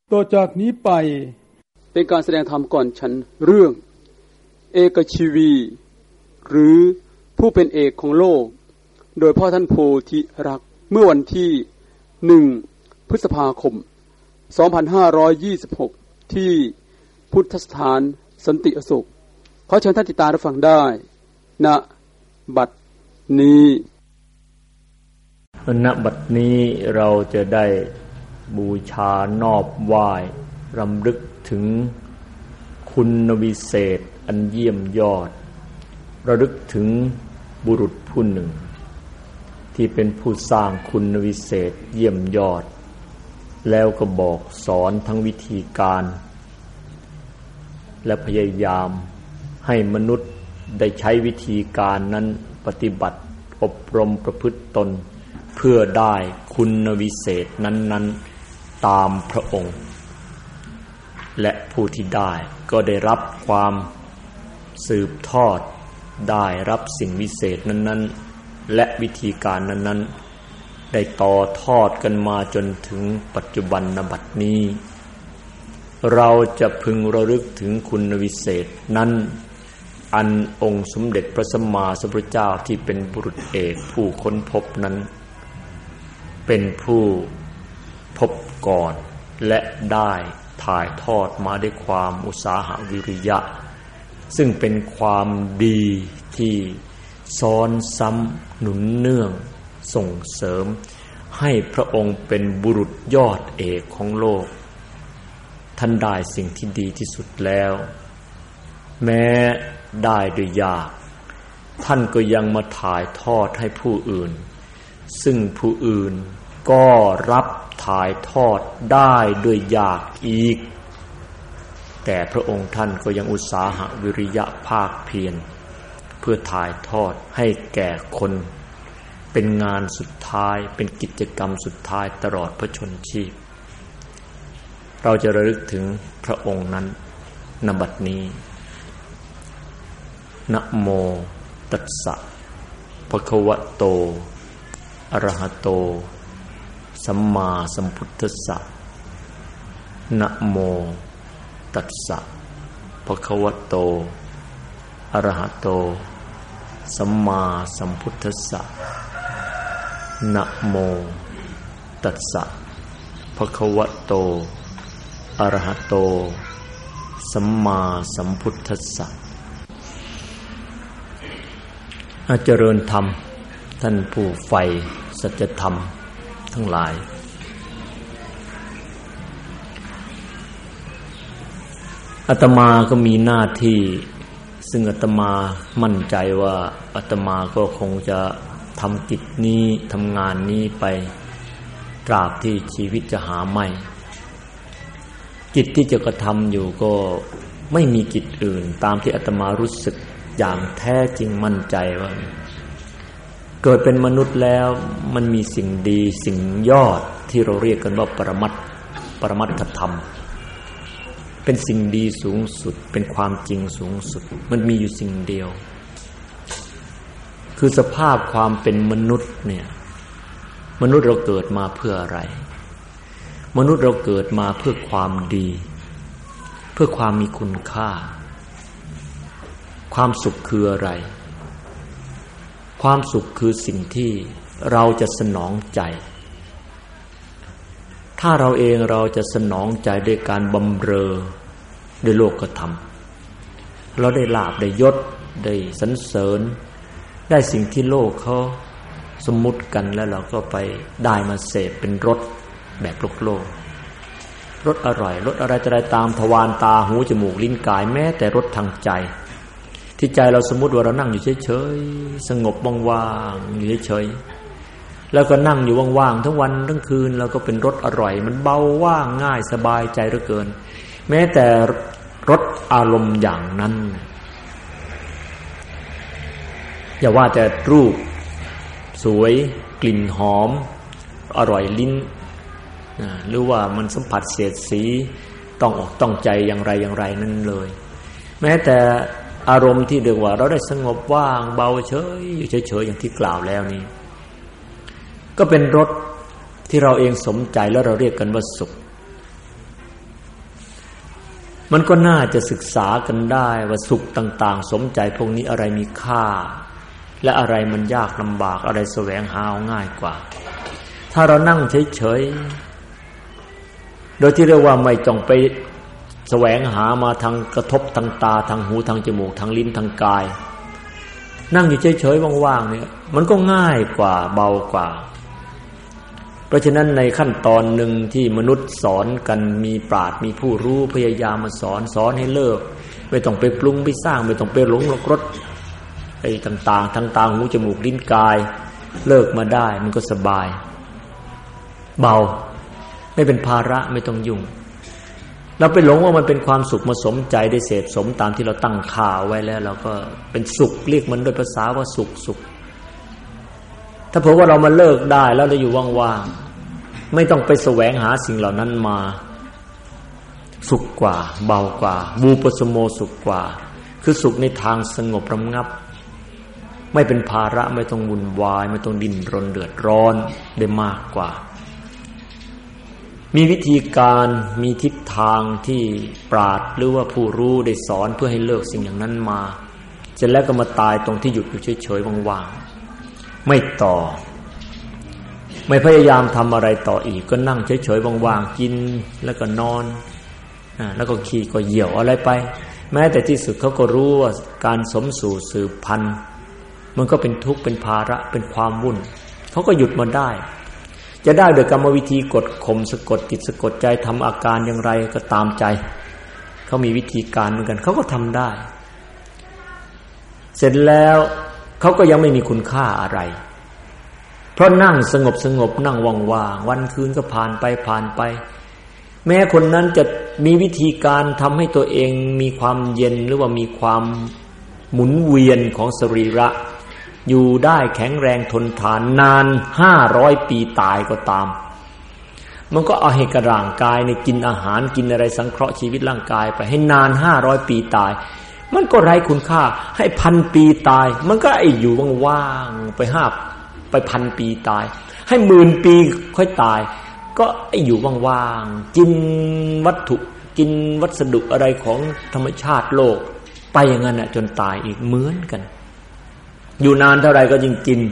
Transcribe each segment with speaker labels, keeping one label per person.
Speaker 1: ต่อจากนี้ไป
Speaker 2: เป็นการแสดงธรรมก่อนฉันเรื่องเอกชีวีหรือผู้เป็นเอกของโลกโดยพ่อท่านโพธิรักษ์เมื่อวันที่1 พฤษภาคม 2526 ที่พุทธสถานสันติอโศกขอเชิญท่านติดตามรับฟังได้ณบัดนี้
Speaker 3: ณบัดนี้เราจะได้บูชานอบไหว้รำลึกถึงคุณวิเศษอันเยี่ยมยอดระลึกถึงบุรุษผู้หนึ่งที่เป็นผู้สร้างคุณวิเศษเยี่ยมยอดแล้วก็บอกสอนทั้งวิธีการและพยายามให้มนุษย์ได้ใช้วิธีการนั้นปฏิบัติอบรมประพฤติตนเพื่อได้คุณวิเศษนั้นๆตามพระองค์และผู้ที่ได้ก็ได้รับความสืบทอดได้รับสิ่งวิเศษนั้นๆและวิธีการนั้นๆได้ต่อทอดกันมาจนถึงปัจจุบันบัดนี้เราจะพึงระลึกถึงคุณวิเศษนั้นอันองค์สมเด็จพระสัมมาสัมพุทธเจ้าที่เป็นบุรุษเอกผู้ค้นพบนั้นเป็นผู้พบก่อนและได้ถ่ายทอดมาด้วยความอุตสาหะวิริยะซึ่งเป็นความดีที่ซ้อนซ้ำหนุนเนื่องส่งเสริมให้พระองค์เป็นบุรุษยอดเอกของโลกท่านได้สิ่งที่ดีที่สุดแล้วแม้ได้โดยยากท่านก็ยังมาถ่ายทอดให้ผู้อื่นซึ่งผู้อื่นก็รับถ่ายทอดได้ด้วยยากอีกแต่พระองค์ท่านก็ยังอุตสาหะวิริยะภาคเพียรเพื่อถ่ายทอดให้แก่คนเป็นงานสุดท้ายเป็นกิจกรรมสุดท้ายตลอดพระชนชีพเราจะระลึกถึงพระองค์นั้นณบัดนี้นะโมตัสสะภะคะวะโตอะระหะโตสัมมาสัมพุทธัสสะนะโมตัสสะภะคะวะโตอะระหะโตสัมมาสัมพุทธัสสะนะโมตัสสะภะคะวะโตอะระหะโตสัมมาสัมพุทธัสสะเจริญธรรมท่านผู้ใฝ่สัจธรรมทั้งหลายอาตมาก็มีหน้าที่ซึ่งอาตมามั่นใจว่าอาตมาก็คงจะทำกิจนี้ทำงานนี้ไปตราบที่ชีวิตจะหาไม่กิจที่จะกระทำอยู่ก็ไม่มีกิจอื่นตามที่อาตมารู้สึกอย่างแท้จริงมั่นใจว่าเกิดเป็นมนุษย์แล้วมันมีสิ่งดีสิ่งยอดที่เราเรียกกันว่าปรมัตถธรรมเป็นสิ่งดีสูงสุดเป็นความจริงสูงสุดมันมีอยู่สิ่งเดียวคือสภาพความเป็นมนุษย์เนี่ยมนุษย์เราเกิดมาเพื่ออะไรมนุษย์เราเกิดมาเพื่อความดีเพื่อความมีคุณค่าความสุขคืออะไรความสุขคือสิ่งที่เราจะสนองใจถ้าเราเองเราจะสนองใจด้วยการบำเรอด้วยโลกธรรมเราได้ลาภได้ยศได้สรรเสริญได้สิ่งที่โลกเขาสมมุติกันแล้วเราก็ไปได้มาเสพเป็นรสแบบโลกรสอร่อยรสอะไรจะได้ตามทวารตาหูจมูกลิ้นกายแม้แต่รสทางใจที่ใจเราสมมุติว่าเรานั่งอยู่เฉยๆสงบว่างๆอยู่เฉยๆแล้วก็นั่งอยู่ว่างๆทั้งวันทั้งคืนเราก็เป็นรสอร่อยมันเบาว่างง่ายสบายใจเหลือเกินแม้แต่รสอารมณ์อย่างนั้นอย่าว่าแต่รูปสวยกลิ่นหอมอร่อยลิ้นหรือว่ามันสัมผัสเสียดสีต้องอกต้องใจอย่างไรนั่นเลยแม้แต่อารมณ์ที่เรียกว่าเราได้สงบว่างเบาเฉยอยู่เฉยๆอย่างที่กล่าวแล้วนี้ก็เป็นรสที่เราเองสมใจแล้วเราเรียกกันว่าสุขมันก็น่าจะศึกษากันได้ว่าสุขต่างๆสมใจพวกนี้อะไรมีค่าและอะไรมันยากลำบากอะไรแสวงหาง่ายกว่าถ้าเรานั่งเฉยๆโดยที่เรียกว่าไม่ต้องไปแสวงหามาทางกระทบทางตาทางหูทางจมูกทางลิ้นทางกายนั่งอยู่เฉยๆว่างๆเนี่ยมันก็ง่ายกว่าเบากว่าเพราะฉะนั้นในขั้นตอนหนึ่งที่มนุษย์สอนกันมีปราชญ์มีผู้รู้พยายามมาสอนให้เลิกไม่ต้องไปปรุงไปสร้างไม่ต้องไปหลงรสไอ้ต่างๆทางตาหูจมูกลิ้นกายเลิกมาได้มันก็สบายเบาไม่เป็นภาระไม่ต้องยุ่งเราไปหลงว่ามันเป็นความสุขมาสมใจได้เสพสมตามที่เราตั้งค่าไว้แล้วเราก็เป็นสุขเรียกมันโดยภาษาว่าสุขถ้าเผื่อว่าเรามาเลิกได้แล้วเราอยู่ว่างๆไม่ต้องไปแสวงหาสิ่งเหล่านั้นมาสุขกว่าเบากว่าวูปสโมสุขกว่าคือสุขในทางสงบระงับไม่เป็นภาระไม่ต้องวุ่นวายไม่ต้องดิ้นรนเดือดร้อนได้มากกว่ามีวิธีการมีทิศทางที่ปราชญ์หรือว่าผู้รู้ได้สอนเพื่อให้เลิกสิ่งอย่างนั้นมาเสร็จแล้วก็มาตายตรงที่หยุดอยู่เฉยๆว่างๆไม่ต่อไม่พยายามทำอะไรต่ออีกก็นั่งเฉยๆว่างๆกินแล้วก็นอนแล้วก็ขี่ก็เหี่ยวอะไรไปแม้แต่ที่สุดเขาก็รู้ว่าการสมสู่สืบพันธุ์มันก็เป็นทุกข์เป็นภาระเป็นความวุ่นเขาก็หยุดมาได้จะได้โดยกรรมวิธีกดข่มสะกดจิตสะกดใจทำอาการอย่างไรก็ตามใจเขามีวิธีการเหมือนกันเขาก็ทำได้เสร็จแล้วเขาก็ยังไม่มีคุณค่าอะไรเพราะนั่งสงบนั่งว่างๆวันคืนก็ผ่านไปแม้คนนั้นจะมีวิธีการทำให้ตัวเองมีความเย็นหรือว่ามีความหมุนเวียนของสรีระอยู่ได้แข็งแรงทนทานนาน500ปีตายก็ตามมันก็เอาให้กระร่างกายในกินอาหารกินอะไรสังเคราะห์ชีวิตร่างกายไปให้นาน500ปีตายมันก็ไร้คุณค่าให้1,000 ปีตายมันก็ไอ้อยู่ว่างๆไป1,000 ปีตายให้10,000 ปีค่อยตายก็ไอ้อยู่ว่างๆกินวัตถุกินวัสดุอะไรของธรรมชาติโลกไปอย่างนั้นน่ะจนตายอีกเหมือนกันอยู่นานเท่าไรก็ยิ่งกิน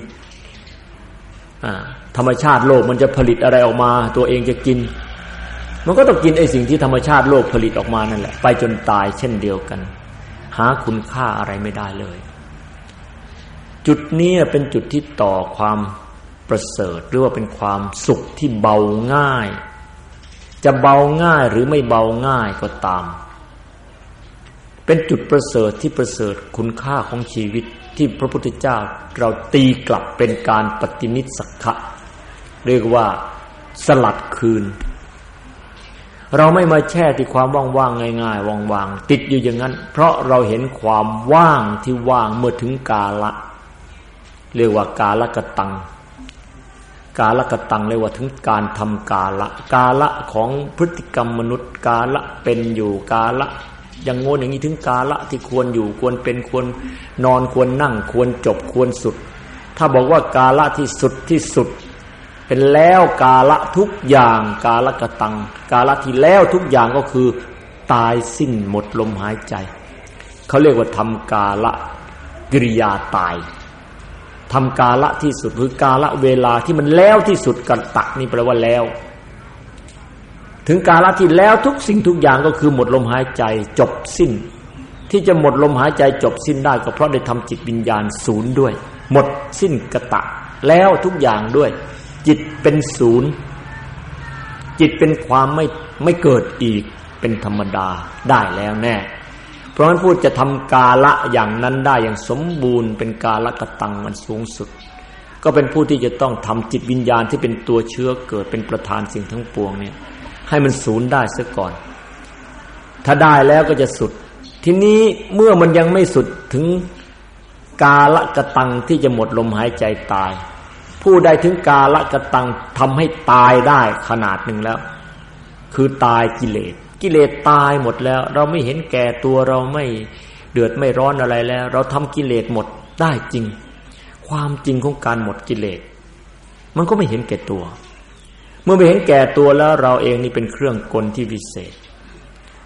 Speaker 3: ธรรมชาติโลกมันจะผลิตอะไรออกมาตัวเองจะกินมันก็ต้องกินไอ้สิ่งที่ธรรมชาติโลกผลิตออกมานั่นแหละไปจนตายเช่นเดียวกันหาคุณค่าอะไรไม่ได้เลยจุดนี้เป็นจุดที่ต่อความประเสริฐหรือว่าเป็นความสุขที่เบาง่ายจะเบาง่ายหรือไม่เบาง่ายก็ตามเป็นจุดประเสริฐที่ประเสริฐคุณค่าของชีวิตที่พระพุทธเจ้าเราตีกลับเป็นการปฏินิสสักขะเรียกว่าสลัดคืนเราไม่มาแช่ที่ความว่างๆง่ายๆว่างๆติดอยู่อย่างนั้นเพราะเราเห็นความว่างที่ว่างเมื่อถึงกาละเรียกว่ากาลกตังกาลกตังเรียกว่าถึงการทำกาละของพฤติกรรมมนุษย์กาละเป็นอยู่กาละอย่างโง่อย่างนี้ถึงกาละที่ควรอยู่ควรเป็นควรนอนควรนั่งควรจบควรสุดถ้าบอกว่ากาละที่สุดที่สุดเป็นแล้วกาละทุกอย่างกาลกตังกาละที่แล้วทุกอย่างก็คือตายสิ้นหมดลมหายใจเขาเรียกว่าทำกาละกิริยาตายทำกาละที่สุดคือกาละเวลาที่มันแล้วที่สุดกัตตะนี่แปลว่าแล้วถึงกาลที่แล้วทุกสิ่งทุกอย่างก็คือหมดลมหายใจจบสิ้นที่จะหมดลมหายใจจบสิ้นได้ก็เพราะได้ทำจิตวิญญาณศูนย์ด้วยหมดสิ้นกตะแล้วทุกอย่างด้วยจิตเป็นศูนย์จิตเป็นความไม่เกิดอีกเป็นธรรมดาได้แล้วแน่เพราะฉะนั้นผู้จะทำกาละอย่างนั้นได้อย่างสมบูรณ์เป็นกาลกตังมันสูงสุดก็เป็นผู้ที่จะต้องทำจิตวิญญาณที่เป็นตัวเชื้อเกิดเป็นประธานสิ่งทั้งปวงเนี่ยให้มันศูนย์ได้ซะก่อนถ้าได้แล้วก็จะสุดทีนี้เมื่อมันยังไม่สุดถึงกาลกตังที่จะหมดลมหายใจตายผู้ใดถึงกาลกตังทำให้ตายได้ขนาดหนึ่งแล้วคือตายกิเลสตายหมดแล้วเราไม่เห็นแก่ตัวเราไม่เดือดไม่ร้อนอะไรแล้วเราทำกิเลสหมดได้จริงความจริงของการหมดกิเลสมันก็ไม่เห็นแก่ตัวเมื่อไม่เห็นแก่ตัวแล้วเราเองนี่เป็นเครื่องกลที่วิเศษ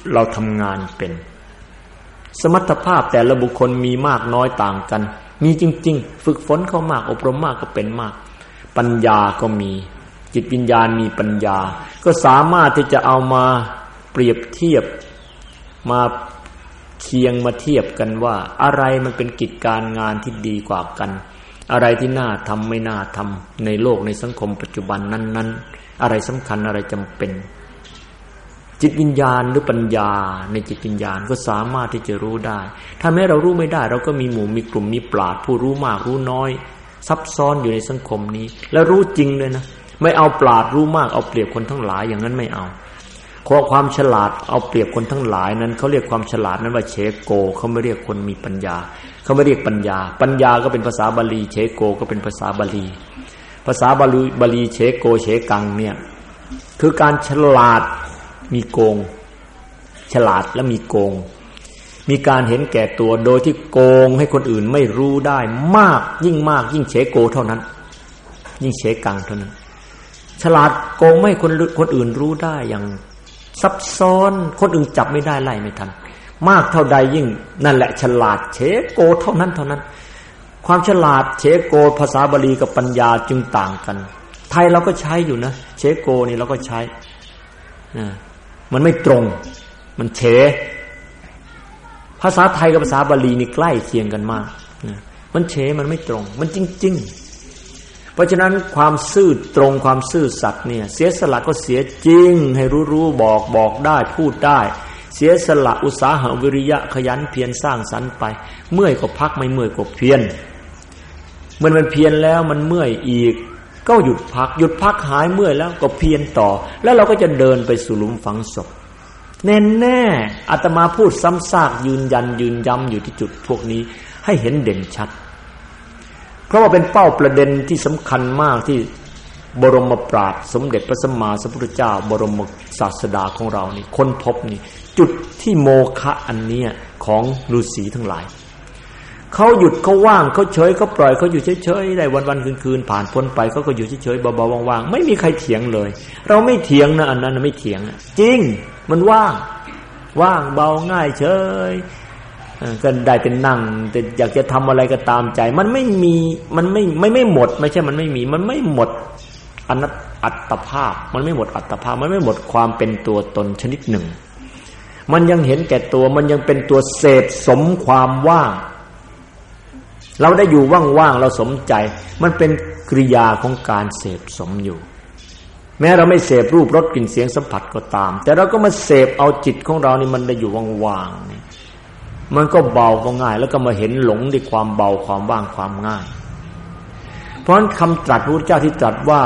Speaker 3: เราทำงานเป็นสมรรถภาพแต่ละบุคคลมีมากน้อยต่างกันมีจริงๆฝึกฝนเข้ามากอบรมมากก็เป็นมากปัญญาก็มีจิตวิญญาณมีปัญญาก็สามารถที่จะเอามาเปรียบเทียบมาเคียงมาเทียบกันว่าอะไรมันเป็นกิจการงานที่ดีกว่ากันอะไรที่น่าทำไม่น่าทำในโลกในสังคมปัจจุบันนั้นๆอะไรสำคัญอะไรจำเป็นจิตวิญญาณหรือปัญญาในจิตวิญญาณก็สามารถที่จะรู้ได้ถ้าแม้เรารู้ไม่ได้เราก็มีหมู่มีกลุ่มมีปราชญ์ผู้รู้มากรู้น้อยซับซ้อนอยู่ในสังคมนี้และรู้จริงเลยนะไม่เอาปราชญ์รู้มากเอาเปรียบคนทั้งหลายอย่างนั้นไม่เอาความฉลาดเอาเปรียบคนทั้งหลายนั้นเขาเรียกความฉลาดนั้นว่าเชโกเขาไม่เรียกคนมีปัญญาเขาไม่เรียกปัญญาปัญญาก็เป็นภาษาบาลีเชโกก็เป็นภาษาบาลีภาษาบาลีเชโกเชกังเนี่ยคือการฉลาดมีโกงฉลาดและมีโกงมีการเห็นแก่ตัวโดยที่โกงให้คนอื่นไม่รู้ได้มากยิ่งเฉโกเท่านั้นยิ่งเฉกังเท่านั้นฉลาดโกงไม่ให้คนอื่นรู้ได้อย่างซับซ้อนคนอื่นจับไม่ได้ไล่ไม่ทันมากเท่าใดยิ่งนั่นแหละฉลาดเฉโกเท่านั้นความฉลาดเฉโกภาษาบาลีกับปัญญาจึงต่างกันไทยเราก็ใช้อยู่นะเฉโกนี่เราก็ใช้มันไม่ตรงมันเฉภาษาไทยกับภาษาบาลีนี่ใกล้เคียงกันมากมันเฉมันไม่ตรงมันจริงๆเพราะฉะนั้นความซื่อตรงความซื่อสัตย์เนี่ยเสียสละก็เสียจริงให้รู้บอกได้พูดได้เสียสละอุตสาหะวิริยะขยันเพียรสร้างสรรค์ไปเมื่อยก็พักไม่เมื่อยก็เพียรเมื่อมันเพียรแล้วมันเมื่อยอีกก็หยุดพักหายเมื่อยแล้วก็เพียรต่อแล้วเราก็จะเดินไปสู่หลุมฝังศพแน่อาตมาพูดซ้ำซากยืนย้ำอยู่ที่จุดพวกนี้ให้เห็นเด่นชัดเพราะว่าเป็นเป้าประเด็นที่สำคัญมากที่บรมปราชญ์สมเด็จพระสัมมาสัมพุทธเจ้าบรมศาสดาของเรานี่ค้นพบนี่จุดที่โมฆะอันนี้ของฤาษีทั้งหลายเขาหยุดเขาว่างเขาเฉยเขาปล่อยเขาอยู่เฉยๆได้วันๆคืนๆผ่านพ้นไปเขาก็อยู่เฉยๆเบาๆว่างๆไม่มีใครเถียงเลยเราไม่เถียงนะอันนั้นไม่เถียงจริงมันว่างเบาง่ายเฉยก็ได้เป็นนั่งแต่อยากจะทำอะไรก็ตามใจมันไม่มีมันไม่หมดไม่ใช่มันไม่มีมันไม่หมดอัตภาพมันไม่หมดอัตภาพมันไม่หมดความเป็นตัวตนชนิดหนึ่งมันยังเห็นแก่ตัวมันยังเป็นตัวเสพสมความว่างเราได้อยู่ว่างๆเราสมใจมันเป็นกริยาของการเสพสมอยู่แม้เราไม่เสพรูปรสกลิ่นเสียงสัมผัสก็ตามแต่เราก็มาเสพเอาจิตของเรานี่มันได้อยู่ว่างๆนี่มันก็เบาก็ง่ายแล้วก็มาเห็นหลงในความเบาความว่างความง่ายเพราะฉะนั้นคำตรัสพระพุทธเจ้าที่ตรัสว่า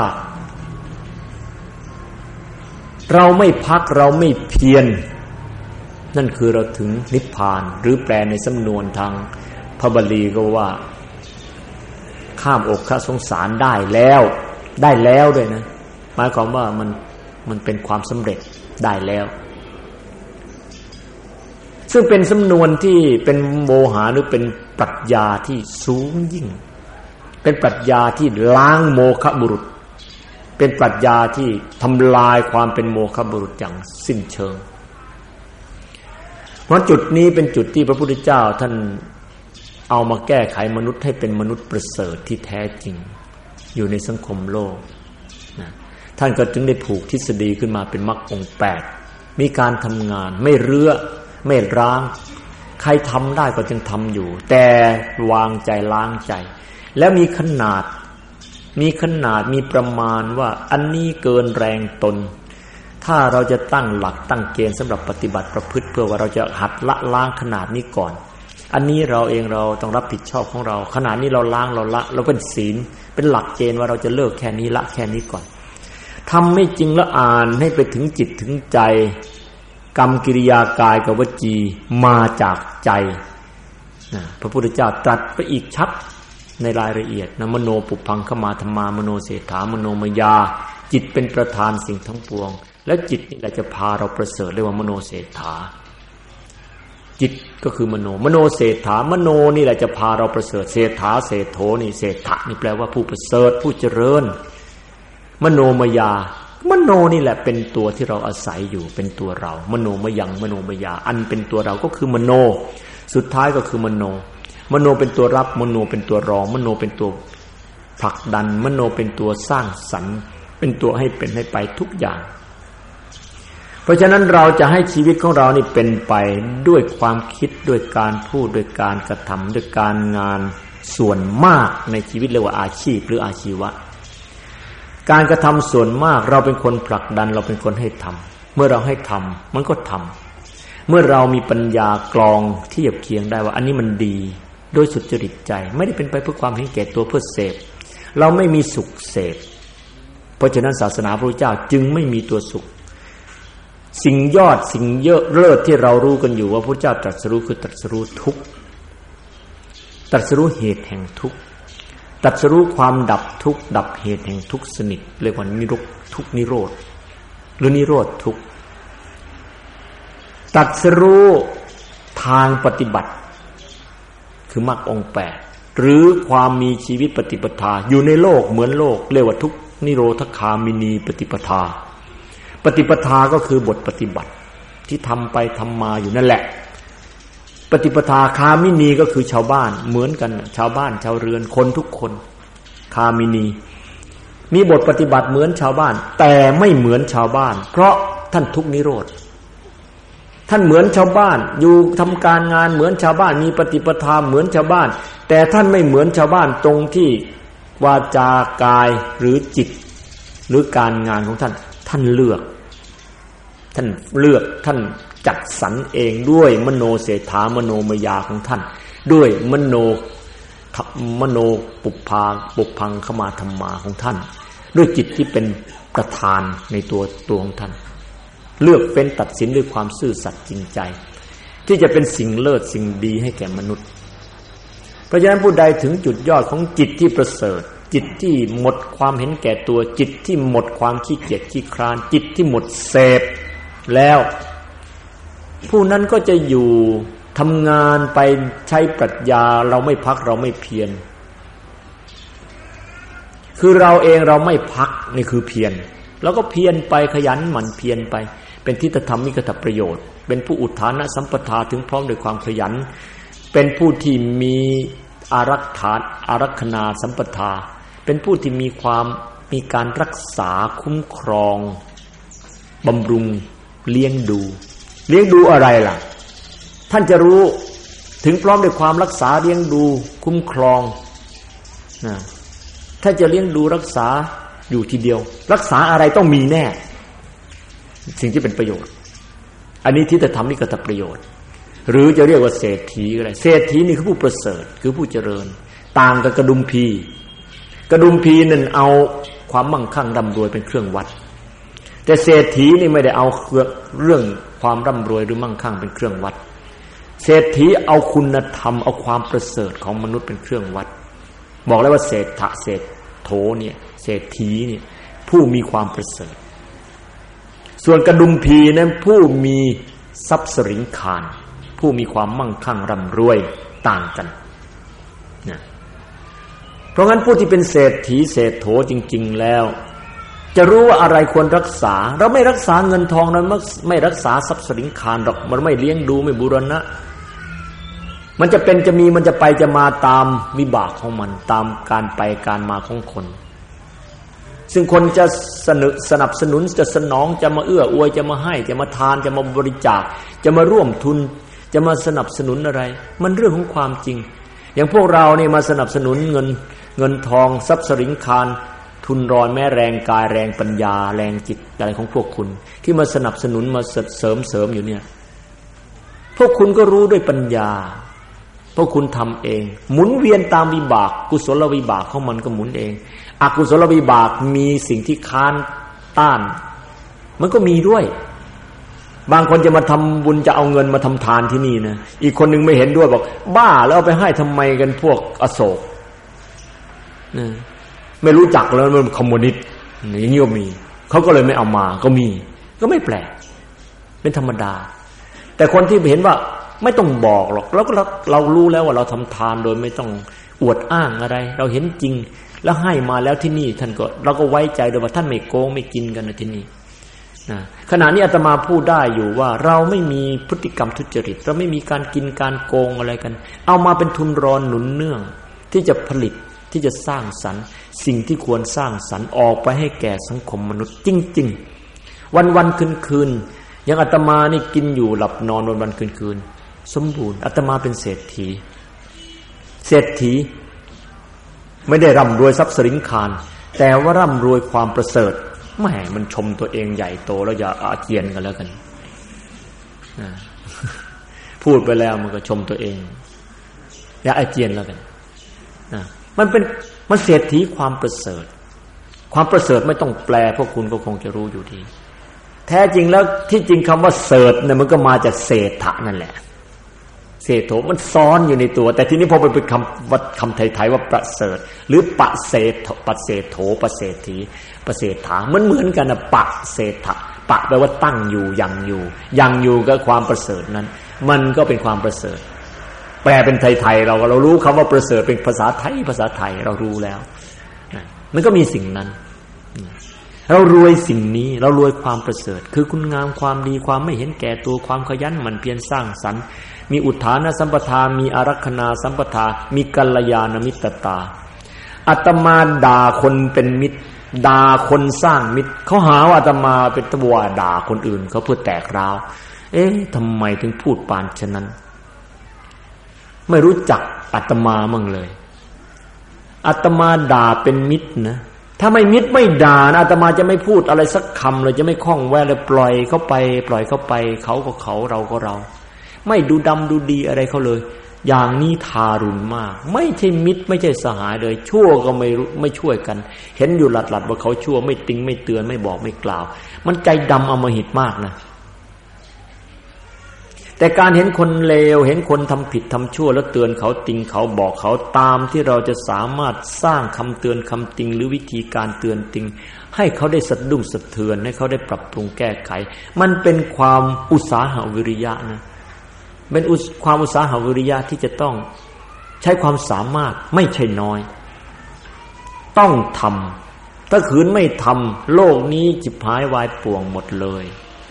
Speaker 3: เราไม่พักเราไม่เพียรนั่นคือเราถึงนิพพานหรือแปลในสำนวนทางพระบาลีก็ว่าข้ามอกข้าสงสารได้แล้วด้วยนะหมายความว่ามันเป็นความสำเร็จได้แล้วซึ่งเป็นสำนวนที่เป็นโมหะหรือเป็นปรัชญาที่สูงยิ่งเป็นปรัชญาที่ล้างโมฆะบุรุษเป็นปรัชญาที่ทำลายความเป็นโมฆะบุรุษอย่างสิ้นเชิงเพราะจุดนี้เป็นจุดที่พระพุทธเจ้าท่านเอามาแก้ไขมนุษย์ให้เป็นมนุษย์ประเสริฐที่แท้จริงอยู่ในสังคมโลกนะท่านก็จึงได้ผูกทฤษฎีขึ้นมาเป็นมรรคองค์8มีการทำงานไม่เรื้อไม่ร้างใครทำได้ก็จึงทำอยู่แต่วางใจล้างใจแล้วมีขนาดมีประมาณว่าอันนี้เกินแรงตนถ้าเราจะตั้งหลักตั้งเกณฑ์สำหรับปฏิบัติประพฤติเพื่อว่าเราจะหัดละล้างขนาดนี้ก่อนอันนี้เราเองเราต้องรับผิดชอบของเราขนาดนี้เราล้างเราละเราเป็นศีลเป็นหลักเกณฑ์ว่าเราจะเลิกแค่นี้ละแค่นี้ก่อนทำไม่จริงแล้วอ่านให้ไปถึงจิตถึงใจกรรมกิริยากายกับวจีมาจากใจพระพุทธเจ้าตรัสไปอีกชัดในรายละเอียดนะมโนปุพังคมาธัมมามโนเศรษฐามโนมยาจิตเป็นประธานสิ่งทั้งปวงและจิตนี่แหละจะพาเราประเสริฐเรียกว่ามโนเศรษฐาจิตก็คือมโนเศรษฐามโนนี่แหละจะพาเราประเสริฐเศรษฐาเศรษโธนี่เศรษฐะนี่แปลว่าผู้ประเสริฐผู้เจริญมโนมยามโนนี่แหละเป็นตัวที่เราอาศัยอยู่เป็นตัวเรามโนมยังมโนมยาอันเป็นตัวเราก็คือมโนสุดท้ายก็คือมโนมโนเป็นตัวรับมโนเป็นตัวรองมโนเป็นตัวผลักดันมโนเป็นตัวสร้างสรรค์เป็นตัวให้เป็นให้ไปทุกอย่างเพราะฉะนั้นเราจะให้ชีวิตของเรานี่เป็นไปด้วยความคิดด้วยการพูดด้วยการกระทำด้วยการงานส่วนมากในชีวิตเรียกว่าอาชีพหรืออาชีวะการกระทำส่วนมากเราเป็นคนผลักดันเราเป็นคนให้ทำเมื่อเราให้ทำมันก็ทำเมื่อเรามีปัญญากรองเทียบเคียงได้ว่าอันนี้มันดีโดยสุจริตใจไม่ได้เป็นไปเพื่อความเห็นแก่ตัวเพื่อเสพเราไม่มีสุขเสพเพราะฉะนั้นศาสนาพระพุทธเจ้าจึงไม่มีตัวสุขสิ่งยอดสิ่งเยอะเลิศที่เรารู้กันอยู่ว่าพระพุทธเจ้าตรัสรู้คือตรัสรู้ทุกข์ตรัสรู้เหตุแห่งทุกข์ตรัสรู้ความดับทุกข์ดับเหตุแห่งทุกข์สนิทเรียกว่านิโรธทุกข์นิโรธหรือนิโรธทุกข์ตรัสรู้ทางปฏิบัติคือมรรคองค์8หรือความมีชีวิตปฏิปทาอยู่ในโลกเหมือนโลกเรียกว่าทุกนิโรธคามินีปฏิปทาปฏิปทาก็คือบทปฏิบัติที่ทำไปทำมาอยู่นั่นแหละปฏิปทาคามินีก็คือชาวบ้านเหมือนกันชาวบ้านชาวเรือนคนทุกคนคามินีมีบทปฏิบัติเหมือนชาวบ้านแต่ไม่เหมือนชาวบ้านเพราะท่านทุกนิโรธท่านเหมือนชาวบ้านอยู่ทำการงานเหมือนชาวบ้านมีปฏิปทาเหมือนชาวบ้านแต่ท่านไม่เหมือนชาวบ้านตรงที่วาจากายหรือจิตหรือการงานของท่านเลือกท่านจัดสรรเองด้วยมโนเศรษฐามโนมยาของท่านด้วยมโนปุพพังขมาธรรมาของท่านด้วยจิตที่เป็นประธานในตัวของท่านเลือกเฟ้นตัดสินด้วยความซื่อสัตย์จริงใจที่จะเป็นสิ่งเลิศสิ่งดีให้แก่มนุษย์เพราะฉะนั้นผู้ใดถึงจุดยอดของจิตที่ประเสริฐจิตที่หมดความเห็นแก่ตัวจิตที่หมดความขี้เกียจขี้คร้านจิตที่หมดเสพแล้วผู้นั้นก็จะอยู่ทำงานไปใช้ปรัชญาเราไม่พักเราไม่เพียรคือเราเองเราไม่พักนี่คือเพียรแล้วก็เพียรไปขยันหมั่นเพียรไปเป็นทิฏฐธรรมิกตประโยชน์เป็นผู้อุทานสัมปทาถึงพร้อมด้วยความขยันเป็นผู้ที่มีอารักขณาสัมปทาเป็นผู้ที่มีการรักษาคุ้มครองบำรุงเลี้ยงดูอะไรล่ะท่านจะรู้ถึงพร้อมด้วยความรักษาเลี้ยงดูคุ้มครองนะถ้าจะเลี้ยงดูรักษาอยู่ทีเดียวรักษาอะไรต้องมีแน่สิ่งที่เป็นประโยชน์อันนี้ทิฏฐธรรมิกตประโยชน์หรือจะเรียกว่าเศรษฐีก็ได้เศรษฐีนี่คือผู้ประเสริฐคือผู้เจริญต่างกับกระดุมพีนั่นเอาความมั่งคั่งร่ำรวยเป็นเครื่องวัดแต่เศรษฐีนี่ไม่ได้เอาเรื่องความร่ำรวยหรือมั่งคั่งเป็นเครื่องวัดเศรษฐีเอาคุณธรรมเอาความประเสริฐของมนุษย์เป็นเครื่องวัดบอกแล้วว่าเศรษโธเนี่ยเศรษฐีเนี่ยผู้มีความประเสริฐส่วนกระดุมพีนั้นผู้มีทรัพย์สริงคารผู้มีความมั่งคั่งร่ำรวยต่างกันนะเพราะงั้นผู้ที่เป็นเศรษฐีเศรษโธจริงๆแล้วจะรู้ว่าอะไรควรรักษาเราไม่รักษาเงินทองนั้นไม่รักษาทรัพย์สริงคารหรอกมันไม่เลี้ยงดูไม่บูรณะมันจะเป็นจะมีมันจะไปจะมาตามวิบากของมันตามการไปการมาของคนซึ่งคนจะสนับสนุนจะสนองจะมาเอื้ออวยจะมาให้จะมาทานจะมาบริจาคจะมาร่วมทุนจะมาสนับสนุนอะไรมันเรื่องของความจริงอย่างพวกเราเนี่ยมาสนับสนุนเงินทองทรัพย์สริงคารทุนรอนแม้แรงกายแรงปัญญาแรงจิตอะไรของพวกคุณที่มาสนับสนุนมาเสริมอยู่เนี่ยพวกคุณก็รู้ด้วยปัญญาพวกคุณทำเองหมุนเวียนตามวิบากกุศลวิบากของมันก็หมุนเองอกุศลวิบากมีสิ่งที่ค้านต้านมันก็มีด้วยบางคนจะมาทำบุญจะเอาเงินมาทำทานที่นี่นะอีกคนนึงไม่เห็นด้วยบอกบ้าแล้วเอาไปให้ทำไมกันพวกอโศกนะไม่รู้จักแล้วมันคอมมิวนิสต์อย่างนี้ก็มีเขาก็เลยไม่เอามาก็มีก็ไม่แปลกเป็นธรรมดาแต่คนที่เห็นว่าไม่ต้องบอกหรอกแล้วก็เรารู้แล้วว่าเราทำทานโดยไม่ต้องอวดอ้างอะไรเราเห็นจริงแล้วให้มาแล้วที่นี่ท่านก็เราก็ไว้ใจโดยว่าท่านไม่โกงไม่กินกันนะที่นี่นะขณะนี้อาตมาพูดได้อยู่ว่าเราไม่มีพฤติกรรมทุจริตเราไม่มีการกินการโกงอะไรกันเอามาเป็นทุนรอนหนุนเนื่องที่จะผลิตที่จะสร้างสรรค์สิ่งที่ควรสร้างสรรค์ออกไปให้แก่สังคมมนุษย์จริงๆวันๆคืนๆอย่างอาตมานี่กินอยู่หลับนอนวันๆคืนๆสมบูรณ์อาตมาเป็นเศรษฐีไม่ได้ร่ำรวยทรัพย์สินคารแต่ว่าร่ำรวยความประเสริฐแหมมันชมตัวเองใหญ่โตแล้วอย่าอาเจียนกันแล้วกันพูดไปแล้วมันก็ชมตัวเองอย่าอาเจียนแล้วกันมันเศรษฐีความประเสริฐไม่ต้องแปลพวกคุณก็คงจะรู้อยู่ดีแท้จริงแล้วที่จริงคำว่าเสริฐเนี่ยมันก็มาจากเศรษฐะนั่นแหละเศรษโถมันซ้อนอยู่ในตัวแต่ทีนี้พอไปเป็นคำไทยๆว่าประเสริฐหรือปะเศรษโถประเศรษฐีประเศรษฐาเหมือนกันนะปะเศรษฐะปะแปลว่าตั้งอยู่ยังอยู่ก็ความประเสริฐนั้นมันก็เป็นความประเสริฐแปลเป็นไทยๆเรารู้คำว่าประเสริฐเป็นภาษาไทยเรารู้แล้วมันก็มีสิ่งนั้นเรารวยสิ่งนี้เรารวยความประเสริฐคือคุณงามความดีความไม่เห็นแก่ตัวความขยันหมั่นเพียรสร้างสรรค์มีอุทานสัมปทามีอารักขณาสัมปทามีกัลยาณมิตรตาอาตมาด่าคนเป็นมิตรด่าคนสร้างมิตรเขาหาว่าอาตมาเป็นตัวด่าคนอื่นเขาเพื่อแตกร้าวทำไมถึงพูดปานฉะนั้นไม่รู้จักอาตมามั่งเลยอาตมาด่าเป็นมิตรนะถ้าไม่มิตรไม่ด่านะอาตมาจะไม่พูดอะไรสักคำเลยจะไม่คล้องแวะเลยปล่อยเข้าไปเขาก็เขาเราก็เราไม่ดูดำดูดีอะไรเขาเลยอย่างนี้ทารุณมากไม่ใช่มิตรไม่ใช่สหายเลยชั่วก็ไม่ช่วยกันเห็นอยู่หลัดว่าเขาชั่วไม่ติงไม่เตือนไม่บอกไม่กล่าวมันใจดำอำมหิตมากนะแต่การเห็นคนเลวเห็นคนทำผิดทำชั่วแล้วเตือนเขาติงเขาบอกเขาตามที่เราจะสามารถสร้างคำเตือนคำติงหรือวิธีการเตือนติงให้เขาได้สะดุ้งสะเทือนให้เขาได้ปรับปรุงแก้ไขมันเป็นความอุตสาหวิริยะนะเป็นความอุตสาหวิริยะที่จะต้องใช้ความสามารถไม่ใช่น้อยต้องทำถ้าขืนไม่ทำโลกนี้จิบหายวายป่วงหมดเลย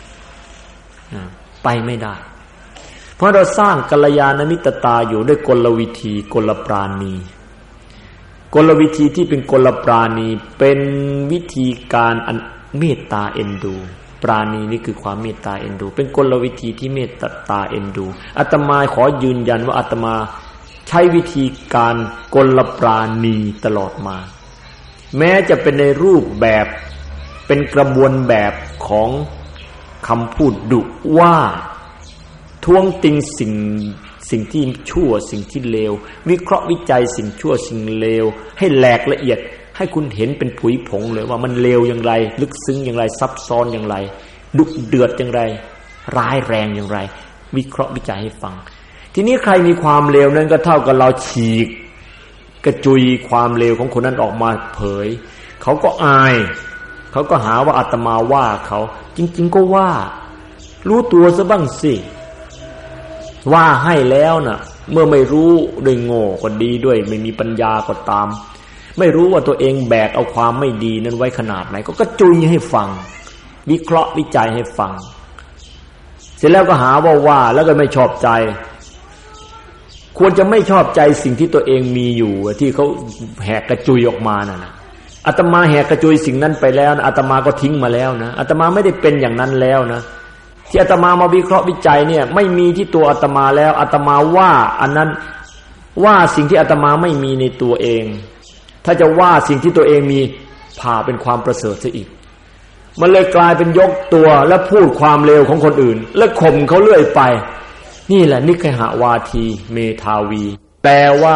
Speaker 3: ไปไม่ได้เพราะเราสร้างกัลยาณมิตรตาอยู่ด้วยกลวิธีกลปราณีกลวิธีที่เป็นกลปราณีเป็นวิธีการอันเมตตาเอ็นดูปราณีนี่คือความเมตตาเอ็นดูเป็นกลวิธีที่เมตตาเอ็นดูอาตมาขอยืนยันว่าอาตมาใช้วิธีการกลปราณีตลอดมาแม้จะเป็นในรูปแบบเป็นกระบวนแบบของคำพูดดุว่าท้วงติงสิ่งที่ชั่วสิ่งที่เลววิเคราะห์วิจัยสิ่งชั่วสิ่งเลวให้แหลกละเอียดให้คุณเห็นเป็นผุยผงเลยว่ามันเลวอย่างไรลึกซึ้งอย่างไรซับซ้อนอย่างไรดุเดือดอย่างไรร้ายแรงอย่างไรวิเคราะห์วิจัยให้ฟังทีนี้ใครมีความเลวนั้นก็เท่ากับเราฉีกกระจุยความเลวของคนนั้นออกมาเผยเขาก็อายเขาก็หาว่าอาตมาว่าเขาจริงๆก็ว่ารู้ตัวซะบ้างสิว่าให้แล้วน่ะเมื่อไม่รู้ด้วยโง่ก็ดีด้วยไม่มีปัญญาก็ตามไม่รู้ว่าตัวเองแบกเอาความไม่ดีนั้นไว้ขนาดไหนก็กระจุยให้ฟังวิเคราะห์วิจัยให้ฟังเสร็จแล้วก็หาว่าแล้วก็ไม่ชอบใจควรจะไม่ชอบใจสิ่งที่ตัวเองมีอยู่ที่เขาแหกกระจุยออกมาน่ะอาตมาแหกกระจุยสิ่งนั้นไปแล้วนะอาตมาก็ทิ้งมาแล้วนะอาตมาไม่ได้เป็นอย่างนั้นแล้วนะที่อาตมามาวิเคราะห์วิจัยเนี่ยไม่มีที่ตัวอาตมาแล้วอาตมาว่าอันนั้นว่าสิ่งที่อาตมาไม่มีในตัวเองถ้าจะว่าสิ่งที่ตัวเองมีพาเป็นความประเสริฐซะอีกมันเลยกลายเป็นยกตัวและพูดความเลวของคนอื่นและข่มเขาเรื่อยไปนี่แหละนิคหวาทีเมทาวีแปลว่า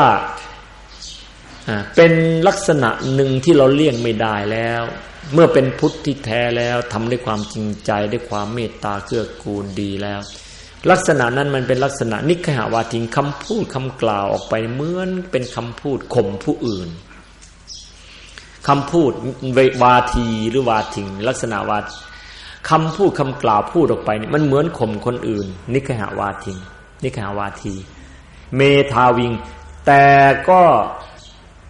Speaker 3: เป็นลักษณะหนึ่งที่เราเลี่ยงไม่ได้แล้วเมื่อเป็นพุทธที่แท้แล้วทำด้วยความจริงใจด้วยความเมตตาเกื้อกูลดีแล้วลักษณะนั้นมันเป็นลักษณะนิคหวาทีคำพูดคำกล่าวออกไปเหมือนเป็นคำพูดข่มผู้อื่นคำพูดวาทีหรือวาทิงลักษณะวาคำพูดคำกล่าวพูดออกไปนี่มันเหมือนข่มคนอื่นนิคหวาทิงนิคหวาทีเมทาวิงแต่ก็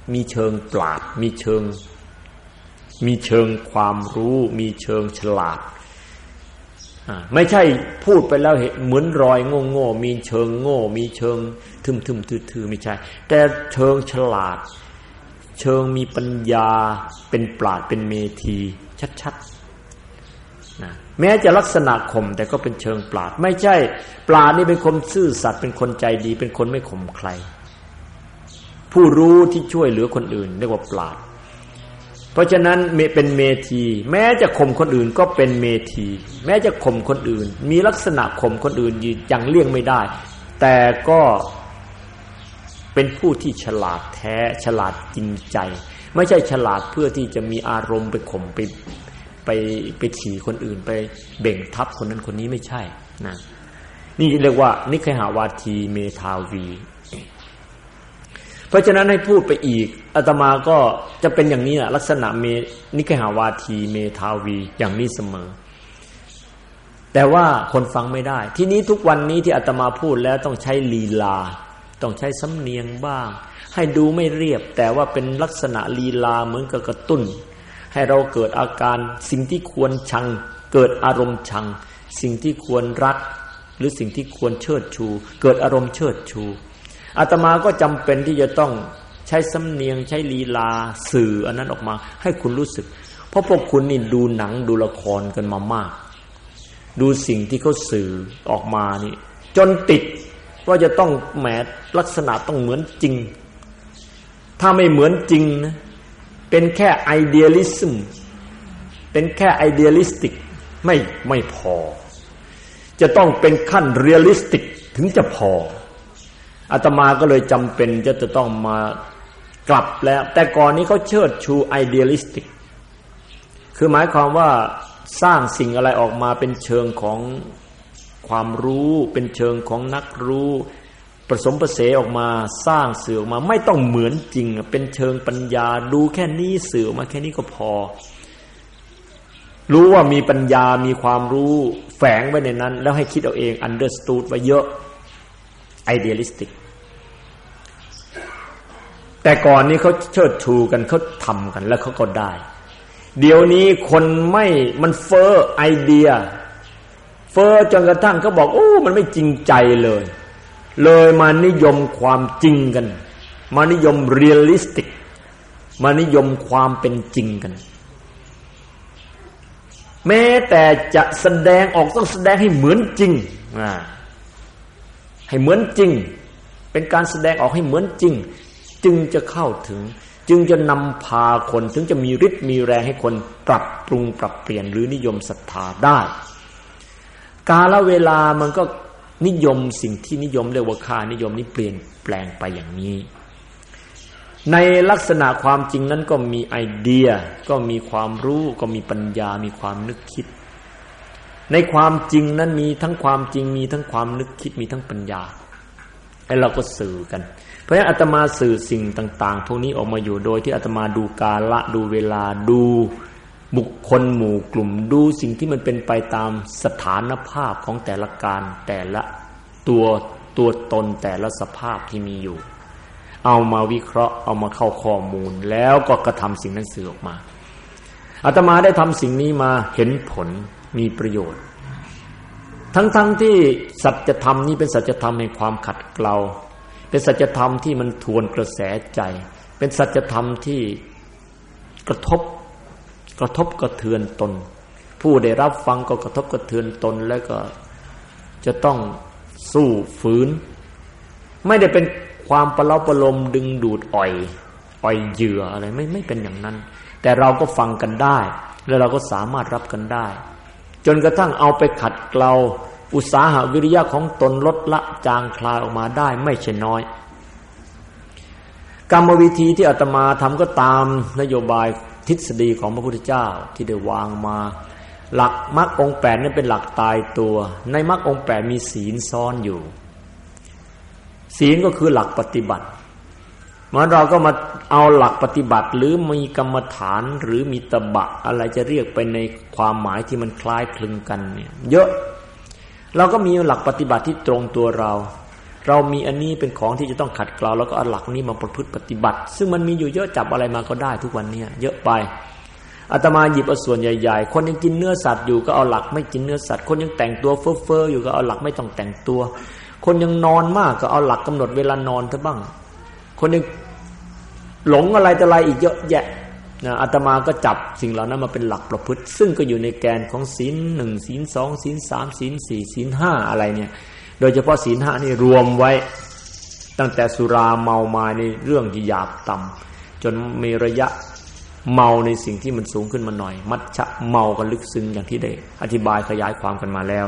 Speaker 3: มีเชิงปราชญ์มีเชิงความรู้มีเชิงฉลาดไม่ใช่พูดไปแล้วเห็นเหมือนรอยโง่ๆมีเชิงโง่มีเชิงทึมๆทื่อๆไม่ใช่แต่เชิงฉลาดเชิงมีปัญญาเป็นปราชญ์เป็นเมธีชัดๆนะแม้จะลักษณะข่มแต่ก็เป็นเชิงปราชญ์ไม่ใช่ปราชญ์นี่เป็นคนซื่อสัตย์เป็นคนใจดีเป็นคนไม่ข่มใครผู้รู้ที่ช่วยเหลือคนอื่นเรียกว่าปราชญ์เพราะฉะนั้นเป็นเมธีแม้จะข่มคนอื่นก็เป็นเมธีแม้จะข่มคนอื่นมีลักษณะข่มคนอื่นอย่างเลี่ยงไม่ได้แต่ก็เป็นผู้ที่ฉลาดแท้ฉลาดจริงใจไม่ใช่ฉลาดเพื่อที่จะมีอารมณ์ไปข่มไปขี่คนอื่นไปเบ่งทับคนนั้นคนนี้ไม่ใช่นะนี่เรียกว่านิคหาวาทีเมธาวีเพราะฉะนั้นให้พูดไปอีกอาตมาก็จะเป็นอย่างนี้แหละลักษณะนิคหาวาทีเมธาวีอย่างนี้เสมอแต่ว่าคนฟังไม่ได้ทีนี้ทุกวันนี้ที่อาตมาพูดแล้วต้องใช้ลีลาต้องใช้สำเนียงบ้างให้ดูไม่เรียบแต่ว่าเป็นลักษณะลีลาเหมือนกับกระตุ้นให้เราเกิดอาการสิ่งที่ควรชังเกิดอารมณ์ชังสิ่งที่ควรรักหรือสิ่งที่ควรเชิดชูเกิดอารมณ์เชิดชูอาตมาก็จำเป็นที่จะต้องใช้สำเนียงใช้ลีลาสื่ออันนั้นออกมาให้คุณรู้สึกเพราะพวกคุณนี่ดูหนังดูละครกันมามากดูสิ่งที่เขาสื่อออกมานี่จนติดว่าจะต้องแหมลักษณะต้องเหมือนจริงถ้าไม่เหมือนจริงนะเป็นแค่ไอเดียลิซึมเป็นแค่ไอเดียลิสติกไม่พอจะต้องเป็นขั้นเรียลลิสติกถึงจะพออาตมาก็เลยจำเป็นจะต้องมากลับแล้วแต่ก่อนนี้เขาเชิดชูไอเดียลิสติกคือหมายความว่าสร้างสิ่งอะไรออกมาเป็นเชิงของความรู้เป็นเชิงของนักรู้ผสมผสานออกมาสร้างสื่อออกมาไม่ต้องเหมือนจริงเป็นเชิงปัญญาดูแค่นี้สื่อออกมาแค่นี้ก็พอรู้ว่ามีปัญญามีความรู้แฝงไว้ในนั้นแล้วให้คิดเอาเอง understood ไว้เยอะ idealistic แต่ก่อนนี้เขาเชิดชูกันเขาทำกันแล้วเขาก็ได้เดี๋ยวนี้คนมันเฟ้อไอเดียเฟ้อจนกระทั่งเขาบอกโอ้มันไม่จริงใจเลยมานิยมความจริงกันมานิยมเรียลลิสติกมานิยมความเป็นจริงกันแม้แต่จะแสดงออกต้องแสดงให้เหมือนจริงให้เหมือนจริงเป็นการแสดงออกให้เหมือนจริงจึงจะเข้าถึงจึงจะนำพาคนถึงจะมีฤทธิ์มีแรงให้คนปรับปรุงปรับเปลี่ยนหรือนิยมศรัทธาได้กาลเวลามันก็นิยมสิ่งที่นิยมเรียกว่าค่านิยมนี้เปลี่ยนแปลงไปอย่างนี้ในลักษณะความจริงนั้นก็มีไอเดียก็มีความรู้ก็มีปัญญามีความนึกคิดในความจริงนั้นมีทั้งความจริงมีทั้งความนึกคิดมีทั้งปัญญาให้เราก็สื่อกันเพราะฉะนั้นอาตมาสื่อสิ่งต่างๆพวกนี้ออกมาอยู่โดยที่อาตมาดูกาลดูเวลาดูบุคคลหมู่กลุ่มดูสิ่งที่มันเป็นไปตามสถานภาพของแต่ละการแต่ละตัวตนแต่ละสภาพที่มีอยู่เอามาวิเคราะห์เอามาเข้าข้อมูลแล้วก็กระทำสิ่งนั้นสื่อออกมาอาตมาได้ทำสิ่งนี้มาเห็นผลมีประโยชน์ทั้งที่สัจธรรมนี้เป็นสัจธรรมแห่งความขัดเกลาเป็นสัจธรรมที่มันทวนกระแสใจเป็นสัจธรรมที่กระทบกระเทือนตนผู้ได้รับฟังก็กระทบกระเทือนตนแล้วก็จะต้องสู้ฝืนไม่ได้เป็นความประเล้าประโลมดึงดูดอ่อยเหยื่ออะไรไม่เป็นอย่างนั้นแต่เราก็ฟังกันได้แล้วเราก็สามารถรับกันได้จนกระทั่งเอาไปขัดเกลาอุตสาหะวิริยะของตนลดละจางคลายออกมาได้ไม่ใช่น้อยกรรมวิธีที่อาตมาทำก็ตามนโยบายทฤษฎีของพระพุทธเจ้าที่ได้วางมาหลักมรรคองค์8นั้นเป็นหลักตายตัวในมรรคองค์8มีศีลซ้อนอยู่ศีลก็คือหลักปฏิบัติเราก็มาเอาหลักปฏิบัติหรือมีกรรมฐานหรือมีตบะอะไรจะเรียกไปในความหมายที่มันคล้ายคลึงกันเนี่ยเยอะเราก็มีหลักปฏิบัติที่ตรงตัวเราเรามีอันนี้เป็นของที่จะต้องขัดเกลาแล้วก็เอาหลักนี้มาประพฤติปฏิบัติซึ่งมันมีอยู่เยอะจับอะไรมาก็ได้ทุกวันนี้เยอะไปอาตมาหยิบเอาส่วนใหญ่ๆคนยังกินเนื้อสัตว์อยู่ก็เอาหลักไม่กินเนื้อสัตว์คนยังแต่งตัวเฟ้อๆอยู่ก็เอาหลักไม่ต้องแต่งตัวคนยังนอนมากก็เอาหลักกำหนดเวลานอนซะบ้างคนยังหลงอะไรต่ออะไรอีกเยอะแยะนะอาตมาก็จับสิ่งเหล่านั้นมาเป็นหลักประพฤติซึ่งก็อยู่ในแกนของศีล1ศีล2ศีล3ศีล4ศีล5อะไรเนี่ยโดยเฉพาะศีล5นี่รวมไว้ตั้งแต่สุราเมามาในเรื่องที่หยาบต่ำจนมีระยะเมาในสิ่งที่มันสูงขึ้นมาหน่อยมัชฌะเมากันลึกซึ้งอย่างที่ได้อธิบายขยายความกันมาแล้ว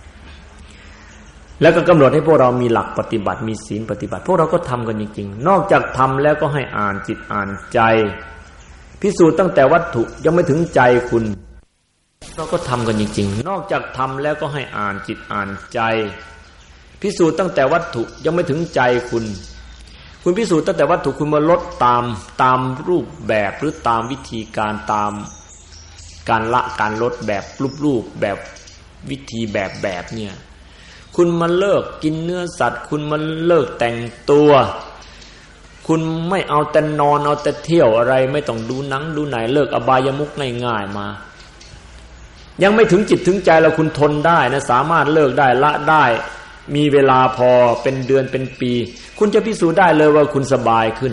Speaker 3: แล้วก็กำหนดให้พวกเรามีหลักปฏิบัติมีศีลปฏิบัติพวกเราก็ทำกันจริงๆนอกจากทำแล้วก็ให้อ่านจิตอ่านใจพิสูจน์ตั้งแต่วัตถุยังไม่ถึงใจคุณเราก็ทำกันจริงๆนอกจากทำแล้วก็ให้อ่านจิตอ่านใจพิสูจน์ตั้งแต่วัตถุยังไม่ถึงใจคุณพิสูจน์ตั้งแต่วัตถุคุณมาลดตามรูปแบบหรือตามวิธีการตามการละการลดแบบรูปแบบวิธีแบบเนี่ยคุณมาเลิกกินเนื้อสัตว์คุณมาเลิกแต่งตัวคุณไม่เอาแต่นอนเอาแต่เที่ยวอะไรไม่ต้องดูหนังดูไหนเลิกอบายมุขง่ายๆมายังไม่ถึงจิตถึงใจแล้วคุณทนได้นะสามารถเลิกได้ละได้มีเวลาพอเป็นเดือนเป็นปีคุณจะพิสูจน์ได้เลยว่าคุณสบายขึ้น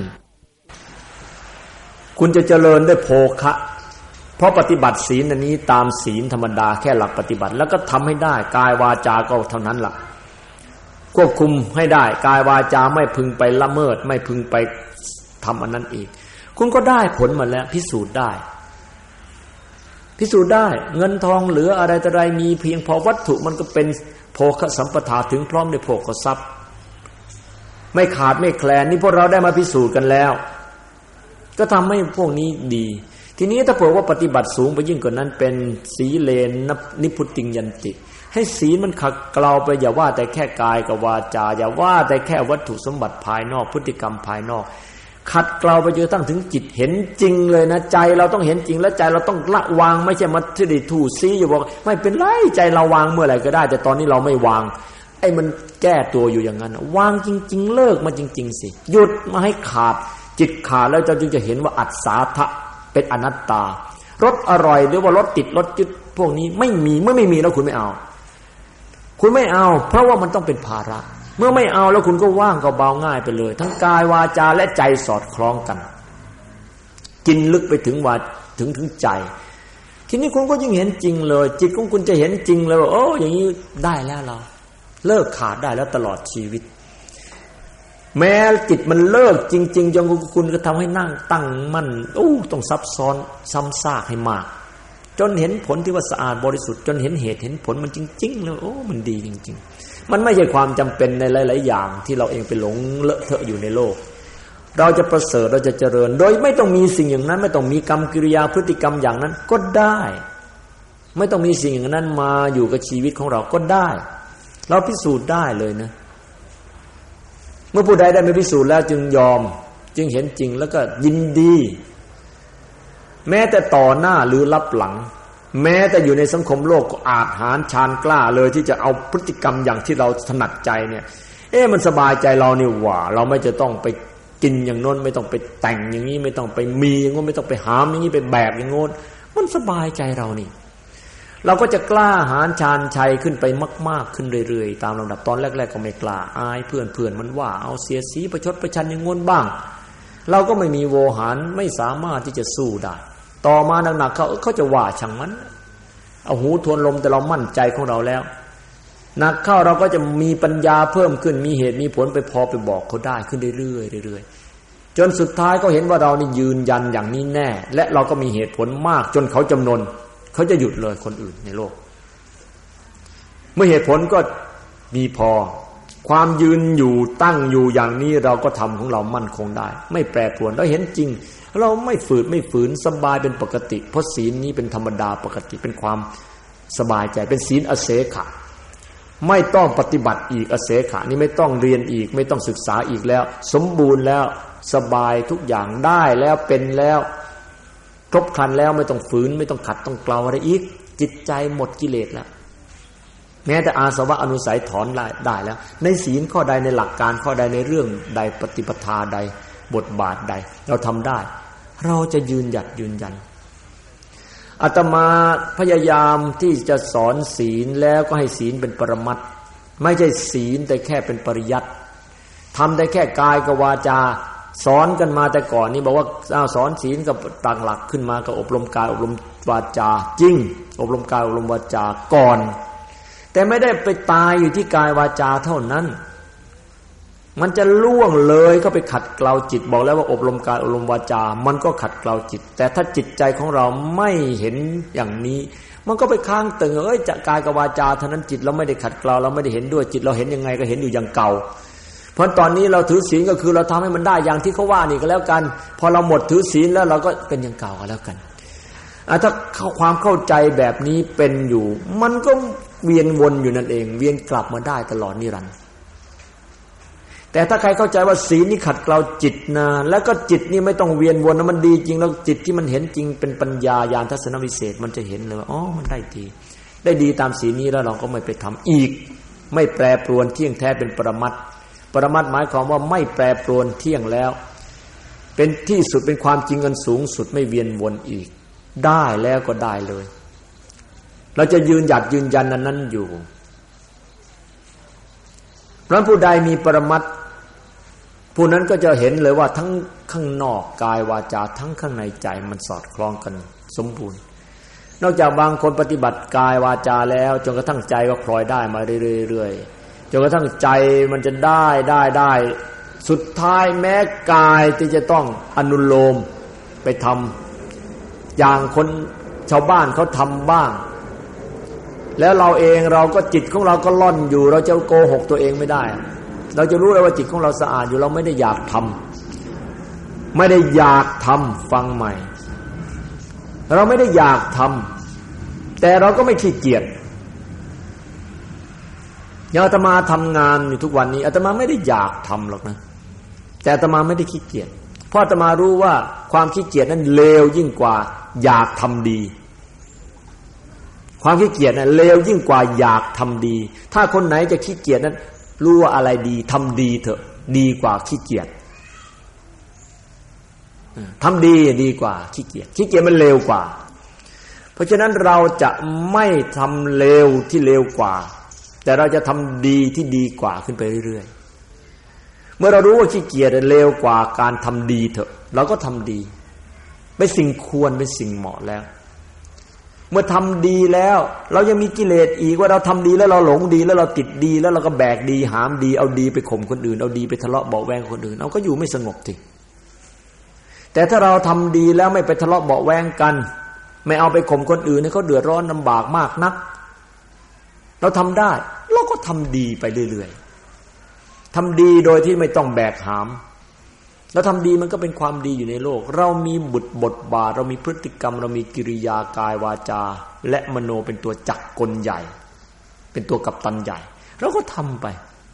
Speaker 3: คุณจะเจริญด้วยโภคะเพราะปฏิบัติศีลอันนี้ตามศีลธรรมดาแค่หลักปฏิบัติแล้วก็ทำให้ได้กายวาจาก็เท่านั้นล่ะควบคุมให้ได้กายวาจาไม่พึงไปละเมิดไม่พึงไปทำอันนั้นอีกคุณก็ได้ผลมาแล้วพิสูจน์ได้เงินทองเหลืออะไรต่ออะไรมีเพียงพอวัตถุมันก็เป็นโภคสัมปทาถึงพร้อมด้วยโภคทรัพย์ไม่ขาดไม่แคลนนี่พวกเราได้มาพิสูจน์กันแล้วก็ทำให้พวกนี้ดีทีนี้ถ้าเผื่อว่าปฏิบัติสูงไปยิ่งกว่านั้นเป็นสีเลนนิพุติงยันติให้ศีลมันขัดเกลาไปอย่าว่าแต่แค่กายกับวาจาอย่าว่าแต่แค่วัตถุสมบัติภายนอกพฤติกรรมภายนอกขัดเกลาไปจนตั้งถึงจิตเห็นจริงเลยนะใจเราต้องเห็นจริงและใจเราต้องละวางไม่ใช่มาที่ดิถูซีอยู่บอกไม่เป็นไรใจเราวางเมื่อไหร่ก็ได้แต่ตอนนี้เราไม่วางไอ้มันแก้ตัวอยู่อย่างนั้นวางจริงๆเลิกมาจริงๆสิหยุดมาให้ขาดจิตขาดแล้วเราจึงจะเห็นว่าอัศสาทะเป็นอนัตตารสอร่อยหรือว่ารสติดรสยึดพวกนี้ไม่มีเมื่อไม่มีแล้วคุณไม่เอาเพราะว่ามันต้องเป็นภาระเมื่อไม่เอาแล้วคุณก็ว่างก็เบาง่ายไปเลยทั้งกายวาจาและใจสอดคล้องกันกินลึกไปถึงถึงใจทีนี้คุณก็ยิ่งเห็นจริงเลยจิตของคุณจะเห็นจริงเลยว่าโอ้อย่างนี้ได้แล้วเราเลิกขาดได้แล้วตลอดชีวิตแม้จิตมันเลิกจริงๆจนคุณก็ทำให้นั่งตั้งมั่นต้องซับซ้อนซ้ำซากให้มากจนเห็นผลที่ว่าสะอาดบริสุทธิ์จนเห็นเหตุเห็นผลมันจริงๆแล้วมันดีจริงๆมันไม่ใช่ความจำเป็นในหลายๆอย่างที่เราเองไปหลงเลอะเทอะอยู่ในโลกเราจะประเสริฐเราจะเจริญโดยไม่ต้องมีสิ่งอย่างนั้นไม่ต้องมีกรรมกิริยาพฤติกรรมอย่างนั้นก็ได้ไม่ต้องมีสิ่งอย่างนั้นมาอยู่กับชีวิตของเราก็ได้เราพิสูจน์ได้เลยนะเมื่อผู้ใดได้มาพิสูจน์แล้วจึงยอมจึงเห็นจริงแล้วก็ยินดีแม้แต่ต่อหน้าหรือรับหลังแม้แต่อยู่ในสังคมโลกก็อาจหาญชาญกล้าเลยที่จะเอาพฤติกรรมอย่างที่เราถนัดใจเนี่ยมันสบายใจเรานี่หว่าเราไม่จะต้องไปกินอย่างโน้นไม่ต้องไปแต่งอย่างนี้ไม่ต้องไปมีอย่างโน้นไม่ต้องไปหามอย่างนี้ไปแบบอย่างโน้นมันสบายใจเรานี่เราก็จะกล้าหาญชาญชัยขึ้นไปมากๆขึ้นเรื่อยๆตามลำดับตอนแรกๆก็ไม่กล้าอายเพื่อนมันว่าเอาเสียสีประชดประชันอย่างโน้นบ้างเราก็ไม่มีโวหารไม่สามารถที่จะสู้ได้ต่อมาหนักๆเขาจะว่าช่างมันเอาหูทวนลมแต่เรามั่นใจของเราแล้วหนักเข้าเราก็จะมีปัญญาเพิ่มขึ้นมีเหตุมีผลไปพอไปบอกเขาได้ขึ้นเรื่อยๆจนสุดท้ายก็เห็นว่าเรานี่ยืนยันอย่างนี้แน่และเราก็มีเหตุผลมากจนเขาจำนนเขาจะหยุดเลยคนอื่นในโลกเมื่อเหตุผลก็มีพอความยืนอยู่ตั้งอยู่อย่างนี้เราก็ทำของเรามั่นคงได้ไม่แปรปรวนเราเห็นจริงเราไม่ฝืดไม่ฝืนสบายเป็นปกติเพราะศีลนี้เป็นธรรมดาปกติเป็นความสบายใจเป็นศีลอเสขะไม่ต้องปฏิบัติอีกอเสขะนี่ไม่ต้องเรียนอีกไม่ต้องศึกษาอีกแล้วสมบูรณ์แล้วสบายทุกอย่างได้แล้วเป็นแล้วครบครันแล้วไม่ต้องฝืนไม่ต้องขัดต้องเกลาอะไรอีกจิตใจหมดกิเลสแล้วแม้แต่อาสวะอนุสัยถอนได้แล้วในศีลข้อใดในหลักการข้อใดในเรื่องใดปฏิปทาใดบทบาทใดเราทำได้เราจะยืนหยัดยืนยันอาตมาพยายามที่จะสอนศีลแล้วก็ให้ศีลเป็นปรมัตถ์ไม่ใช่ศีลแต่แค่เป็นปริยัติทำได้แค่กายกับวาจาสอนกันมาแต่ก่อนนี้บอกว่าสอนศีลกับต่างหลักขึ้นมาก็อบรมกายอบรมวาจาจริงอบรมกายอบรมวาจาก่อนแต่ไม่ได้ไปตายอยู่ที่กายวาจาเท่านั้นมันจะล่วงเลยก็ไปขัดเกลาจิตบอกแล้วว่าอบรมกายอบรมวาจามันก็ขัดเกลาจิตแต่ถ้าจิตใจของเราไม่เห็นอย่างนี้มันก็ไปค้างตึงจะกายกับวาจาเท่านั้นจิตเราไม่ได้ขัดเกลาเราไม่ได้เห็นด้วยจิตเราเห็นยังไงก็เห็นอยู่อย่างเก่าเพราะตอนนี้เราถือศีลก็คือเราทำให้มันได้อย่างที่เขาว่านี่ก็แล้วกันพอเราหมดถือศีลแล้วเราก็เป็นอย่างเก่าก็แล้วกันถ้าความเข้าใจแบบนี้เป็นอยู่มันก็เวียนวนอยู่นั่นเองเวียนกลับมาได้ตลอดนิรันดร์แต่ถ้าใครเข้าใจว่าศีลนี่ขัดเกลาจิตนะแล้วก็จิตนี่ไม่ต้องเวียนวนนะมันดีจริงแล้วจิตที่มันเห็นจริงเป็นปัญญาญาณทัศนวิเศษมันจะเห็นเลยว่าอ๋อมันได้ดีตามศีลนี้แล้วเราก็ไม่ไปทำอีกไม่แปรปรวนเที่ยงแท้เป็นปรมัตถ์ปรมัตถ์หมายความว่าไม่แปรปรวนเที่ยงแล้วเป็นที่สุดเป็นความจริงอันสูงสุดไม่เวียนวนอีกได้แล้วก็ได้เลยเราจะยืนหยัดยืนยันนั้นอยู่เพราะผู้ใดมีปรมัตถ์ผู้นั้นก็จะเห็นเลยว่าทั้งข้างนอกกายวาจาทั้งข้างในใจมันสอดคล้องกันสมบูรณ์นอกจากบางคนปฏิบัติกายวาจาแล้วจนกระทั่งใจก็พลอยได้มาเรื่อยๆจนกระทั่งใจมันจะได้สุดท้ายแม้กายที่จะต้องอนุโลมไปทำอย่างคนชาวบ้านเขาทำบ้างแล้วเราเองเราก็จิตของเราก็ล่อนอยู่เราจะโกหกตัวเองไม่ได้เราจะรู้เลยว่าจิตของเราสะอาดอยู่เราไม่ได้อยากทำฟังใหม่เราไม่ได้อยากทำแต่เราก็ไม่ขี้เกียจอย่างอาตมาทำงานอยู่ทุกวันนี้อาตมาไม่ได้อยากทำหรอกนะแต่อาตมาไม่ได้ขี้เกียจเพราะอาตมารู้ว่าความขี้เกียจนั้นเลวยิ่งกว่าอยากทำดีความขี้เกียจนั้นเลวยิ่งกว่าอยากทำดีถ้าคนไหนจะขี้เกียจนั้นรู้ว่าอะไรดีทำดีเถอะดีกว่าขี้เกียจทำดีดีกว่าขี้เกียจมันเลวกว่าเพราะฉะนั้นเราจะไม่ทำเลวที่เลวกว่าแต่เราจะทำดีที่ดีกว่าขึ้นไปเรื่อยๆเมื่อเรารู้ว่าขี้เกียจเลวกว่าการทำดีเถอะเราก็ทำดีเป็นสิ่งควรเป็นสิ่งเหมาะแล้วเมื่อทำดีแล้วเรายังมีกิเลสอีกว่าเราทำดีแล้วเราหลงดีแล้วเราติดดีแล้วเราก็แบกดีหามดีเอาดีไปข่มคนอื่นเอาดีไปทะเลาะเบาแวงคนอื่นเอาก็อยู่ไม่สงบทีแต่ถ้าเราทำดีแล้วไม่ไปทะเลาะเบาแวงกันไม่เอาไปข่มคนอื่นให้เขาเดือดร้อนลำบากมากนักเราทำได้เราก็ทำดีไปเรื่อยๆทำดีโดยที่ไม่ต้องแบกหามแล้วทำดีมันก็เป็นความดีอยู่ในโลกเรามีบทบาทเรามีพฤติกรรมเรามีกิริยากายวาจาและมโนเป็นตัวจักรกลใหญ่เป็นตัวกัปตันใหญ่เราก็ทำไป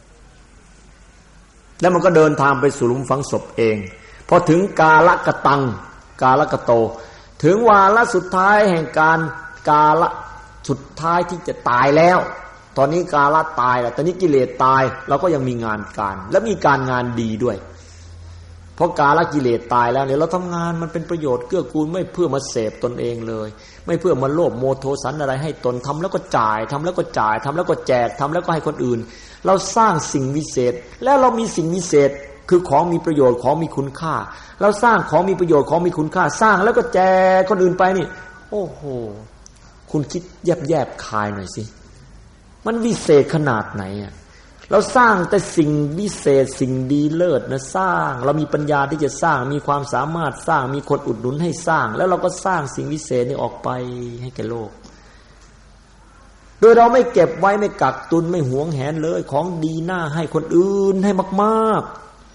Speaker 3: แล้วมันก็เดินทางไปสู่หลุมฝังศพเองพอถึงกาลกตังกาลกโตถึงวาระสุดท้ายแห่งการกาละสุดท้ายที่จะตายแล้วตอนนี้กาละตายแล้วตอนนี้กิเลสตายเราก็ยังมีงานการและมีการงานดีด้วยเพราะกาลกิเลสตายแล้วเนี่ยเราทำงานมันเป็นประโยชน์เกื้อกูลไม่เพื่อมาเสพตนเองเลยไม่เพื่อมาโลภโมโทสันอะไรให้ตนทำแล้วก็จ่ายทำแล้วก็จ่ายทำแล้วก็แจกทำแล้วก็ให้คนอื่นเราสร้างสิ่งวิเศษแล้วเรามีสิ่งวิเศษคือของมีประโยชน์ของมีคุณค่าเราสร้างของมีประโยชน์ของมีคุณค่าสร้างแล้วก็แจกคนอื่นไปนี่โอ้โหคุณคิดแยบคายหน่อยสิมันวิเศษขนาดไหนอ่ะเราสร้างแต่สิ่งวิเศษสิ่งดีเลิศนะสร้างเรามีปัญญาที่จะสร้างมีความสามารถสร้างมีคนอุดหนุนให้สร้างแล้วเราก็สร้างสิ่งวิเศษนี้ออกไปให้แก่โลกโดยเราไม่เก็บไว้ไม่กักตุนไม่หวงแหนเลยของดีน่าให้คนอื่นให้มาก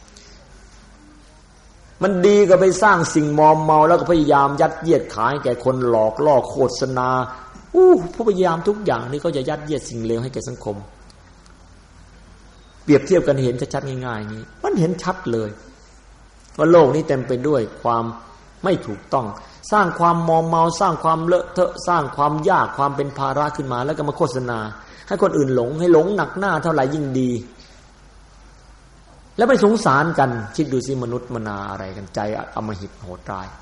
Speaker 3: ๆมันดีก็ไปสร้างสิ่งมอมเมาแล้วก็พยายามยัดเยียดขายแก่คนหลอกล่อโฆษณาพยายามทุกอย่างนี่ก็จะยัดเยียดสิ่งเลวให้แก่สังคมเปรียบเทียบกันเห็นชัดๆง่ายๆนี้มันเห็นชัดเลยว่าโลกนี้เต็มไปด้วยความไม่ถูกต้องสร้างความมอมเมาสร้างความเลอะเทอะสร้างความยากความเป็นภาระขึ้นมาแล้วก็มาโฆษณาให้คนอื่นหลงให้หลงหนักหน้าเท่าไหร่ยิ่งดีแล้วไม่สงสารกันคิดดูสิมนุษย์มนาอะไรกันใจอำมหิตโหดร้าย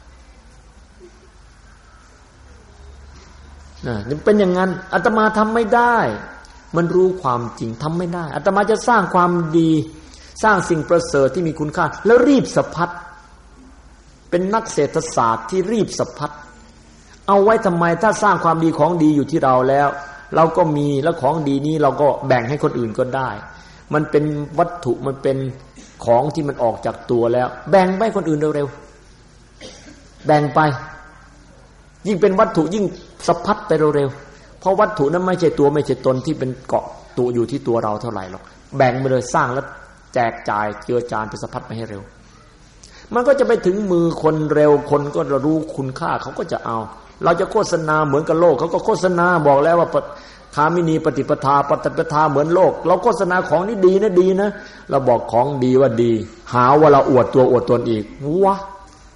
Speaker 3: นี่เป็นอย่างนั้นอาตมาทำไม่ได้มันรู้ความจริงทำไม่ได้อาตมาจะสร้างความดีสร้างสิ่งประเสริฐที่มีคุณค่าแล้วรีบสะพัดเป็นนักเศรษฐศาสตร์ที่รีบสะพัดเอาไว้ทำไมถ้าสร้างความดีของดีอยู่ที่เราแล้วเราก็มีแล้วของดีนี้เราก็แบ่งให้คนอื่นก็ได้มันเป็นวัตถุมันเป็นของที่มันออกจากตัวแล้วแบ่งไปคนอื่นเร็วๆแบ่งไปยิ่งเป็นวัตถุยิ่งสะพัดไปเร็วๆเพราะวัตถุนั้นไม่ใช่ตัวไม่ใช่ตนที่เป็นเกาะตัวอยู่ที่ตัวเราเท่าไหร่หรอกแบ่งไปเลยสร้างแล้วแจกจ่ายเจือจานไปสะพัดไปให้เร็วมันก็จะไปถึงมือคนเร็วคนก็รู้คุณค่าเขาก็จะเอาเราจะโฆษณาเหมือนกับโลกเขาก็โฆษณาบอกแล้วว่าคามินีปฏิปทาปฏิปทาเหมือนโลกเราโฆษณาของนี่ดีนะดีนะเราบอกของดีว่าดีหาว่าเราอวดตัวอวดตนอีกวะ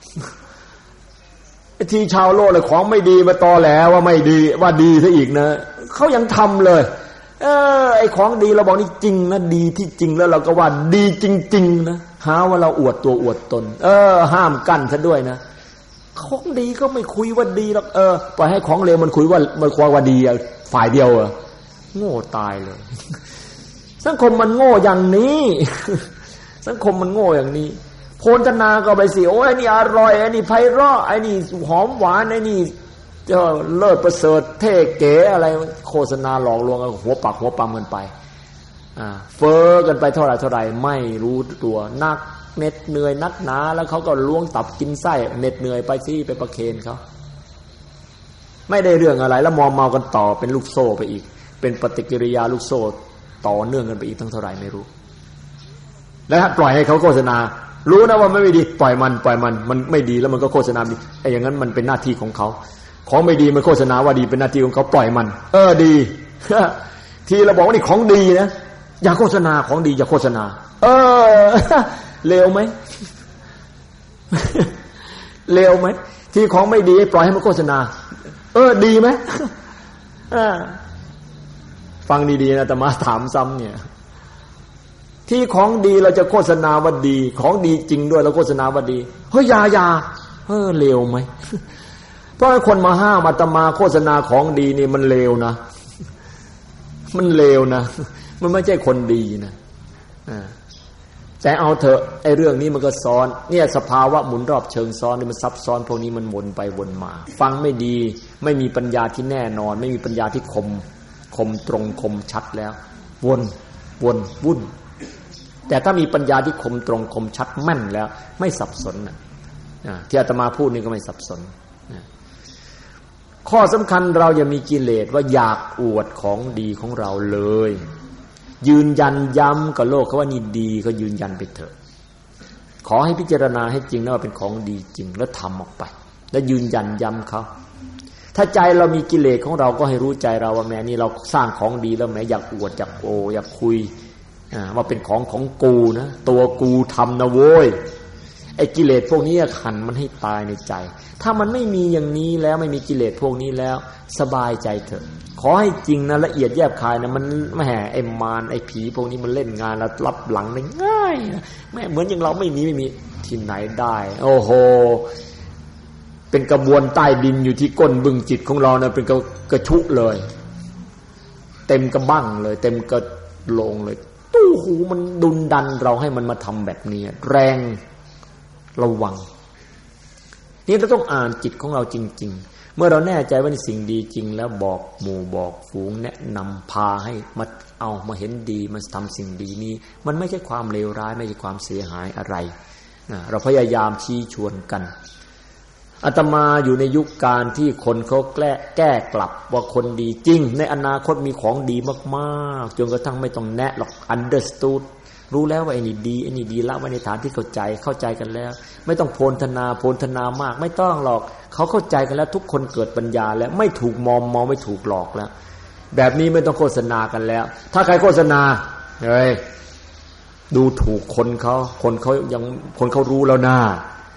Speaker 3: ที่ชาวโลกเลยของไม่ดีมาตอแหลว่าไม่ดีว่าดีซะอีกนะเขายังทำเลยไอ้ของดีเราบอกนี่จริงนะดีที่จริงแล้วเราก็ว่าดีจริงๆนะหาว่าเราอวดตัวอวดตนห้ามกั้นซะด้วยนะของดีก็ไม่คุยว่าดีหรอกปล่อยให้ของเลวมันคุยว่ามันควาว่าดีฝ่ายเดียวโง่ตายเลยสังคมมันโง่อย่างนี้สังคมมันโง่อย่างนี้โพลธนาก็ไปสิโอ้ยไอ้นี่อร่อยไอ้นี่ไพเราะไอ้นี่หอมหวานไอ้นี่เลิศประเสริฐเท่เก๋อะไรโฆษณาหลอกลวงหัวปักหัวปั๊มกันไปเฟ้อกันไปเท่าไหร่ไม่รู้ตัวนักเหน็ดเหนื่อยนักหนาแล้วเขาก็ล้วงตับกินไส้เหน็ดเหนื่อยไปสิไปประเคนเขาไม่ได้เรื่องอะไรแล้วมอมเมากันต่อเป็นลูกโซ่ไปอีกเป็นปฏิกิริยาลูกโซ่ต่อเนื่องกันไปอีกทั้งเท่าไหร่ไม่รู้แล้วปล่อยให้เขาโฆษณารู้นะว่าไม่ดีปล่อยมันมันไม่ดีแล้วมันก็โฆษณาดีไอ้อย่างนั้นมันเป็นหน้าที่ของเขาของไม่ดีมันโฆษณาว่าดีเป็นหน้าที่ของเขาปล่อยมันดีทีเราบอกว่านี่ของดีนะอย่าโฆษณาของดีอย่าโฆษณาเลวไหมเลวไหมที่ของไม่ดีปล่อยให้มันโฆษณาดีไหมฟังดีๆนะแต่มาถามซ้ำเนี่ยที่ของดีเราจะโฆษณาว่าดีของดีจริงด้วยเราโฆษณาว่าดีเฮ้ยอย่าเลวไหมเพราะคนมาห้ามอาตมาโฆษณาของดีนี่มันเลวนะมันเลวนะมันไม่ใช่คนดีนะแต่เอาเถอะไอ้เรื่องนี้มันก็ซ้อนเนี่ยสภาวะหมุนรอบเชิงซ้อนนี่มันซับซ้อนพวกนี้มันวนไปวนมาฟังไม่ดีไม่มีปัญญาที่แน่นอนไม่มีปัญญาที่คมตรงคมชัดแล้ววนวุ่นแต่ถ้ามีปัญญาที่คมตรงคมชัดแม่นแล้วไม่สับสนนะที่อาตมาพูดนี่ก็ไม่สับสนนะข้อสำคัญเราอย่ามีกิเลสว่าอยากอวดของดีของเราเลยยืนยันย้ำกับโลกเขาว่านี่ดีก็ยืนยันไปเถอะขอให้พิจารณาให้จริงนะว่าเป็นของดีจริงแล้วทำออกไปแล้วยืนยันย้ำเขาถ้าใจเรามีกิเลสของเราก็ให้รู้ใจเราว่าแม้นี่เราสร้างของดีแล้วแม้อยากอวดอยากโออยากคุยว่าเป็นของกูนะตัวกูทำนะโว้ยไอ้กิเลสพวกนี้ขันมันให้ตายในใจถ้ามันไม่มีอย่างนี้แล้วไม่มีกิเลสพวกนี้แล้วสบายใจเถอะขอให้จริงนะละเอียดแยบคายนะมันแหมไอ้มารไอ้ผีพวกนี้มันเล่นงานแล้วรับหลังได้ง่ายนะแม่เหมือนอย่างเราไม่มีที่ไหนได้โอ้โหเป็นกระบวนใต้ดินอยู่ที่ก้นบึงจิตของเรานะเป็นกระชุเลยเต็มกระบั้งเลยเต็มกระโลงเลยตู้หูมันดุนดันเราให้มันมาทำแบบนี้แรงระวังนี่เราต้องอ่านจิตของเราจริงๆเมื่อเราแน่ใจว่านี่สิ่งดีจริงแล้วบอกหมู่บอกฝูงแนะนำพาให้มาเห็นดีมาทำสิ่งดีนี้มันไม่ใช่ความเลวร้ายไม่ใช่ความเสียหายอะไรเราพยายามชี้ชวนกันอาตมาอยู่ในยุคการที่คนเขาแก้กลับว่าคนดีจริงในอนาคตมีของดีมากๆจนกระทั่งไม่ต้องแนะหรอก understood รู้แล้วว่าไอ้นี่ดีไอ้นี่ดีละไว้ในฐานที่เข้าใจกันแล้วไม่ต้องโพลธนามากไม่ต้องหรอกเขาเข้าใจกันแล้วทุกคนเกิดปัญญาแล้วไม่ถูกมอมไม่ถูกหลอกแล้วแบบนี้ไม่ต้องโฆษณากันแล้วถ้าใครโฆษณาเฮ้ยดูถูกคนเขายังคนเขารู้แล้วนะ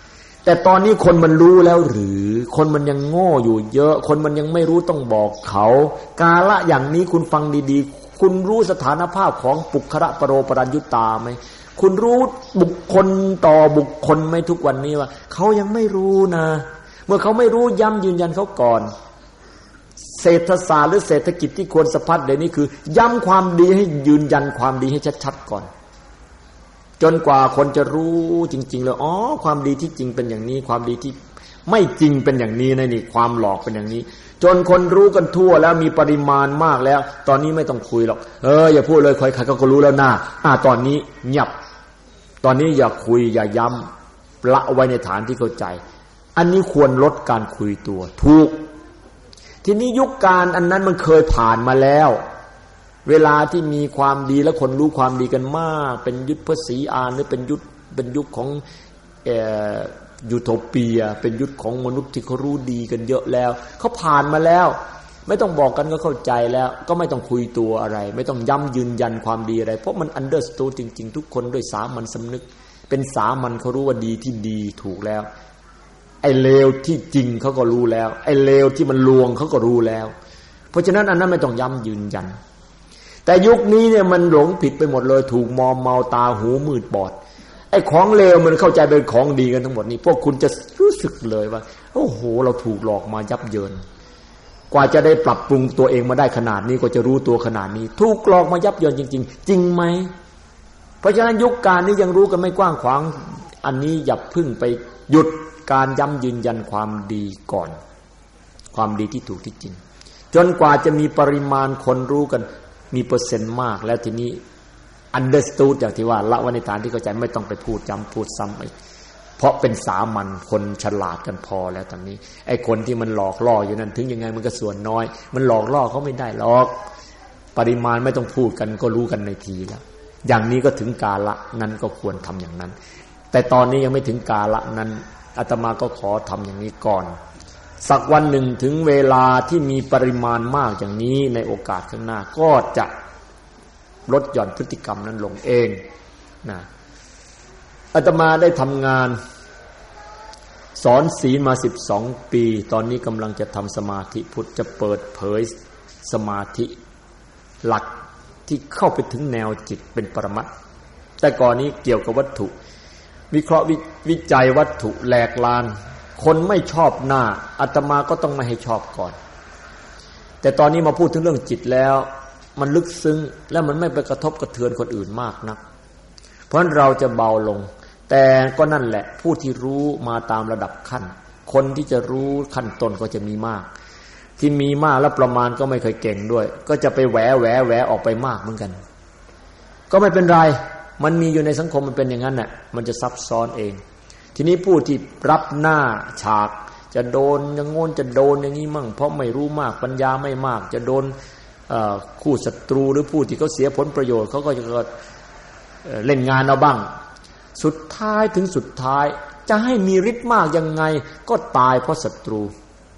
Speaker 3: แต่ตอนนี้คนมันรู้แล้วหรือคนมันยังโง่อยู่เยอะคนมันยังไม่รู้ต้องบอกเขากาละอย่างนี้คุณฟังดีๆคุณรู้สถานภาพของปุคระปโรปรัญญุตาไหมคุณรู้บุคคลต่อบุคคลไหมทุกวันนี้ว่าเขายังไม่รู้นะเมื่อเขาไม่รู้ย้ำยืนยันเขาก่อนเศรษฐศาสตร์หรือเศรษฐกิจที่ควรสะพัดเดี๋ยวนี้คือย้ำความดีให้ยืนยันความดีให้ชัดๆก่อนจนกว่าคนจะรู้จริงๆแล้วอ๋อความดีที่จริงเป็นอย่างนี้ความดีที่ไม่จริงเป็นอย่างนี้นะนี่ความหลอกเป็นอย่างนี้จนคนรู้กันทั่วแล้วมีปริมาณมากแล้วตอนนี้ไม่ต้องคุยหรอกอย่าพูดเลยใครๆก็รู้แล้วนะตอนนี้เงียบตอนนี้อย่าคุยอย่าย้ำละไว้ในฐานที่เข้าใจอันนี้ควรลดการคุยตัวถูกทีนี้ยุคการอันนั้นมันเคยผ่านมาแล้วเวลาที่มีความดีและคนรู้ความดีกันมากเป็นยุคพระศรีอานหรือเป็นยุคของยูโทเปียเป็นยุคของมนุษย์ที่เขารู้ดีกันเยอะแล้วเขาผ่านมาแล้วไม่ต้องบอกกันก็เข้าใจแล้วก็ไม่ต้องคุยตัวอะไรไม่ต้องย้ำยืนยันความดีอะไรเพราะมันอันเดอร์สตูจริงๆทุกคนด้วยสามัญสำนึกเป็นสามัญเขารู้ว่าดีที่ดีถูกแล้วไอ้เลวที่จริงเขาก็รู้แล้วไอ้เลวที่มันลวงเขาก็รู้แล้วเพราะฉะนั้นอันนั้นไม่ต้องย้ำยืนยันแต่ยุคนี้เนี่ยมันหลงผิดไปหมดเลยถูกมอมเมาตาหูมืดบอดไอ้ของเลวมันเข้าใจเป็นของดีกันทั้งหมดนี่พวกคุณจะรู้สึกเลยว่าโอ้โหเราถูกหลอกมายับเยินกว่าจะได้ปรับปรุงตัวเองมาได้ขนาดนี้ก็จะรู้ตัวขนาดนี้ถูกหลอกมายับเยินจริงๆจริงไหมเพราะฉะนั้นยุคการนี้ยังรู้กันไม่กว้างขวางอันนี้อย่าพึ่งไปหยุดการย้ำยืนยันความดีก่อนความดีที่ถูกที่จริงจนกว่าจะมีปริมาณคนรู้กันมีเปอร์เซ็นต์มากแล้วทีนี้ understood อย่างที่ว่าละไว้ในฐานที่เข้าใจไม่ต้องไปพูดย้ำพูดซ้ำอีกเพราะเป็นสามัญคนฉลาดกันพอแล้วตอนนี้ไอ้คนที่มันหลอกล่ออยู่นั่นถึงยังไงมันก็ส่วนน้อยมันหลอกล่อเขาไม่ได้หรอกปริมาณไม่ต้องพูดกันก็รู้กันในทีแล้วอย่างนี้ก็ถึงกาละนั้นก็ควรทำอย่างนั้นแต่ตอนนี้ยังไม่ถึงกาละนั้นอาตมาก็ขอทำอย่างนี้ก่อนสักวันหนึ่งถึงเวลาที่มีปริมาณมากอย่างนี้ในโอกาสข้างหน้าก็จะลดหย่อนพฤติกรรมนั้นลงเองนะอาตมาได้ทำงานสอนศีลมา12ปีตอนนี้กำลังจะทำสมาธิพุทธจะเปิดเผยสมาธิหลักที่เข้าไปถึงแนวจิตเป็นปรมัตถ์แต่ก่อนนี้เกี่ยวกับวัตถุวิเคราะห์วิจัยวัตถุแหลกลานคนไม่ชอบหน้าอาตมาก็ต้องไม่ให้ชอบก่อนแต่ตอนนี้มาพูดถึงเรื่องจิตแล้วมันลึกซึ้งและมันไม่ไปกระทบกระเทือนคนอื่นมากนักเพราะฉะนั้นเราจะเบาลงแต่ก็นั่นแหละผู้ที่รู้มาตามระดับขั้นคนที่จะรู้ขั้นต้นก็จะมีมากที่มีมากแล้วประมาณก็ไม่เคยเก่งด้วยก็จะไปแหวออกไปมากเหมือนกันก็ไม่เป็นไรมันมีอยู่ในสังคมมันเป็นอย่างนั้นน่ะมันจะซับซ้อนเองทีนี้ผู้ที่รับหน้าฉากจะโดนอย่างโน้นจะโดนอย่างนี้มั่งเพราะไม่รู้มากปัญญาไม่มากจะโดนคู่ศัตรูหรือผู้ที่เขาเสียผลประโยชน์เขาก็จะเล่นงานเอาบ้างสุดท้ายถึงสุดท้ายจะให้มีฤทธิ์มากยังไงก็ตายเพราะศัตรู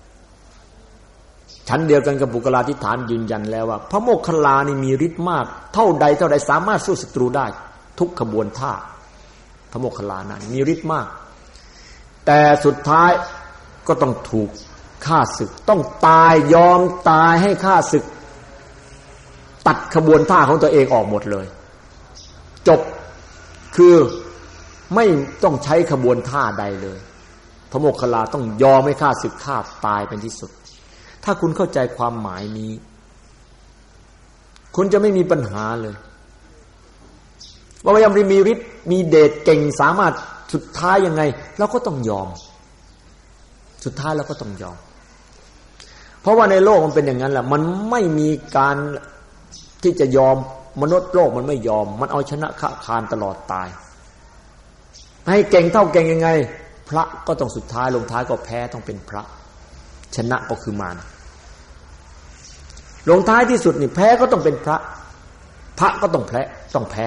Speaker 3: ชั้นเดียวกันกับบุคลาธิฐานยืนยันแล้วว่าพระโมคคัลลานี่มีฤทธิ์มากเท่าใดสามารถสู้ศัตรูได้ทุกขบวนท่าพระโมคคัลลานั้นมีฤทธิ์มากแต่สุดท้ายก็ต้องถูกฆ่าศึกต้องตายยอมตายให้ฆ่าศึกตัดขบวนท่าของตัวเองออกหมดเลยจบคือไม่ต้องใช้ขบวนท่าใดเลยพระโมคคัลลาต้องยอมให้ฆ่าศึกฆ่าตายเป็นที่สุดถ้าคุณเข้าใจความหมายนี้คุณจะไม่มีปัญหาเลยว่าพยายามมีฤทธิ์มีเดชเก่งสามารถสุดท้ายยังไงเราก็ต้องยอมสุดท้ายเราก็ต้องยอมเพราะว่าในโลกมันเป็นอย่างนั้นแหละมันไม่มีการที่จะยอมมนุษย์โลกมันไม่ยอมมันเอาชนะข้าคานตลอดตายให้เก่งเท่าเก่งยังไงพระก็ต้องสุดท้ายลงท้ายก็แพ้ต้องเป็นพระชนะก็คือมารลงท้ายที่สุดนี่แพ้ก็ต้องเป็นพระก็ต้องแพ้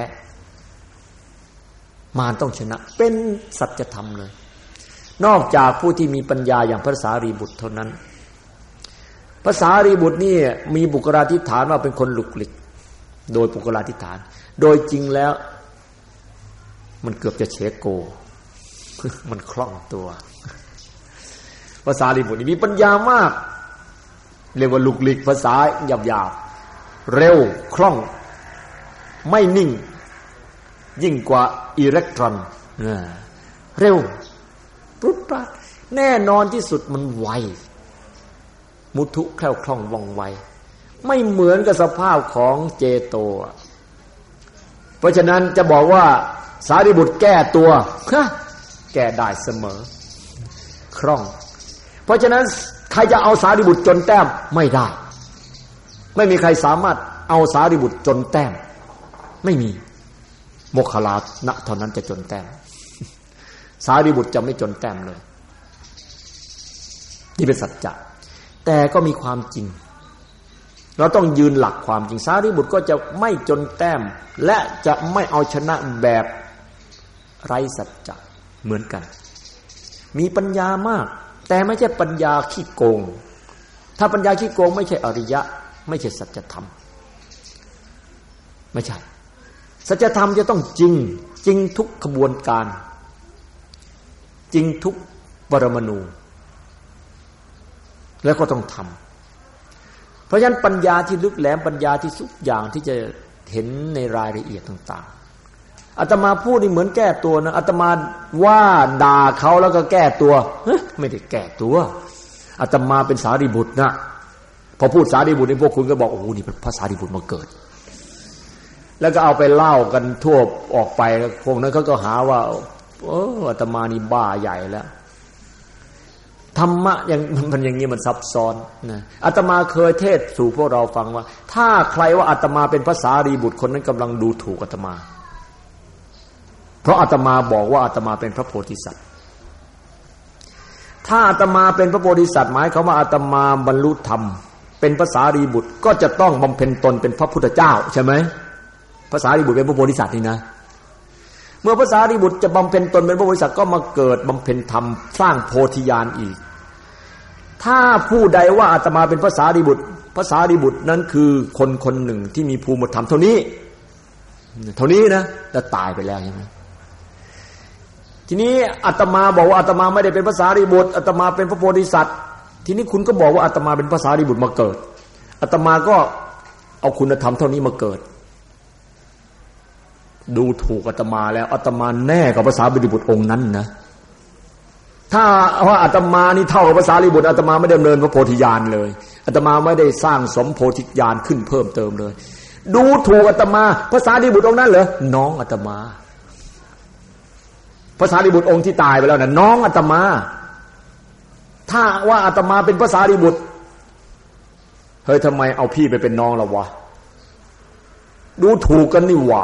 Speaker 3: มารต้องชนะเป็นสัจธรรมเลยนอกจากผู้ที่มีปัญญาอย่างพระสารีบุตรเท่านั้นพระสารีบุตรนี่มีบุคลาธิฐานว่าเป็นคนหลุกหลิกโดยบุคลาธิฐานโดยจริงแล้วมันเกือบจะเฉโกมันคล่องตัวภาษาลิบุตรนี่มีปัญญามากเรียกว่าลุกลิกภาษาหยาบๆเร็วคล่องไม่นิ่งยิ่งกว่าอิเล็กตรอนเร็วปุ๊บปั๊บแน่นอนที่สุดมันไวมุทุแคล่วคล่องว่องไวไม่เหมือนกับสภาพของเจโตเพราะฉะนั้นจะบอกว่าสารีบุตรแก้ตัวแก้ได้เสมอคล่องเพราะฉะนั้นใครจะเอาสารีบุตรจนแต้มไม่ได้ไม่มีใครสามารถเอาสารีบุตรจนแต้มไม่มีโมคคัลลานะเท่านั้นจะจนแต้มสารีบุตรจะไม่จนแต้มเลยนี่เป็นสัจจะแต่ก็มีความจริงเราต้องยืนหลักความจริงสารีบุตรก็จะไม่จนแต้มและจะไม่เอาชนะแบบไร้สัจจะเหมือนกันมีปัญญามากแต่ไม่ใช่ปัญญาขี้โกงถ้าปัญญาขี้โกงไม่ใช่อริยะไม่ใช่สัจธรรมไม่ใช่สัจธรรมจะต้องจริงจริงทุกขบวนการจริงทุกปรมาณูแล้วก็ต้องทำเพราะฉะนั้นปัญญาที่ลึกแหลมปัญญาที่ทุกอย่างที่จะเห็นในรายละเอียดต่างๆอาตมาพูดนี่เหมือนแก้ตัวนะอาตมาว่าด่าเขาแล้วก็แก้ตัวไม่ได้แก้ตัวอาตมาเป็นสารีบุตรนะพอพูดสารีบุตรนี่พวกคุณก็บอกโอ้โหนี่เป็นพระสารีบุตรมาเกิดแล้วก็เอาไปเล่ากันทั่วออกไปพวกนั้นเขาก็หาว่าอาตมานี่บ้าใหญ่แล้วธรรมะอย่างมันอย่างนี้มันซับซ้อนนะอาตมาเคยเทศสู่พวกเราฟังว่าถ้าใครว่าอาตมาเป็นพระสารีบุตรคนนั้นกำลังดูถูกอาตมาเพราะอาตมาบอกว่าอาตมาเป็นพระโพธิสัตว์ถ้าอาตมาเป็นพระโพธิสัตว์หมายความว่าอาตมาบรรลุธรรมเป็นพระสารีบุตรก็จะต้องบำเพ็ญตนเป็นพระพุทธเจ้าใช่ไหมพระสารีบุตรเป็นพระโพธิสัตว์นี่นะเมื่อพระสารีบุตรจะบำเพ็ญตนเป็นพระโพธิสัตว์ก็มาเกิดบำเพ็ญธรรมสร้างโพธิญาณอีกถ้าผู้ใดว่าอาตมาเป็นพระสารีบุตรพระสารีบุตรนั้นคือคนคนหนึ่งที่มีภูมิธรรมเท่านี้นะแต่ตายไปแล้วใช่ไหมทีนี้อาตมาบอกว่าอาตมาไม่ได้เป็นพระสารีบุตรอาตมาเป็นพระโพธิสัตว์ทีนี้คุณก็บอกว่าอาตมาเป็นพระสารีบุตรมาเกิดอาตมาก็เอาคุณธรรมเท่านี้มาเกิดดูถูกอาตมาแล้วอาตมาแน่กับพระสารีบุตรองค์นั้นนะถ้าว่าอาตมานี่เท่ากับพระสารีบุตรอาตมาไม่ดำเนินพระโพธิญาณเลยอาตมาไม่ได้สร้างสมโพธิญาณขึ้นเพิ่มเติมเลยดูถูกอาตมาพระสารีบุตรองค์นั้นเหรอน้องอาตมาพระสารีบุตรองค์ที่ตายไปแล้วน่ะน้องอาตมาถ้าว่าอาตมาเป็นพระสารีบุตรเฮ้ยทำไมเอาพี่ไปเป็นน้องล่ะวะดูถูกกันนี่หว่า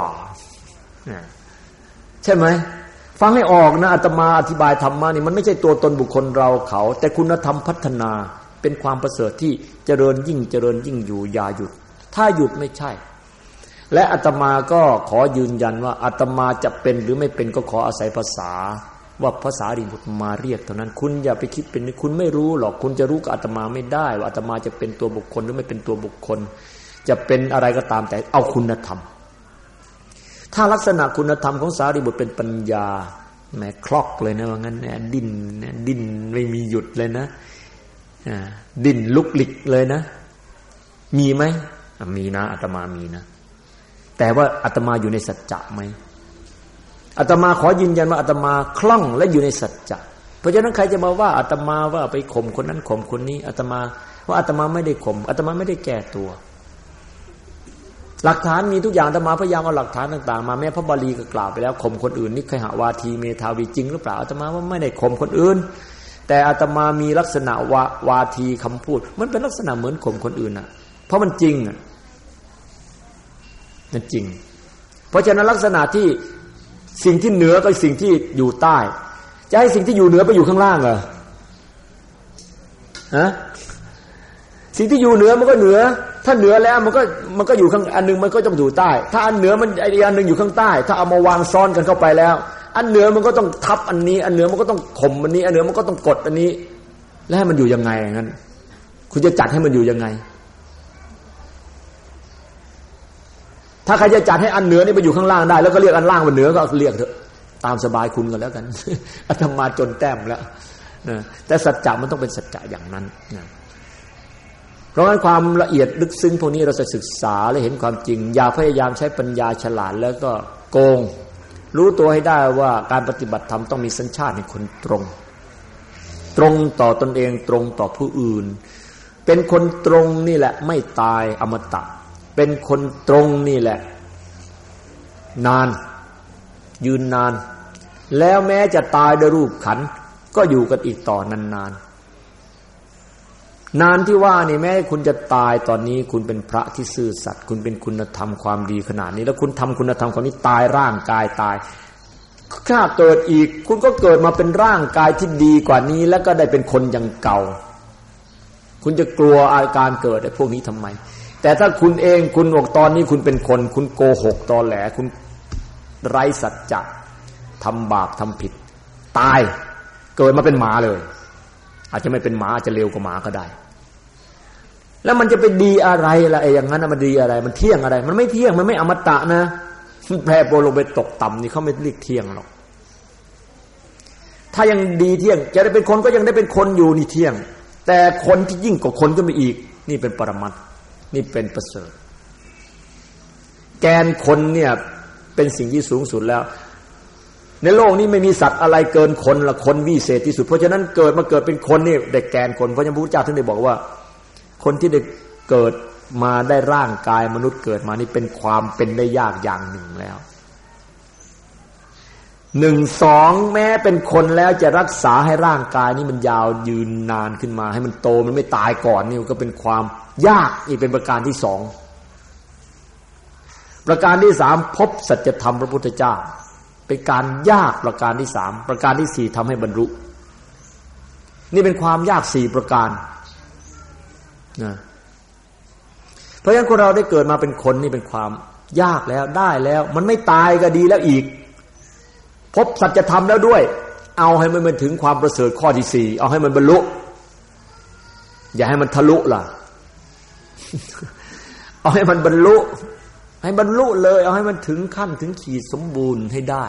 Speaker 3: ใช่ไหมฟังให้ออกนะอาตมาอธิบายธรรมะนี่มันไม่ใช่ตัวตนบุคคลเราเขาแต่คุณธรรมพัฒนาเป็นความประเสริฐที่เจริญยิ่งอยู่อย่าหยุดถ้าหยุดไม่ใช่และอาตมาก็ขอยืนยันว่าอาตมาจะเป็นหรือไม่เป็นก็ขออาศัยภาษาว่าภาษาสารีบุตรมาเรียกเท่านั้นคุณอย่าไปคิดเป็นคุณไม่รู้หรอกคุณจะรู้กับอาตมาไม่ได้ว่าอาตมาจะเป็นตัวบุคคลหรือไม่เป็นตัวบุคคลจะเป็นอะไรก็ตามแต่เอาคุณธรรมถ้าลักษณะคุณธรรมของสารีบุตรเป็นปัญญาแหมคลอกเลยนะว่างั้นเนี่ยดิ้นไม่มีหยุดเลยนะดิ้นลุกลิกเลยนะมีไหมมีนะอาตมามีนะแต่ว่าอาตมาอยู่ในสัจจะไหมอาตมาขอยืนยันว่าอาตมาคล่องและอยู่ในสัจจะเพราะฉะนั้นใครจะมาว่าอาตมาว่าไปข่มคนนั้นข่มคนนี้อาตมาว่าอาตมาไม่ได้ข่มอาตมาไม่ได้แก้ตัวหลักฐานมีทุกอย่างอาตมาพยายามเอาหลักฐานต่างๆมาแม้พระบาลีก็กล่าวไปแล้วข่มคนอื่นนี่เคหวาทีเมธาวีจริงหรือเปล่าอาตมาว่าไม่ได้ข่มคนอื่นแต่อาตมามีลักษณะวาทีคำพูดมันเป็นลักษณะเหมือนข่มคนอื่นน่ะเพราะมันจริงอ่ะนั่นจริงเพราะฉะนั้นลักษณะที่สิ่งที่เหนือกับสิ่งที่อยู่ใต้จะให้สิ่งที่อยู่เหนือไปอยู่ข้างล่างเหรอฮะสิ่งที่อยู่เหนือมันก็เหนือถ้าเหนือแล้วมันก็อยู่ข้างอันนึงมันก็ต้องอยู่ใต้ถ้าอันเหนือมันไอ้อันนึงอยู่ข้างใต้ถ้าเอามาวางซ้อนกันเข้าไปแล้วอันเหนือมันก็ต้องทับอันนี้อันเหนือมันก็ต้องข่มอันนี้อันเหนือมันก็ต้องกดอันนี้แล้วให้มันอยู่ยังไงงั้นคุณจะจัดให้มันอยู่ยังไงถ้าใครจะจัดให้อันเหนือนี่ไปอยู่ข้างล่างได้แล้วก็เรียกอันล่างว่าเหนือก็เรียกเถอะตามสบายคุณก็แล้วกัน อาตมาจนแต้มแล้วนะแต่สัจจะมันต้องเป็นสัจจะอย่างนั้นนะเพราะงั้นความละเอียดลึกซึ้งพวกนี้เราจะศึกษาและเห็นความจริงอย่าพยายามใช้ปัญญาฉลาดแล้วก็โกงรู้ตัวให้ได้ว่าการปฏิบัติธรรมต้องมีสัญชาติเป็นคนตรงต่อตนเองตรงต่อผู้อื่นเป็นคนตรงนี่แหละไม่ตายอมตะเป็นคนตรงนี่แหละนานยืนนานแล้วแม้จะตายด้วยรูปขันธ์ก็อยู่กันอีกต่อนานนานที่ว่านี่แม้คุณจะตายตอนนี้คุณเป็นพระที่ซื่อสัตย์คุณเป็นคุณธรรมความดีขนาดนี้แล้วคุณทำคุณธรรมความนี้ตายร่างกายตายถ้าเกิดอีกคุณก็เกิดมาเป็นร่างกายที่ดีกว่านี้แล้วก็ได้เป็นคนอย่างเก่าคุณจะกลัวอาการเกิดไอ้พวกนี้ทำไมแต่ถ้าคุณเองคุณบอกตอนนี้คุณเป็นคนคุณโกหกตอแหลคุณไร้สัจจะทำบาปทำผิดตายเกิดมาเป็นหมาเลยอาจจะไม่เป็นหมาอาจจะเร็วกว่าหมาก็ได้แล้วมันจะไปดีอะไรล่ะไอ้อย่างนั้นมันดีอะไรมันเที่ยงอะไรมันไม่เที่ยงมันไม่อมตะนะแปรปรวนลงไปตกต่ำนี่เขาไม่เรียกเที่ยงหรอกถ้ายังดีเที่ยงจะได้เป็นคนก็ยังได้เป็นคนอยู่นี่เที่ยงแต่คนที่ยิ่งกว่าคนก็มีอีกนี่เป็นปรมัตถ์นี่เป็นประเสริฐแกนคนเนี่ยเป็นสิ่งที่สูงสุดแล้วในโลกนี้ไม่มีสัตว์อะไรเกินคนละคนวิเศษที่สุดเพราะฉะนั้นเกิดมาเกิดเป็นคนนี่ได้แกนคนเพราะฉะนั้นพระพุทธเจ้าท่านได้บอกว่าคนที่ได้เกิดมาได้ร่างกายมนุษย์เกิดมานี่เป็นความเป็นได้ยากอย่างหนึ่งแล้ว1 2แม้เป็นคนแล้วจะรักษาให้ร่างกายนี้มันยาวยืนนานขึ้นมาให้มันโตมันไม่ตายก่อนนี่ก็เป็นความยากอีกเป็นประการที่2ประการที่3พบสัจธรรมพระพุทธเจ้าเป็นการยากประการที่3ประการที่4ทำให้บรรลุนี่เป็นความยาก4ประการนะเพราะฉะนั้นคนเราได้เกิดมาเป็นคนนี่เป็นความยากแล้วได้แล้วมันไม่ตายก็ดีแล้วอีกพบสัจธรรมแล้วด้วยเอาให้มันถึงความประเสริฐข้อที่4เอาให้มันบรรลุอย่าให้มันทะลุล่ะ เอาให้มันบรรลุให้บรรลุเลยเอาให้มันถึงขั้นถึงขีดสมบูรณ์ให้ได้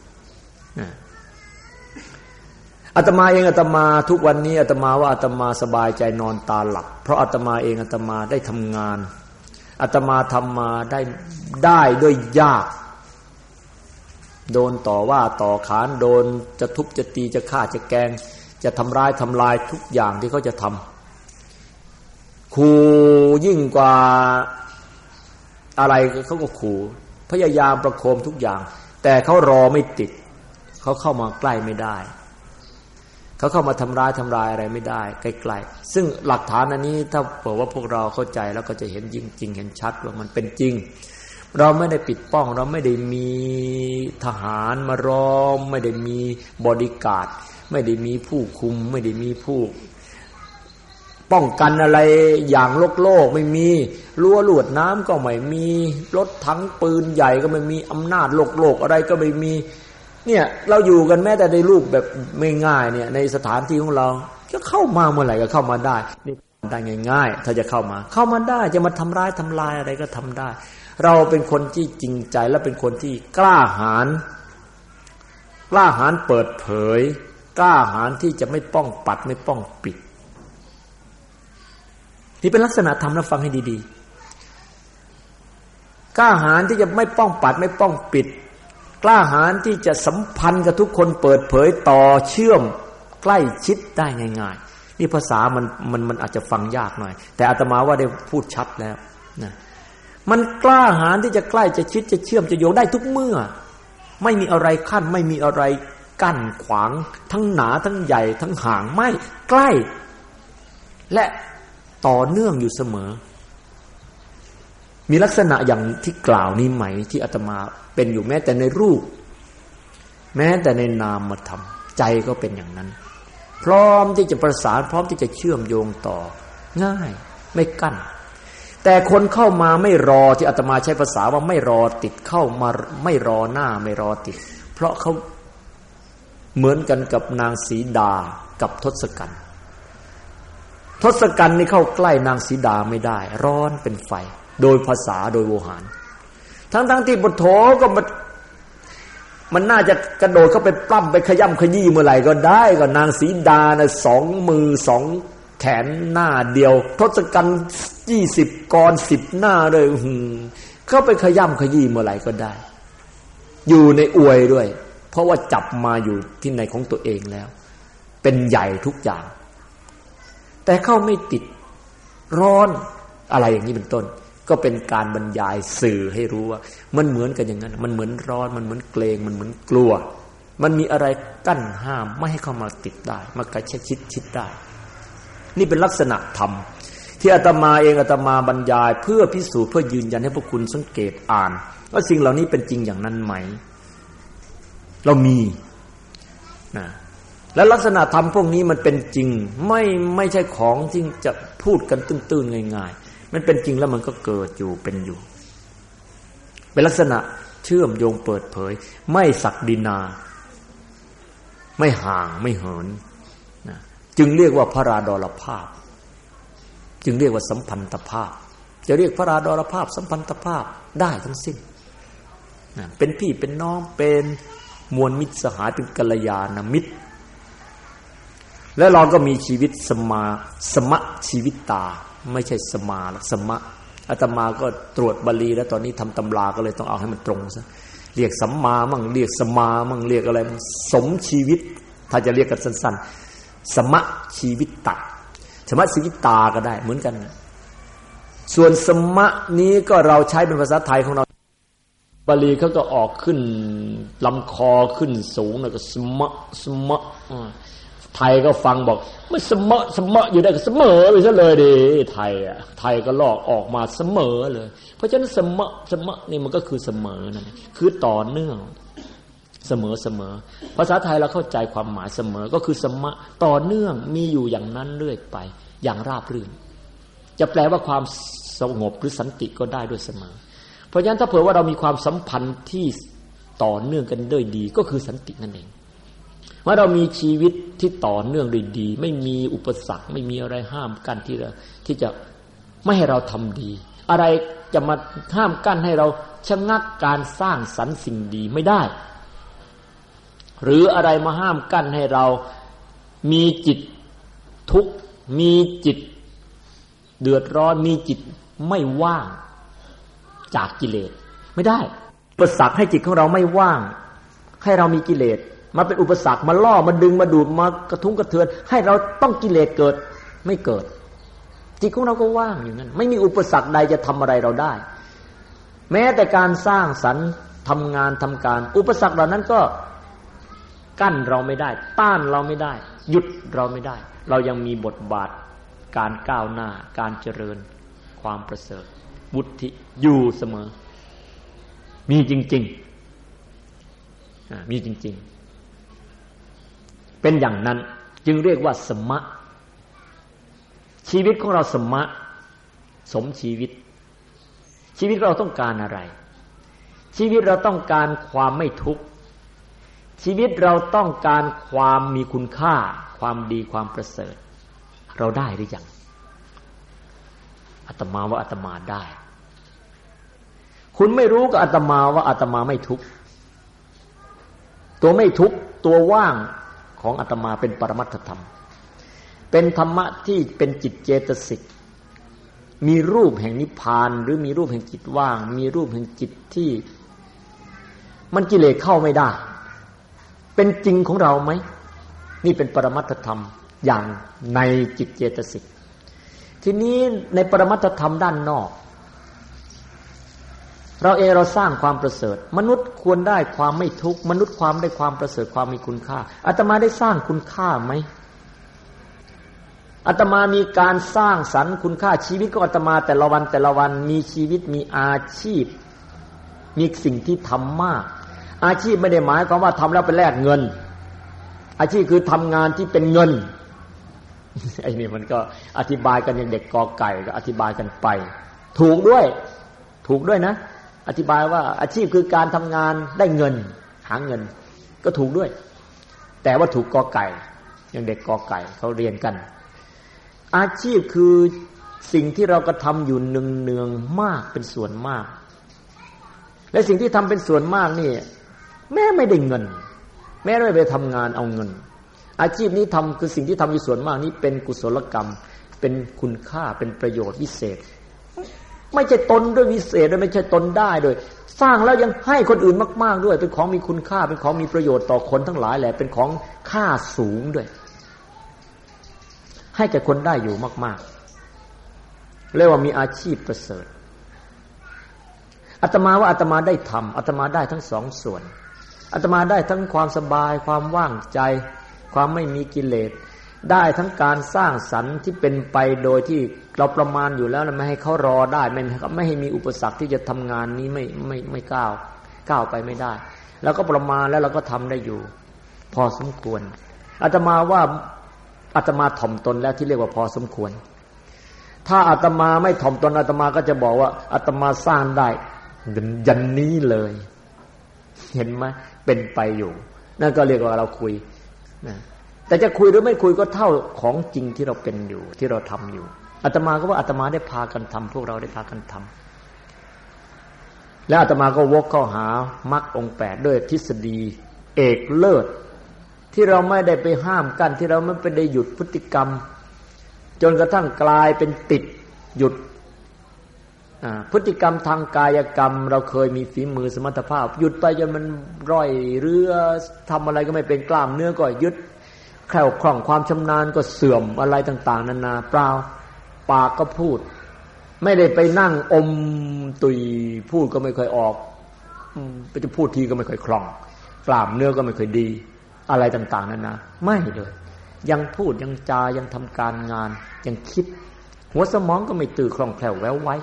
Speaker 3: อาตมาเองอาตมาทุกวันนี้อาตมาว่าอาตมาสบายใจนอนตาหลับเพราะอาตมาเองอาตมาได้ทำงานอาตมาทำมาได้ด้วยยากโดนต่อว่าต่อขานโดนจะทุบจะตีจะฆ่าจะแกล้งจะทำร้ายทำลายทุกอย่างที่เขาจะทำขู่ยิ่งกว่าอะไรเขาก็ขู่พยายามประโคมทุกอย่างแต่เขารอไม่ติดเขาเข้ามาใกล้ไม่ได้เขาเข้ามาทำร้ายอะไรไม่ได้ใกล้ๆซึ่งหลักฐานอันนี้ถ้าบอกว่าพวกเราเข้าใจแล้วก็จะเห็นจริงๆเห็นชัดว่ามันเป็นจริงเราไม่ได้ปิดป้องเราไม่ได้มีทหารมาล้อมไม่ได้มีบอดี้การ์ดไม่ได้มีผู้คุมไม่ได้มีผู้ป้องกันอะไรอย่างโลกไม่มีรั้วลวดน้ำก็ไม่มีรถถังปืนใหญ่ก็ไม่มีอำนาจโลกอะไรก็ไม่มีเนี่ยเราอยู่กันแม้แต่ในรูปแบบไม่ง่ายเนี่ยในสถานที่ของเราจะเข้ามาเมื่อไหร่ก็เข้ามาได้นี่ได้ง่ายๆถ้าจะเข้ามาได้จะมาทำร้ายทำลายอะไรก็ทำได้เราเป็นคนที่จริงใจและเป็นคนที่กล้าหาญเปิดเผยกล้าหาญที่จะไม่ป้องปัดไม่ป้องปิดนี่เป็นลักษณะธรรมนะฟังให้ดีๆกล้าหาญที่จะไม่ป้องปัดไม่ป้องปิดกล้าหาญที่จะสัมพันธ์กับทุกคนเปิดเผยต่อเชื่อมใกล้ชิดได้ง่ายๆนี่ภาษามันอาจจะฟังยากหน่อยแต่อาตมาว่าได้พูดชัดแล้วนะมันกล้าหาญที่จะใกล้จะชิดจะเชื่อมจะโยงได้ทุกเมื่อไม่มีอะไรขั้นไม่มีอะไรกั้นขวางทั้งหนาทั้งใหญ่ทั้งห่างไม่ใกล้และต่อเนื่องอยู่เสมอมีลักษณะอย่างที่กล่าวนี้ไหมที่อาตมาเป็นอยู่แม้แต่ในรูปแม้แต่ในนามธรรมใจก็เป็นอย่างนั้นพร้อมที่จะประสานพร้อมที่จะเชื่อมโยงต่อง่ายไม่กั้นแต่คนเข้ามาไม่รอที่อาตมาใช้ภาษาว่าไม่รอติดเข้ามาไม่รอหน้าไม่รอติดเพราะเขาเหมือนกันกับนางสีดากับทศกัณฐ์นี่เข้าใกล้นางสีดาไม่ได้ร้อนเป็นไฟโดยภาษาโดยโวหารทั้งที่บทโถก็มามันน่าจะกระโดดเข้าไปปล้ำไปขย่ำขยี้เมื่อไหร่ก็ได้ก็นางสีดานะ2 มือ 2 แขนหน้าเดียวทศกัณฐ์20 กร 10 หน้าเลยเข้าไปขย่ำขยี้เมื่อไหร่ก็ได้อยู่ในอวยด้วยเพราะว่าจับมาอยู่ที่ในของตัวเองแล้วเป็นใหญ่ทุกอย่างแต่เข้าไม่ติดร้อนอะไรอย่างนี้เป็นต้นก็เป็นการบรรยายสื่อให้รู้ว่ามันเหมือนกันอย่างนั้นมันเหมือนร้อนมันเหมือนเกรงมันเหมือนกลัวมันมีอะไรกั้นห้ามไม่ให้เข้ามาติดได้มากระชิดได้นี่เป็นลักษณะธรรมที่อาตมาเองอาตมาบรรยายเพื่อพิสูจน์เพื่อยืนยันให้พวกคุณสังเกตอ่านว่าสิ่งเหล่านี้เป็นจริงอย่างนั้นไหมเรามีนะและลักษณะธรรมพวกนี้มันเป็นจริงไม่ใช่ของที่จะพูดกันตื้นๆง่ายๆมันเป็นจริงแล้วมันก็เกิดอยู่เป็นอยู่เป็นลักษณะเชื่อมโยงเปิดเผยไม่ศักดินาไม่ห่างไม่เหินนะจึงเรียกว่าพระราดรภาพจึงเรียกว่าสัมพันธภาพจะเรียกพระราดรภาพสัมพันธภาพได้ทั้งสิ้นนะเป็นพี่เป็นน้องเป็นมวลมิตรสหายเป็นกัลยาณมิตรและเราก็มีชีวิตสมะชีวิตตาไม่ใช่สมาหรอกสมะอาตมาก็ตรวจบาลีแล้วตอนนี้ทำตำราก็เลยต้องเอาให้มันตรงซะเรียกสัมมามั่งเรียกสมามั่งเรียกอะไรสมชีวิตถ้าจะเรียกกันสั้นๆสมะชีวิตตะสมะชีวิตตาก็ได้เหมือนกันส่วนสมะนี้ก็เราใช้เป็นภาษาไทยของเราบาลีเขาก็ออกขึ้นลำคอขึ้นสูงแล้วก็สมะไทยก็ฟังบอกไม่สมะอยู่ได้ก็เสมอไปซะเลยดิไทยก็ลอกออกมาเสมอเลยเพราะฉะนั้นสมะนี่มันก็คือเสมอนั่นเองคือต่อเนื่องเสมอภาษาไทยเราเข้าใจความหมายเสมอก็คือสมะต่อเนื่องมีอยู่อย่างนั้นเรื่อยไปอย่างราบรื่นจะแปลว่าความสงบหรือสันติก็ได้ด้วยเสมอเพราะฉะนั้นถ้าเผื่อว่าเรามีความสัมพันธ์ที่ต่อเนื่องกันด้วยดีก็คือสันตินั่นเองว่าเรามีชีวิตที่ต่อเนื่องด้วยดีไม่มีอุปสรรคไม่มีอะไรห้ามกั้นที่จะไม่ให้เราทำดีอะไรจะมาห้ามกั้นให้เราชะงักการสร้างสรรค์สิ่งดีไม่ได้หรืออะไรมาห้ามกั้นให้เรามีจิตทุกข์มีจิตเดือดร้อนมีจิตไม่ว่างจากกิเลสไม่ได้อุปสรรคให้จิตของเราไม่ว่างให้เรามีกิเลสมาเป็นอุปสรรคมาล่อมาดึงมาดูดมากระทุ้งกระเทือนให้เราต้องกิเลสเกิดไม่เกิดจิตของเราก็ว่างอยู่นั้นไม่มีอุปสรรคใดจะทำอะไรเราได้แม้แต่การสร้างสรรค์ทำงานทำการอุปสรรคเหล่านั้นก็กั้นเราไม่ได้ต้านเราไม่ได้หยุดเราไม่ได้เรายังมีบทบาทการก้าวหน้าการเจริญความประเสริฐวุฒิอยู่เสมอมีจริงๆมีจริงๆเป็นอย่างนั้นจึงเรียกว่าสมะชีวิตของเราสมะสมชีวิตชีวิตเราต้องการอะไรชีวิตเราต้องการความไม่ทุกข์ชีวิตเราต้องการความมีคุณค่าความดีความประเสริฐเราได้หรือยังอาตมาว่าอาตมาได้คุณไม่รู้กับอาตมาว่าอาตมาไม่ทุกข์ตัวไม่ทุกข์ตัวว่างของอาตมาเป็นปรมัตถธรรมเป็นธรรมะที่เป็นจิตเจตสิกมีรูปแห่งนิพพานหรือมีรูปแห่งจิตว่างมีรูปแห่งจิตที่มันกิเลสเข้าไม่ได้เป็นจริงของเราไหมนี่เป็นปรมัตถธรรมอย่างในจิตเจตสิกทีนี้ในปรมัตถธรรมด้านนอกเราเองเราสร้างความประเสริฐมนุษย์ควรได้ความไม่ทุกข์มนุษย์ความได้ความประเสริฐความมีคุณค่าอาตมาได้สร้างคุณค่าไหมอาตมามีการสร้างสรรค์คุณค่าชีวิตของอาตมาแต่ละวันมีชีวิตมีอาชีพมีสิ่งที่ทำมากอาชีพไม่ได้หมายความว่าทำแล้วไปแลกเงินอาชีพคือทำงานที่เป็นเงินไอ้นี่มันก็อธิบายกันอย่างเด็กกอไก่ก็อธิบายกันไปถูกด้วยนะอธิบายว่าอาชีพคือการทำงานได้เงินหาเงินก็ถูกด้วยแต่ว่าถูกกอไก่อย่างเด็กกอไก่เขาเรียนกันอาชีพคือสิ่งที่เรากระทำอยู่เนืองๆมากเป็นส่วนมากและสิ่งที่ทำเป็นส่วนมากนี่แม้ไม่ได้เงินแม้ไม่ไปทำงานเอาเงินอาชีพนี้ทำคือสิ่งที่ทำอยู่ส่วนมากนี้เป็นกุศลกรรมเป็นคุณค่าเป็นประโยชน์วิเศษไม่ใช่ตนด้วยวิเศษด้วยไม่ใช่ตนได้ด้วยสร้างแล้วยังให้คนอื่นมากๆด้วยเป็นของมีคุณค่าเป็นของมีประโยชน์ต่อคนทั้งหลายแหละเป็นของค่าสูงด้วยให้แก่คนได้อยู่มากๆเรียกว่ามีอาชีพประเสริฐอาตมาว่าอาตมาได้ทำอาตมาได้ทั้งสองส่วนอาตมาได้ทั้งความสบายความว่างใจความไม่มีกิเลสได้ทั้งการสร้างสรรค์ที่เป็นไปโดยที่เราประมาณอยู่แล้วไม่ให้เขารอได้ไม่ให้มีอุปสรรคที่จะทำงานนี้ไม่ก้าวไปไม่ได้แล้วก็ประมาณแล้วเราก็ทำได้อยู่พอสมควรอาตมาว่าอาตมาถ่อมตนแล้วที่เรียกว่าพอสมควรถ้าอาตมาไม่ถ่อมตนอาตมาก็จะบอกว่าอาตมาสร้างได้ยันนี้เลยเห็นไหมเป็นไปอยู่นั่นก็เรียกว่าเราคุยนะแต่จะคุยหรือไม่คุยก็เท่าของจริงที่เราเป็นอยู่ที่เราทำอยู่อาตมาก็ว่าอาตมาได้พากันทำพวกเราได้พากันทำแล้วอาตมาก็วกเข้าหามรรคองค์8ด้วยทฤษฎีเอกเลิศที่เราไม่ได้ไปห้ามกั้นที่เราไม่ไปได้หยุดพฤติกรรมจนกระทั่งกลายเป็นติดหยุดพฤติกรรมทางกายกรรมเราเคยมีฝีมือสมรรถภาพหยุดไปจนมันร่อยเรือทำอะไรก็ไม่เป็นกล้ามเนื้อก็ยึดแคล่วคล่องความชำนาญก็เสื่อมอะไรต่างๆนานาเปล่าปากก็พูดไม่ได้ไปนั่งอมตุยพูดก็ไม่ค่อยออกไปจะพูดทีก็ไม่ค่อยคล่องกล้ามเนื้อก็ไม่ค่อยดีอะไรต่างๆนานาไม่เลยยังพูดยังจายังทำการงานยังคิดหัวสมองก็ไม่ตื่นคล่องแคล่วแว้วไว้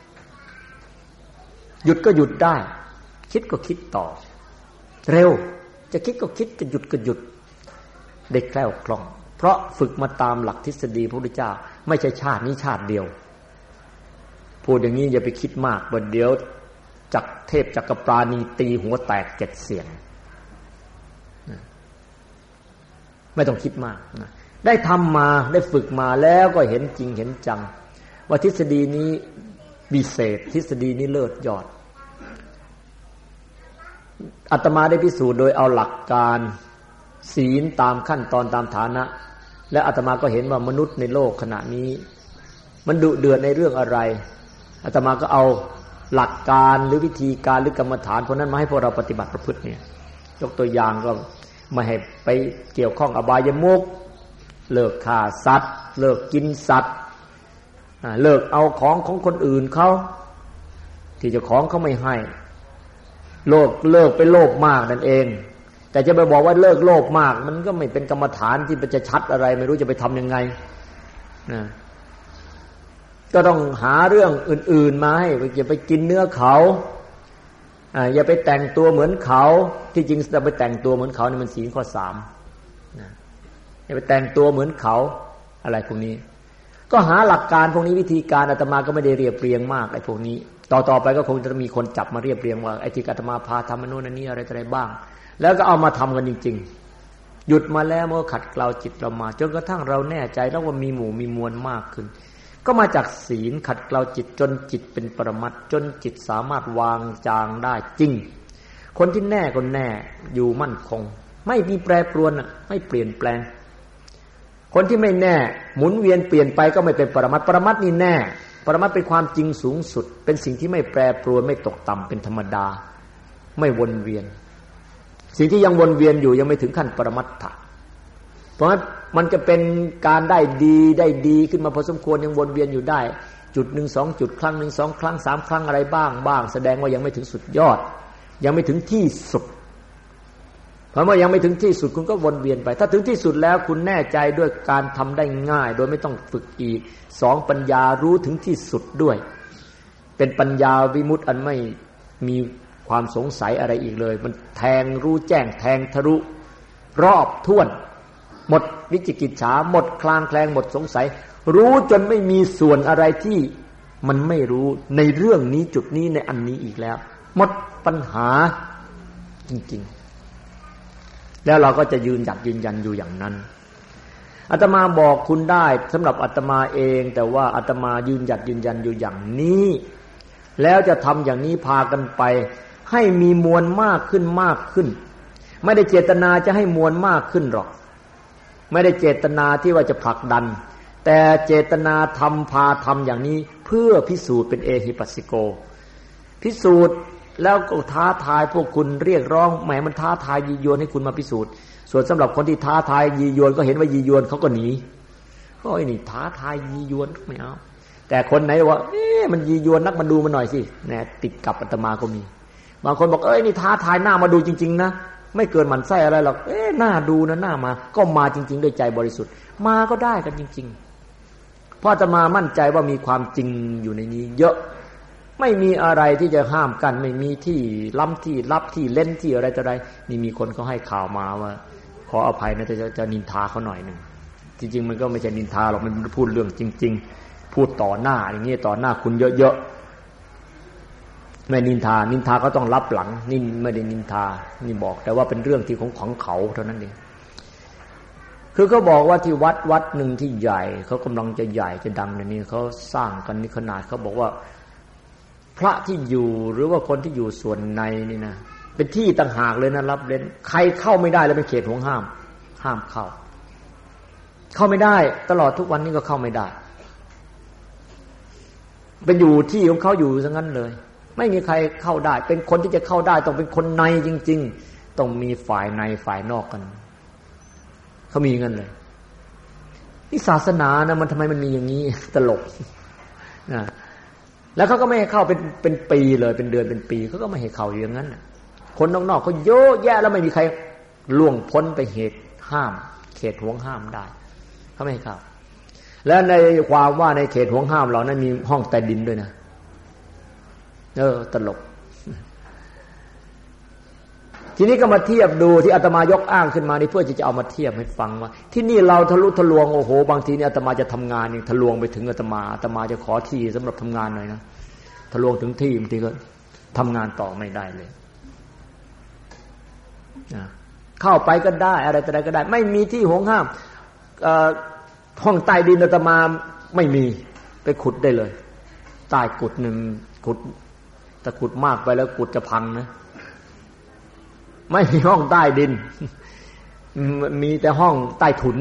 Speaker 3: หยุดก็หยุดได้คิดก็คิดต่อเร็วจะคิดก็คิดจะหยุดก็หยุดได้แคล่วคล่องเพราะฝึกมาตามหลักทฤษฎีพระพุทธเจ้าไม่ใช่ชาตินี้ชาติเดียวพูดอย่างนี้อย่าไปคิดมากว่าเดี๋ยวจักเทพจักรปราณีตีหัวแตก7 เสียงไม่ต้องคิดมากนะได้ทำมาได้ฝึกมาแล้วก็เห็นจริงเห็นจังว่าทฤษฎีนี้วิเศษทฤษฎีนี้เลิศยอดอาตมาได้พิสูจน์โดยเอาหลักการศีลตามขั้นตอนตามฐานะและอาตมาก็เห็นว่ามนุษย์ในโลกขณะนี้มันดุเดือดในเรื่องอะไรอาตมาก็เอาหลักการหรือวิธีการหรือกรรมฐานพวกนั้นมาให้พวกเราปฏิบัติประพฤติเนี่ยยกตัวอย่างก็ไม่ให้ไปเกี่ยวข้องอบายมุขเลิกฆ่าสัตว์เลิกกินสัตว์เลิกเอาของคนอื่นเขาที่เจ้าของเขาไม่ให้เลิกไปโลภมากนั่นเองแต่จะไปบอกว่าเลิกโลภมากมันก็ไม่เป็นกรรมฐานที่มันจะชัดอะไรไม่รู้จะไปทำยังไงนะก็ต้องหาเรื่องอื่นๆมาให้อย่าไปกินเนื้อเขาอย่าไปแต่งตัวเหมือนเขาที่จริงจะไปแต่งตัวเหมือนเขานี่มันศีลข้อ3นะอย่าไปแต่งตัวเหมือนเขาอะไรพวกนี้ก็หาหลักการพวกนี้วิธีการอาตมาก็ไม่ได้เรียบเรียงมากไอ้พวกนี้ต่อไปก็คงจะมีคนจับมาเรียบเรียงว่าไอ้ที่อาตมาพาทำโน่นนี่อะไรบ้างแล้วก็เอามาทำกันจริงๆหยุดมาแล้วเมื่อขัดเกลาจิตเรามาจนกระทั่งเราแน่ใจแล้วว่ามีหมู่มีมวลมากขึ้นก็มาจากศีลขัดเกลาจิตจนจิตเป็นปรมัตถ์จนจิตสามารถวางจางได้จริงคนที่แน่ก็แน่อยู่มั่นคงไม่มีแปรปรวนไม่เปลี่ยนแปลงคนที่ไม่แน่หมุนเวียนเปลี่ยนไปก็ไม่เป็นปรมัตถ์ปรมัตถ์นี่แน่ปรมัตถ์เป็นความจริงสูงสุดเป็นสิ่งที่ไม่แปรปรวนไม่ตกต่ำเป็นธรรมดาไม่วนเวียนสิ่งที่ยังวนเวียนอยู่ยังไม่ถึงขั้นปรมัตถะเพราะฉะนั้นมันจะเป็นการได้ดีขึ้นมาพอสมควรยังวนเวียนอยู่ได้จุด1 2จุดครั้ง1 2ครั้ง3ครั้งอะไรบ้างแสดงว่ายังไม่ถึงสุดยอดยังไม่ถึงที่สุดเพราะว่ายังไม่ถึงที่สุดคุณก็วนเวียนไปถ้าถึงที่สุดแล้วคุณแน่ใจด้วยการทำได้ง่ายโดยไม่ต้องฝึกอีก2ปัญญารู้ถึงที่สุดด้วยเป็นปัญญาวิมุตติอันไม่มีความสงสัยอะไรอีกเลยมันแทงรู้แจ้งแทงทะลุรอบถ้วนหมดวิจิกิจฉาหมดคลางแคลงหมดสงสัยรู้จนไม่มีส่วนอะไรที่มันไม่รู้ในเรื่องนี้จุดนี้ในอันนี้อีกแล้วหมดปัญหาจริงๆแล้วเราก็จะยืนยันอยู่อย่างนั้นอาตมาบอกคุณได้สำหรับอาตมาเองแต่ว่าอาตมายืนยันอยู่อย่างนี้แล้วจะทำอย่างนี้พากันไปให้มีมวลมากขึ้นมากขึ้นไม่ได้เจตนาจะให้มวลมากขึ้นหรอกไม่ได้เจตนาที่ว่าจะผลักดันแต่เจตนาทำพาทำอย่างนี้เพื่อพิสูจน์เป็นเอหิปัสสิโกพิสูจน์แล้วก็ท้าทายพวกคุณเรียกร้องแหมมันท้าทายยียวนให้คุณมาพิสูจน์ส่วนสำหรับคนที่ท้าทายยียวนก็เห็นว่ายียวนเขาก็หนีก็ไอ้นี่ท้าทายยียวนไม่เอาแต่คนไหนว่ามันยียวนนักมาดูมันหน่อยสิแน่ติดกับอาตมาก็มีบางคนบอกนี่ท้าทายหน้ามาดูจริงๆนะไม่เกินหมันไส้อะไรหรอกหน้าดูนะหน้ามาก็มาจริงๆด้วยใจบริสุทธิ์มาก็ได้กันจริงๆเพราะอาตมามั่นใจว่ามีความจริงอยู่ในนี้เยอะไม่มีอะไรที่จะห้ามกันไม่มีที่ล้ำที่ลับที่เล่นที่อะไรต่ออะไรนี่มีคนเขาให้ข่าวมาว่าขออภัยนะจะนินทาเขาหน่อยนึงจริงๆมันก็ไม่ใช่นินทาหรอกมันพูดเรื่องจริงๆพูดต่อหน้าอย่างนี้ต่อหน้าคุณเยอะๆไม่นินทานินทาเขาต้องรับหลังนี่ไม่ได้นินทานี่บอกแต่ว่าเป็นเรื่องที่ของเขาเท่านั้นเองคือเขาบอกว่าที่วัดหนึ่งที่ใหญ่เขากำลังจะใหญ่จะดังในนี้เขาสร้างกันนี่ขนาดเขาบอกว่าพระที่อยู่หรือว่าคนที่อยู่ส่วนในนี่นะเป็นที่ต่างหากเลยนะรับเล่นใครเข้าไม่ได้เลยเป็นเขตห่วงห้ามเข้าไม่ได้ตลอดทุกวันนี้ก็เข้าไม่ได้เป็นอยู่ที่ของเขาอยู่ซะงั้นเลยไม่มีใครเข้าได้เป็นคนที่จะเข้าได้ต้องเป็นคนในจริงๆต้องมีฝ่ายในฝ่ายนอกกันเขามีงั้นเลยนี่ศาสนานะมันทำไมมันมีอย่างนี้ตลกนะแล้วเขาก็ไม่ให้เข้าเป็นปีเลยเป็นเดือนเป็นปีเขาก็ไม่ให้เข้าอย่างนั้นคนนอกๆเขาเยอะแยะแล้วไม่มีใครล่วงพ้นไปเหตุห้ามเขตห่วงห้ามได้เขาไม่ให้เข้าแล้วในความว่าในเขตห่วงห้ามเรานั้นมีห้องใต้ดินด้วยนะตลกทีนี้ก็มาเทียบดูที่อาตมายกอ้างขึ้นมานี่เพื่อจะเอามาเทียบให้ฟังว่าที่นี่เราทะลุทะลวงโอ้โหบางทีนี่อาตมาจะทำงานนี่ทะลวงไปถึงอาตมาจะขอที่สำหรับทำงานหน่อยนะทะลวงถึงที่บางทีก็ทำงานต่อไม่ได้เลยเข้าไปก็ได้อะไรต่ออะไรก็ได้ไม่มีที่ห่วงห้ามห้องใต้ดินอาตมาไม่มีไปขุดได้เลยใต้กุดหนึ่งขุดแต่ขุดมากไปแล้วกุดจะพังนะไม่มีห้องใต้ดินมีแต่ห้องใต้ถุน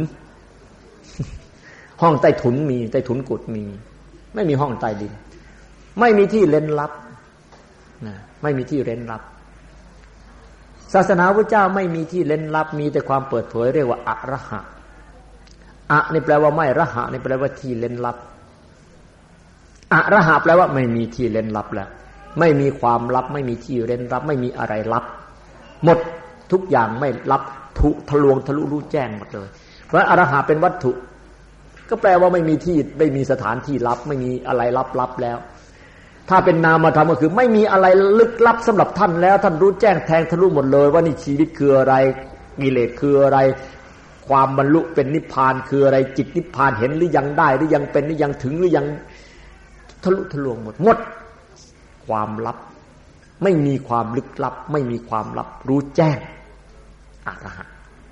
Speaker 3: ห้องใต้ถุนมีใต้ถุนกุดมีไม่มีห้องใต้ดินไม่มีที่เร้นลับนะไม่มีที่เร้นลับศาสนาพระเจ้าไม่มีที่เร้นลับมีแต่ความเปิดเผยเรียกว่าอะระหะอะนี่แปลว่าไม่ระหะนี่แปลว่าที่เร้นลับอะระหะแปลว่าไม่มีที่เร้นลับแล้วไม่มีความลับไม่มีที่เร้นลับไม่มีอะไรลับหมดทุกอย่างไม่ลับทะลวงทะลุรู้แจ้งหมดเลยเพราะอรหันต์เป็นวัตถุก็แปลว่าไม่มีที่ไม่มีสถานที่ลับไม่มีอะไรลับแล้วถ้าเป็นนามธรรมก็คือไม่มีอะไรลึกลับสำหรับท่านแล้วท่านรู้แจ้งแทงทะลุหมดเลยว่านี่ชีวิตคืออะไรกิเลสคืออะไรความบรรลุเป็นนิพพานคืออะไรจิตนิพพานเห็นหรือยังได้หรือยังเป็นหรือยังถึงหรือยังทะลุทะลวงหมดความลับไม่มีความลึกลับไม่มีความลับรู้แจ้งอรหันต์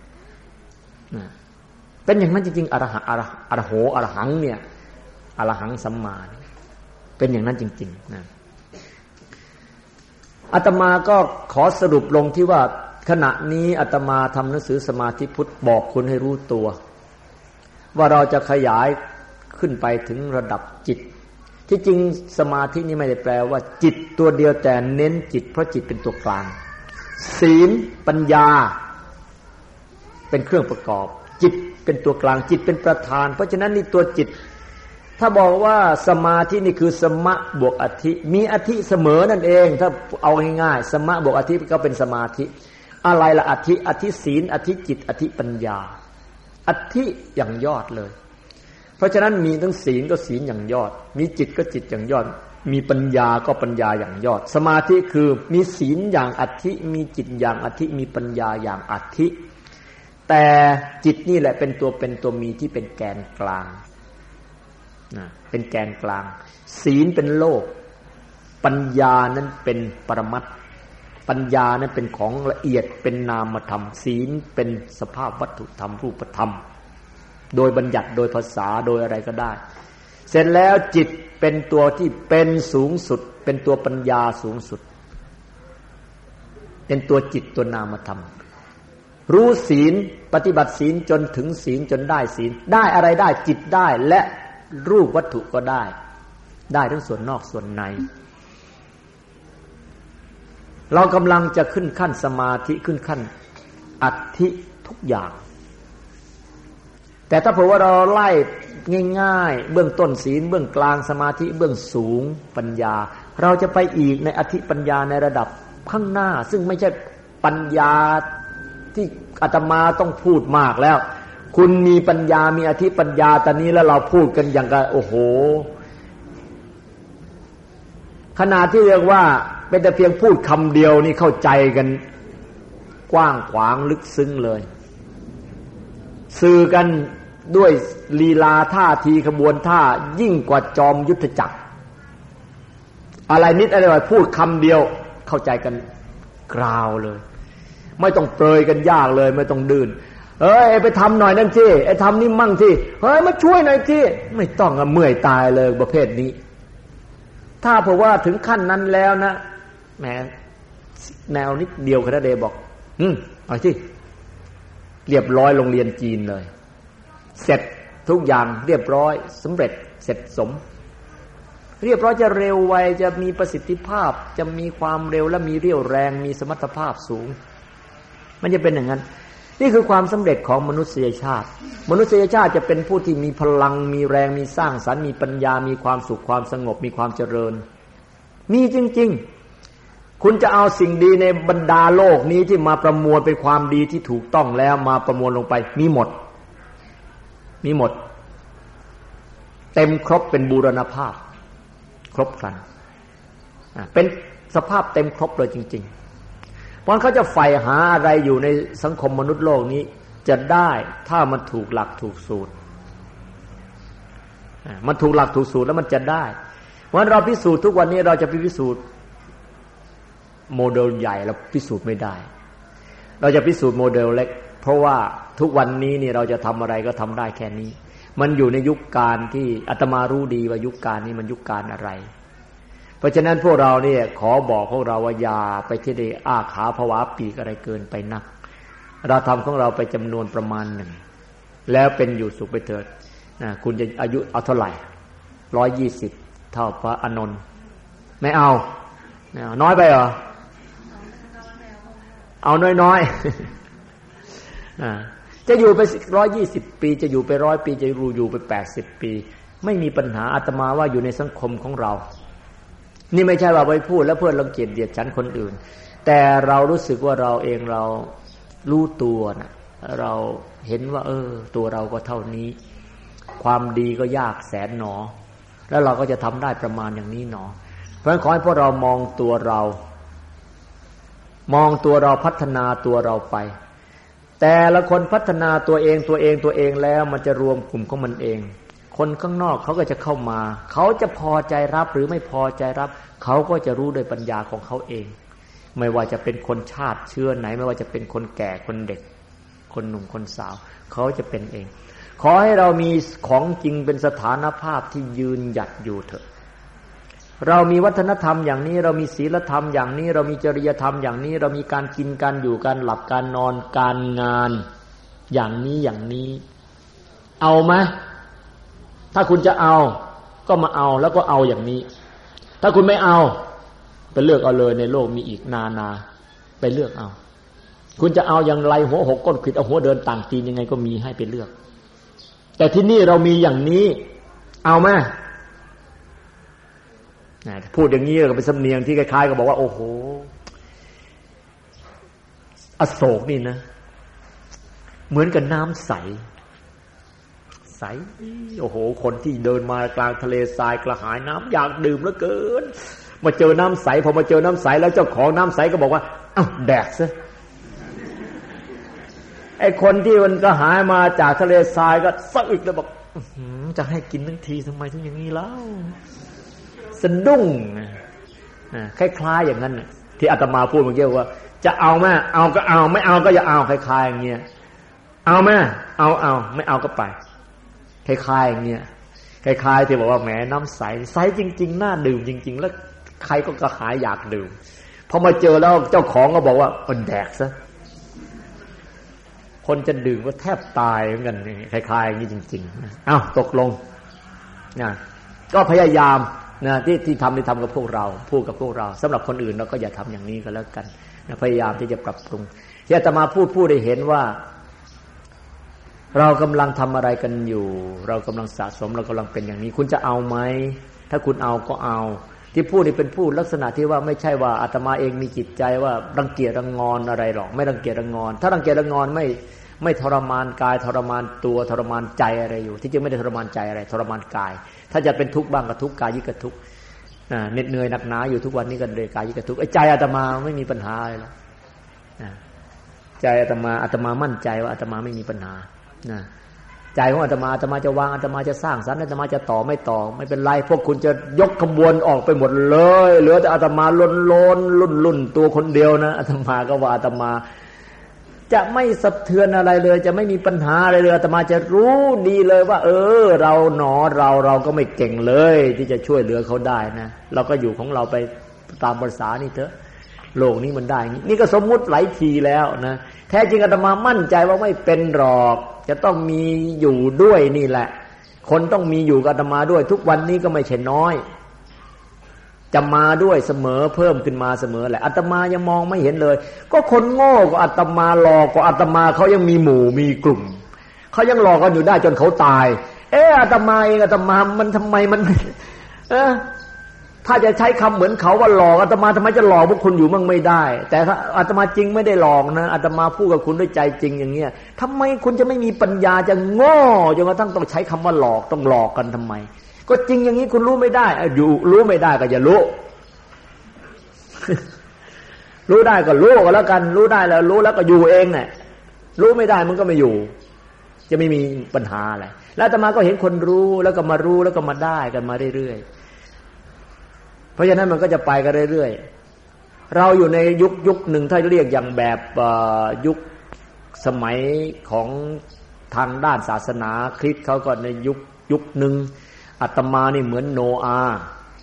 Speaker 3: เป็นอย่างนั้นจริงๆอรหันต์อรโหอรหังเนี่ยอรหังสัมมาเป็นอย่างนั้นจริงๆนะอาตมาก็ขอสรุปลงที่ว่าขณะนี้อาตมาทำหนังสือสมาธิพุทธบอกคุณให้รู้ตัวว่าเราจะขยายขึ้นไปถึงระดับจิตที่จริงสมาธินี่ไม่ได้แปลว่าจิตตัวเดียวแต่เน้นจิตเพราะจิตเป็นตัวกลางศีลปัญญาเป็นเครื่องประกอบจิตเป็นตัวกลางจิตเป็นประธานเพราะฉะนั้นนี่ตัวจิตถ้าบอกว่าสมาธินี่คือสมะบวกอธิมีอธิเสมอนั่นเองถ้าเอาง่ายๆสมะบวกอธิก็เป็นสมาธิอะไรล่ะอธิศีลอธิจิตอธิปัญญาอธิอย่างยอดเลยเพราะฉะนั้นมีทั้งศีลก็ศีลอย่างยอดมีจิตก็จิตอย่างยอดมีปัญญาก็ปัญญาอย่างยอดสมาธิคือมีศีลอย่างอธิมีจิตอย่างอธิมีปัญญาอย่างอธิแต่จิตนี่แหละเป็นตัวมีที่เป็นแกนกลางนะเป็นแกนกลางศีลเป็นโลกปัญญานั้นเป็นปรมัตถ์ปัญญานั้นเป็นของละเอียดเป็นนามธรรมศีลเป็นสภาพวัตถุธรรมรูปธรรมโดยบัญญัติโดยภาษาโดยอะไรก็ได้เสร็จแล้วจิตเป็นตัวที่เป็นสูงสุดเป็นตัวปัญญาสูงสุดเป็นตัวจิตตัวนามธรรมรู้ศีลปฏิบัติศีลจนถึงศีลจนได้ศีลได้อะไรได้จิตได้และรูปวัตถุก็ได้ทั้งส่วนนอกส่วนในเรากำลังจะขึ้นขั้นสมาธิขึ้นขั้นอัตถิทุกอย่างแต่ถ้าเผื่อว่าเราไล่ง่ายๆเบื้องต้นศีลเบื้องกลางสมาธิเบื้องสูงปัญญาเราจะไปอีกในอธิปัญญาในระดับข้างหน้าซึ่งไม่ใช่ปัญญาที่อาตมาต้องพูดมากแล้วคุณมีปัญญามีอธิปัญญาตอนนี้แล้วเราพูดกันอย่างกับโอ้โหขนาดที่เรียกว่าเป็นแต่เพียงพูดคำเดียวนี่เข้าใจกันกว้างขวางลึกซึ้งเลยสื่อกันด้วยลีลาท่าทีขบวนท่ายิ่งกว่าจอมยุทธจักรอะไรนิดอะไรหน่อยพูดคำเดียวเข้าใจกันกราวเลยไม่ต้องเปรยกันยากเลยไม่ต้องดื้นเอ้ยไปทำหน่อยนั่นสิไอ้ทำนี่มั่งสิเฮ้ยมาช่วยหน่อยสิไม่ต้องเมื่อยตายเลยประเภทนี้ถ้าเพราะว่าถึงขั้นนั้นแล้วนะแหมแนวนิดเดียวคณะเดชบอกเอาสิเรียบร้อยโรงเรียนจีนเลยเสร็จทุกอย่างเรียบร้อยสำเร็จเสร็จสมเรียบร้อยจะเร็วไวจะมีประสิทธิภาพจะมีความเร็วและมีเรี่ยวแรงมีสมรรถภาพสูงมันจะเป็นอย่างนั้นนี่คือความสำเร็จของมนุษยชาติมนุษยชาติจะเป็นผู้ที่มีพลังมีแรงมีสร้างสรรค์มีปัญญามีความสุขความสงบมีความเจริญมีจริงๆคุณจะเอาสิ่งดีในบรรดาโลกนี้ที่มาประมวลเป็นความดีที่ถูกต้องแล้วมาประมวลลงไปมีหมดเต็มครบเป็นบูรณภาพครบครันเป็นสภาพเต็มครบเลยจริงๆเพราะเขาจะใฝ่หาอะไรอยู่ในสังคมมนุษย์โลกนี้จะได้ถ้ามันถูกหลักถูกสูตรมันถูกหลักถูกสูตรแล้วมันจะได้เพราะเราพิสูจน์ทุกวันนี้เราจะพิสูจน์โมเดลใหญ่เราพิสูจน์ไม่ได้เราจะพิสูจน์โมเดลเล็กเพราะว่าทุกวันนี้นี่เราจะทำอะไรก็ทำได้แค่นี้มันอยู่ในยุคการที่อาตมารู้ดีว่ายุคการนี้มันยุคการอะไรเพราะฉะนั้นพวกเราเนี่ยขอบอกพวกเราว่าอย่าไปที่ได้อ้าขาผวาปีกอะไรเกินไปนักเราทำของเราไปจำนวนประมาณหนึ่งแล้วเป็นอยู่สุขไปเถิดคุณจะอายุเอาเท่าไหร่120เท่าพระอานนท์ไม่เอาน้อยไปเหรอเอาน้อยๆจะอยู่ไป120ปีจะอยู่ไป100ปีจะอยู่ไป80ปีไม่มีปัญหาอาตมาว่าอยู่ในสังคมของเรานี่ไม่ใช่ว่าไปพูดแล้วเพื่อรังเกียจเดียดฉันคนอื่นแต่เรารู้สึกว่าเราเองเรารู้ตัวนะเราเห็นว่าตัวเราก็เท่านี้ความดีก็ยากแสนหนอแล้วเราก็จะทำได้ประมาณอย่างนี้หนอเพราะฉะนั้นขอให้พวกเรามองตัวเราพัฒนาตัวเราไปแต่ละคนพัฒนาตัวเองแล้วมันจะรวมกลุ่มของมันเองคนข้างนอกเขาก็จะเข้ามาเขาจะพอใจรับหรือไม่พอใจรับเขาก็จะรู้โดยปัญญาของเขาเองไม่ว่าจะเป็นคนชาติเชื้อไหนไม่ว่าจะเป็นคนแก่คนเด็กคนหนุ่มคนสาวเขาจะเป็นเองขอให้เรามีของจริงเป็นสถานภาพที่ยืนหยัดอยู่เถอะเรามีวัฒนธรรมอย่างนี้เรามีศีลธรรมอย่างนี้เรามีจริยธรรมอย่างนี้เรามีการกินการอยู่การหลับการนอนการงานอย่างนี้เอาไหมถ้าคุณจะเอาก็มาเอาแล้วก็เอาอย่างนี้ถ้าคุณไม่เอาไปเลือกเอาเลยในโลกมีอีกนาไปเลือกเอาคุณจะเอาอย่างไรหัวหกก้นขวิดเอาหัวเดินต่างตีนยังไงก็มีให้ไปเลือกแต่ที่นี่เรามีอย่างนี้เอาไหมพูดอย่างนี้ก็เป็นสำเนียงที่คล้ายๆก็บอกว่าโอ้โหอโศกนี่นะเหมือนกับน้ำใสโอ้โหคนที่เดินมากลางทะเลทรายกระหายน้ำอยากดื่มเหลือเกินมาเจอน้ำใสพอมาเจอน้ำใสแล้วเจ้าของน้ำใสก็บอกว่าอ้าวแดกซะไอ้คนที่มันกระหายมาจากทะเลทรายก็สะอึกแล้วบอกจะให้กินทั้งทีทำไมถึงอย่างนี้เล่าสะดุ้งคล้ายๆอย่างนั้นที่อาตมาพูดเมื่อกี้ว่าจะเอาไหมเอาก็เอาไม่เอาก็อย่าเอาคล้ายๆอย่างเงี้ยเอาไหมเอาไม่เอาก็ไปคล้ายๆอย่างเงี้ยคล้ายๆที่บอกว่าแหมน้ำใสจริงๆน่าดื่มจริงๆแล้วใครก็กระหายอยากดื่มพพอมาเจอแล้วเจ้าของก็บอกว่าแดกซะคนจะดื่มก็แทบตายเหมือนกันคล้ายๆอย่างนี้จริงๆอ้าวตกลงนะก็พยายามนะที่ทำกับพวกเราพูดกับพวกเราสำหรับคนอื่นเราก็อย่าทำอย่างนี้ก็แล้วกันนะพยายามที่จะปรับปรุงที่อาตมาพูดได้เห็นว่าเรากำลังทำอะไรกันอยู่เรากำลังสะสมเรากำลังเป็นอย่างนี้คุณจะเอาไหมถ้าคุณเอาก็เอาที่พูดนี่เป็นพูดลักษณะที่ว่าไม่ใช่ว่าอาตมาเองมีจิตใจว่ารังเกียจรังงอนอะไรหรอกไม่รังเกียจรังงอนถ้ารังเกียจรังงอนไม่ทรมานกายทรมานตัวทรมานใจอะไรอยู่ที่จริงไม่ได้ทรมานใจอะไรทรมานกายถ้าจะเป็นทุกข์บ้างก็ทุกข์กายยิ่งก็ทุกข์เหน็ดเหนื่อยหนักหนาอยู่ทุกวันนี้ก็เลยกายยิ่งก็ทุกข์ไอ้ใจอาตมาไม่มีปัญหาอะไรหรอกใจอาตมามั่นใจว่าอาตมาไม่มีปัญหาใจของอาตมาจะวางอาตมาจะสร้างสรรค์อาตมาจะต่อไม่เป็นไรพวกคุณจะยกขบวนออกไปหมดเลยเหลือแต่อาตมาลุ่นตัวคนเดียวนะอาตมาก็ว่าอาตมาจะไม่สะเทือนอะไรเลยจะไม่มีปัญหาอะไรเลยอาตมาจะรู้ดีเลยว่าเราก็ไม่เก่งเลยที่จะช่วยเหลือเขาได้นะเราก็อยู่ของเราไปตามภาษานี่เถอะโลกนี้มันได้นี่ก็สมมุติหลายทีแล้วนะแท้จริงอาตมามั่นใจว่าไม่เป็นหรอกจะต้องมีอยู่ด้วยนี่แหละคนต้องมีอยู่กับอาตมาด้วยทุกวันนี้ก็ไม่ใช่น้อยจะมาด้วยเสมอเพิ่มขึ้นมาเสมอแหละอาตมายังมองไม่เห็นเลยก็คนโง่ก็อาตมาหลอกก็อาตมาเขายังมีหมู่มีกลุ่มเขายังหลอกกันอยู่ได้จนเขาตายอาตมาเองอาตมามันทำไมมันถ้าจะใช้คำเหมือนเขาว่าหลอกอาตมาทำไมจะหลอกพวกคุณอยู่มั่งไม่ได้แต่ถ้าอาตมาจริงไม่ได้หลอกนะอาตมาพูดกับคุณด้วยใจจริงอย่างเงี้ยทำไมคุณจะไม่มีปัญญาจะโง่จนกระทั่งต้องใช้คำว่าหลอกต้องหลอกกันทำไมก็จริงอย่างนี้คุณรู้ไม่ได้อยู่รู้ไม่ได้ก็อย่ารู้ รู้ได้ก็รู้ก็แล้วกันรู้ได้แล้วรู้แล้วก็อยู่เองเนี่ยรู้ไม่ได้มันก็ไม่อยู่จะไม่มีปัญหาอะไรแล้วอาตมาก็เห็นคนรู้แล้วก็มารู้แล้วก็มาได้กันมาเรื่อยๆเพราะฉะนั้นมันก็จะไปกันเรื่อยๆเราอยู่ในยุคหนึ่งถ้าเรียกอย่างแบบยุคสมัยของทางด้านศาสนาคริสต์เขาก็ในยุคหนึ่งอาตมานี่เหมือนโนอาห์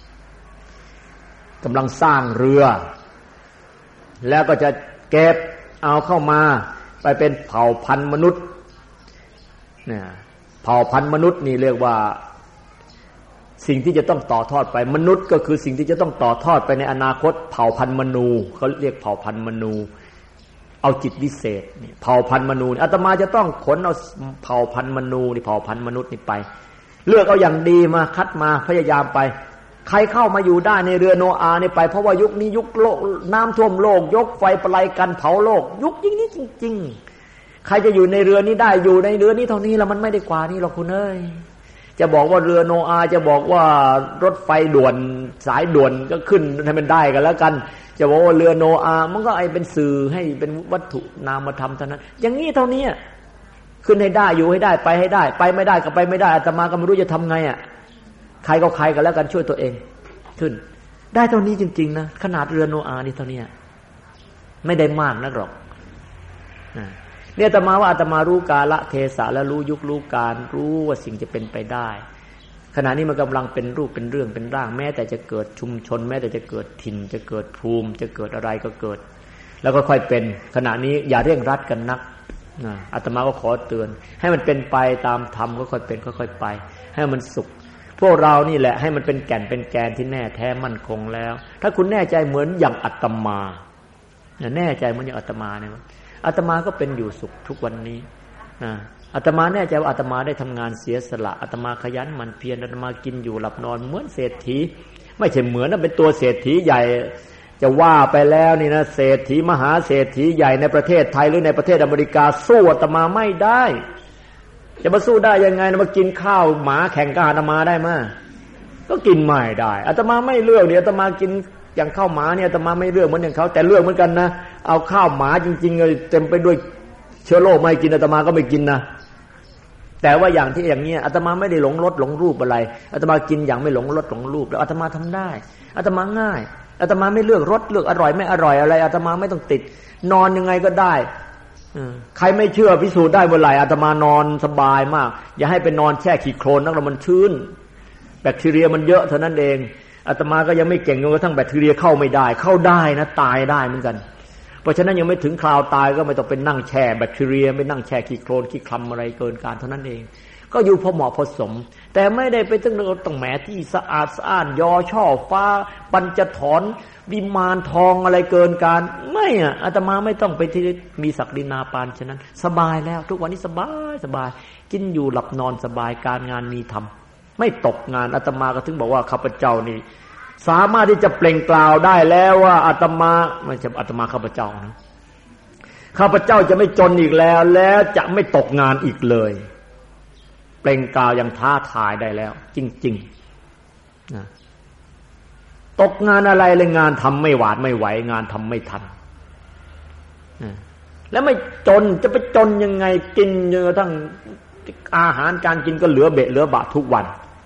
Speaker 3: กำลังสร้างเรือแล้วก็จะเก็บเอาเข้ามาไปเป็นเผ่าพันธุ์มนุษย์เนี่ยเผ่าพันธุ์มนุษย์นี่เรียกว่าสิ่งที่จะต้องต่อทอดไปมนุษย์ก็คือสิ่งที่จะต้องต่อทอดไปในอนาคตเผ่าพันธุ์มนูเขาเรียกเผ่าพันธุ์มนูเอาจิตวิเศษนี่เผ่าพันธุ์มนูอาตมาจะต้องขนเอาเผ่าพันธุ์มนูนี่เผ่าพันธุ์มนุษย์นี่ไปเลือกเอาอย่างดีมาคัดมาพยายามไปใครเข้ามาอยู่ได้ในเรือโนอาห์นี่ไปเพราะว่ายุคนี้ยุคโลกน้ำท่วมโลกยกไฟประไลกันเผาโลกยุคยิ่งนี้จริงๆใครจะอยู่ในเรือนี้ได้อยู่ในเรือนี้เท่านี้แล้วมันไม่ได้กว่านี้หรอกคุณเอ้ยจะบอกว่าเรือโนอาห์จะบอกว่ารถไฟด่วนสายด่วนก็ขึ้นให้มันได้กันแล้วกันจะบอกว่าเรือโนอาห์มันก็ไอเป็นสื่อให้เป็นวัตถุนามธรรมเท่านั้นอย่างนี้เท่านี้ขึ้นให้ได้อยู่ให้ได้ไปให้ได้ไปไม่ได้ก็ไปไม่ได้อาตมาก็ไม่รู้จะทำไงใครก็ใครกันแล้วกันช่วยตัวเองขึ้นได้เท่านี้จริงๆนะขนาดเรือโนอาห์นี่เท่านี้ไม่ได้มากนักหรอกเนี่ยอาตมาว่าอาตมารู้กาลเทศะและรู้ยุครู้การรู้ว่าสิ่งจะเป็นไปได้ขณะนี้มันกำลังเป็นรูปเป็นเรื่องเป็นร่างแม้แต่จะเกิดชุมชนแม้แต่จะเกิดถิ่นจะเกิดภูมิจะเกิดอะไรก็เกิดแล้วก็ค่อยเป็นขณะนี้อย่าเร่งรัดกันนักอาตมาก็ขอเตือนให้มันเป็นไปตามธรรมก็ค่อยเป็นค่อยๆไปให้มันสุขพวกเรานี่แหละให้มันเป็นแก่นเป็นแกนที่แน่แท้มั่นคงแล้วถ้าคุณแน่ใจเหมือนอย่างอาตมาแน่ใจเหมือนอย่างอาตมาเนี่ยอาตมาก็เป็นอยู่สุขทุกวันนี้อาตมาแน่ใจว่าอาตมาได้ทำงานเสียสละอาตมาขยันหมั่นเพียรอาตมากินอยู่หลับนอนเหมือนเศรษฐีไม่ใช่เหมือนนะเป็นตัวเศรษฐีใหญ่จะว่าไปแล้วนี่นะเศรษฐีมหาเศรษฐีใหญ่ในประเทศไทยหรือในประเทศอเมริกาสู้อาตมาไม่ได้จะมาสู้ได้ยังไงนะมากินข้าวหมาแข่งกับอาตมาได้มั้ยก็กินไม่ได้อาตมาไม่เลือกเนี่ยอาตมากินอย่างข้าวหมาเนี่ยอาตมาไม่เลือกเหมือนอย่างเขาแต่เลือกเหมือนกันนะเอาข้าวหมาจริงๆเลยเต็มไปด้วยเชื้อโรคไม่กินอาตมาก็ไม่กินนะแต่ว่าอย่างที่อย่างเงี้ยอาตมาไม่ได้หลงรสหลงรูปอะไรอาตมากินอย่างไม่หลงรสหลงรูปแล้วอาตมาทำได้อาตมาง่ายอาตมาไม่เลือกรสเลือกอร่อยไม่อร่อยอะไรอาตมาไม่ต้องติดนอนยังไงก็ได้ใครไม่เชื่อพิสูจน์ได้เมื่อไหร่อาตมานอนสบายมากอย่าให้ไปนอนแช่ขี้โคลนนักแล้วมันชื้นแบคทีเรียมันเยอะเท่านั้นเองอาตมาก็ยังไม่เก่งจนกระทั่งแบคทีเรียเข้าไม่ได้เข้าได้นะตายได้เหมือนกันเพราะฉะนั้นยังไม่ถึงคราวตายก็ไม่ต้องเป็นนั่งแช่แบคทีเรียไม่นั่งแช่ขี้โคลนขี้คลำอะไรเกินการเท่านั้นเองก็อยู่พอเหมาะพอสมแต่ไม่ได้ไปต้องแหมที่สะอาดสะอ้านยอช่อฟ้าปัญจถอนวิมานทองอะไรเกินการไม่อ่ะอาตมาไม่ต้องไปที่มีศักดินาปานฉะนั้นสบายแล้วทุกวันนี้สบายกินอยู่หลับนอนสบายการงานมีทำไม่ตกงานอาตมาก็ถึงบอกว่าข้าพเจ้านี่สามารถที่จะเปล่งกล่าวได้แล้วว่าอาตมาไม่ใช่อาตมาข้าพเจ้านะข้าพเจ้าจะไม่จนอีกแล้วจะไม่ตกงานอีกเลยเปล่งกล่าวอย่างท้าทายได้แล้วจริงๆนะตกงานอะไรเลยงานทำไม่หวาดไม่ไหวงานทำไม่ทันแล้วไม่จนจะไปจนยังไงกินเยอะทั้งอาหารการกินก็เหลือเบะเหลือบะทุกวัน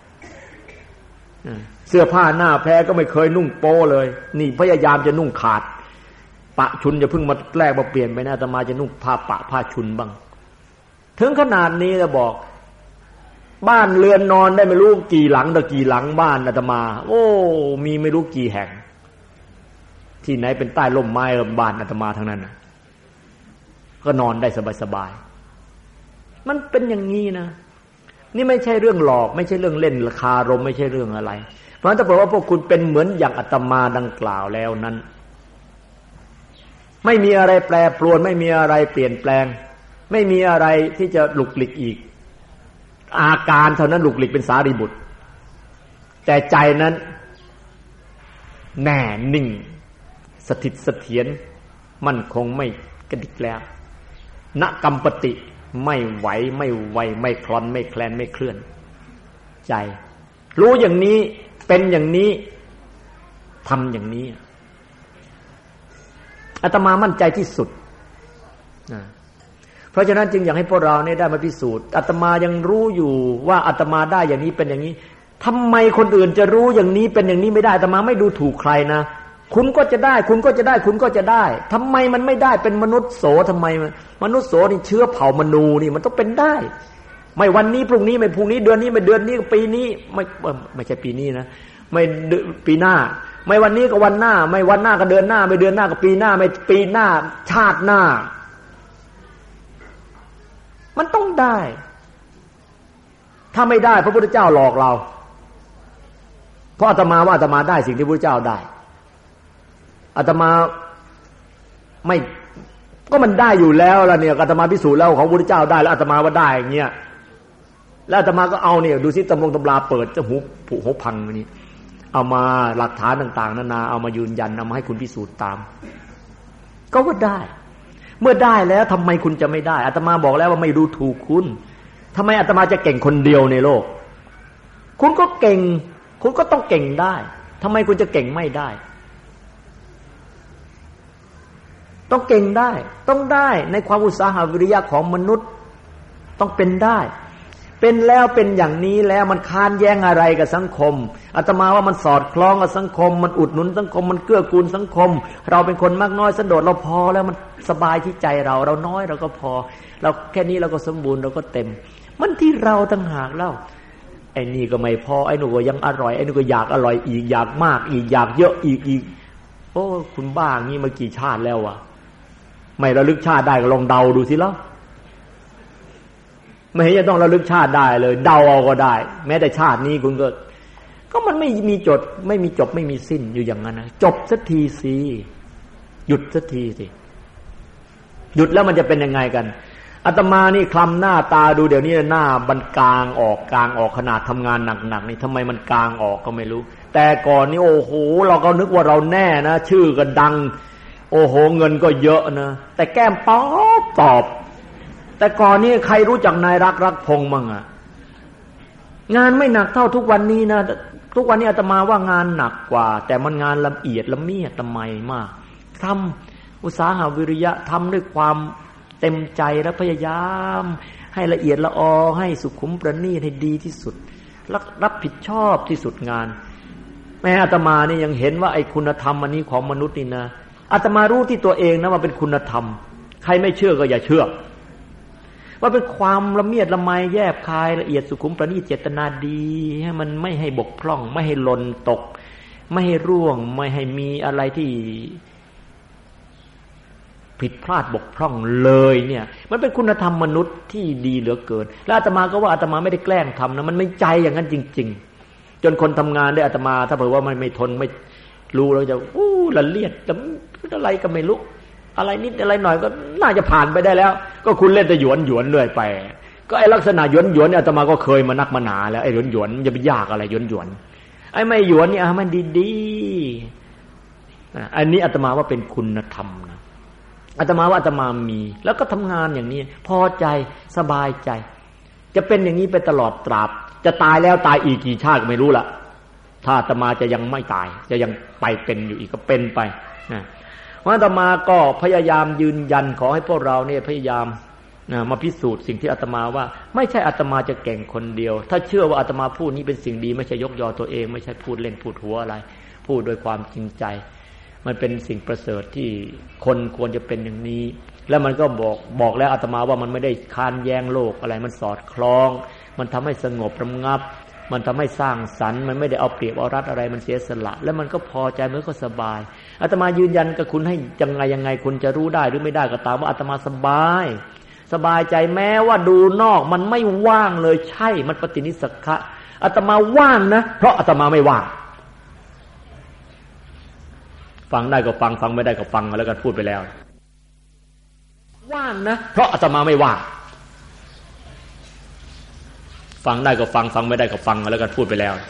Speaker 3: เสื้อผ้าหน้าแพ้ก็ไม่เคยนุ่งโป้เลยนี่พยายามจะนุ่งขาดปะชุนจะเพิ่งมาแลกมาเปลี่ยนไปนะอาตมาจะนุ่งผ้าปะผ้าชุนบ้างถึงขนาดนี้จะบอกบ้านเรือนนอนได้ไม่รู้กี่หลังต่อกี่หลังบ้านอาตมาโอ้มีไม่รู้กี่แห่งที่ไหนเป็นใต้ร่มไม้บ้านอาตมาทั้งนั้นก็นอนได้สบายๆมันเป็นอย่างนี้นะนี่ไม่ใช่เรื่องหลอกไม่ใช่เรื่องเล่นราคารมไม่ใช่เรื่องอะไรเพราะฉะนั้นถ้าบอกว่าพวกคุณเป็นเหมือนอย่างอาตมาดังกล่าวแล้วนั้นไม่มีอะไรแปรปรวนไม่มีอะไรเปลี่ยนแปลงไม่มีอะไรที่จะหลุกหลิกอีกอาการเท่านั้นหลุกหลิกเป็นสารีบุตรแต่ใจนั้นแน่นิ่งสถิตเสถียรมั่นคงไม่กระดิกแล้วณกัมปติไม่ไหวไม่ไวไม่คลอนไม่แคลนไม่เคลื่อนใจรู้อย่างนี้เป็นอย่างนี้ทำอย่างนี้อาตมามั่นใจที่สุดเพราะฉะนั้นจึงอยากให้พวกเราเนี่ยได้มาพิสูจน์อาตมายังรู้อยู่ว่าอาตมาได้อย่างนี้เป็นอย่างนี้ทำไมคนอื่นจะรู้อย่างนี้เป็นอย่างนี้ไม่ได้อาตมาไม่ดูถูกใครนะคุณก็จะได้คุณก็จะได้คุณก็จะได้ทำไมมันไม่ได้เป็นมนุษย์โสทำไมมนุษย์โสนี่เชื้อเผ่ามนูนี่มันต้องเป็นได้ไม่วันนี้พรุ่งนี้ไม่พรุ่งนี้เดือนนี้ไม่เดือนนี้ปีนี้ไม่ใช่ปีนี้นะไม่ปีหน้าไม่วันนี้ก็วันหน้าไม่วันหน้าก็เดือนหน้าไม่เดือนหน้าก็ปีหน้าไม่ปีหน้าชาติหน้ามันต้องได้ถ้าไม่ได้พระพุทธเจ้าหลอกเราเพราะอาตมาว่าอาตมาได้สิ่งที่พระพุทธเจ้าได้อาตมาไม่ก็มันได้อยู่แล้วล่ะเนี่ยอาตมาพิสูจน์แล้วของพระพุทธเจ้าได้แล้วอาตมาว่าได้อย่างเงี้ยแล้วอาตมาก็เอาเนี่ยดูซิตำราเปิดจะหูผุหูพังนี่เอามาหลักฐานต่างๆนานาเอามายืนยันเอามาให้คุณพิสูจน์ตามก็ว่าได้เมื่อได้แล้วทำไมคุณจะไม่ได้อาตมาบอกแล้วว่าไม่ดูถูกคุณทำไมอาตมาจะเก่งคนเดียวในโลกคุณก็เก่งคุณก็ต้องเก่งได้ทำไมคุณจะเก่งไม่ได้ต้องเก่งได้ต้องได้ในความอุตสาหะวิริยะของมนุษย์ต้องเป็นได้เป็นแล้วเป็นอย่างนี้แล้วมันค้านแย้งอะไรกับสังคมอาตมาว่ามันสอดคล้องกับสังคมมันอุดหนุนสังคมมันเกื้อกูลสังคมเราเป็นคนมากน้อยสันโดษเราพอแล้วมันสบายที่ใจเราน้อยเราก็พอเราแค่นี้เราก็สมบูรณ์เราก็เต็มมันที่เราต่างหากแล้วไอ้นี่ก็ไม่พอไอ้หนูก็ยังอร่อยไอ้หนูก็อยากอร่อยอีกอยากมากอีกอยากเยอะอีกโอ้คุณบ้างี้มากี่ชาติแล้วอะไม่ระลึกชาติได้ก็ลองเดาดูสิแล้วไม่เห็นจะต้องระลึกชาติได้เลยเดาเอาก็ได้แม้แต่ชาตินี้คุณก็มันไม่มีจบไม่มีจบไม่มีสิ้นอยู่อย่างนั้นนะจบสักทีสิหยุดสักทีสิหยุดแล้วมันจะเป็นยังไงกันอาตมานี่คลำหน้าตาดูเดี๋ยวนี้หน้ามันกลางออกขนาดทำงานหนักๆนี่ทำไมมันกลางออกก็ไม่รู้แต่ก่อนนี่โอ้โหเราก็นึกว่าเราแน่นะชื่อก็ดังโอ้โหเงินก็เยอะนะแต่แก้มป๊อบตอบแต่ก่อนนี้ใครรู้จักนายรักพงษ์มั่งอะงานไม่หนักเท่าทุกวันนี้นะทุกวันนี้อาตมาว่างานหนักกว่าแต่มันงานละเอียดละเมียดละไมมากทำอุตสาหะวิริยะทำด้วยความเต็มใจและพยายามให้ละเอียดละออให้สุขุมประณีตให้ดีที่สุดรับผิดชอบที่สุดงานแม้อาตมานี่ยังเห็นว่าไอ้คุณธรรมอันนี้ของมนุษย์นี่นะอาตมารู้ที่ตัวเองนะว่าเป็นคุณธรรมใครไม่เชื่อก็อย่าเชื่อว่าเป็นความละเมียดละไมแยบคายละเอียดสุขุมประณีตเจตนาดีให้มันไม่ให้บกพร่องไม่ให้หล่นตกไม่ให้ร่วงไม่ให้มีอะไรที่ผิดพลาดบกพร่องเลยเนี่ยมันเป็นคุณธรรมมนุษย์ที่ดีเหลือเกินแล้วอาตมาก็ว่าอาตมาไม่ได้แกล้งทำนะมันไม่ใจอย่างนั้นจริงๆจนคนทำงานได้อาตมาถ้าเผื่อว่ามันไม่ทนไม่รู้แล้วจะละเลียดอะไรก็ไม่รู้อะไรนิดอะไรหน่อยก็น่าจะผ่านไปได้แล้วก็คุณเล่นแต่หยวนเรื่อยไปก็ไอ้ลักษณะหยวนเนี่ยอาตมาก็เคยมานักมาหนาแล้วไอ้หยวนจะไปยากอะไรหยวนไอ้ไม่หยวนนี่มันดีๆอันนี้อาตมาว่าเป็นคุณธรรมนะอาตมาว่าอาตมามีแล้วก็ทำงานอย่างนี้พอใจสบายใจจะเป็นอย่างนี้ไปตลอดตราบจะตายแล้วตายอีกกี่ชาติก็ไม่รู้ละถ้าอาตมาจะยังไม่ตายจะยังไปเป็นอยู่อีกก็เป็นไปนะเพราะอาตมาก็พยายามยืนยันขอให้พวกเราเนี่ยพยายามมาพิสูจน์สิ่งที่อาตมาว่าไม่ใช่อาตมาจะเก่งคนเดียวถ้าเชื่อว่าอาตมาพูดนี้เป็นสิ่งดีไม่ใช่ยกยอตัวเองไม่ใช่พูดเล่นพูดหัวอะไรพูดโดยความจริงใจมันเป็นสิ่งประเสริฐที่คนควรจะเป็นอย่างนี้แล้วมันก็บอกแล้วอาตมาว่ามันไม่ได้ค้านแย้งโลกอะไรมันสอดคล้องมันทำให้สงบระงับมันทำให้สร้างสรรค์มันไม่ได้เอาเปรียบเอารัดอะไรมันเสียสละแล้วมันก็พอใจมันก็สบายอาตมายืนยันกับคุณให้ยังไงคุณจะรู้ได้หรือไม่ได้ก็ตามว่าอาตมาสบายใจแม้ว่าดูนอกมันไม่ว่างเลยใช่มันปฏินิสสขะอาตมาว่างนะเพราะอาตมาไม่ว่างฟังได้ก็ฟังฟังไม่ได้ก็ฟังแล้วกันพูดไปแล้วว่างนะเพราะอาตมาไม่ว่างฟังได้ก็ฟังฟังไม่ได้ก็ฟังแล้วกันพูดไปแล้ว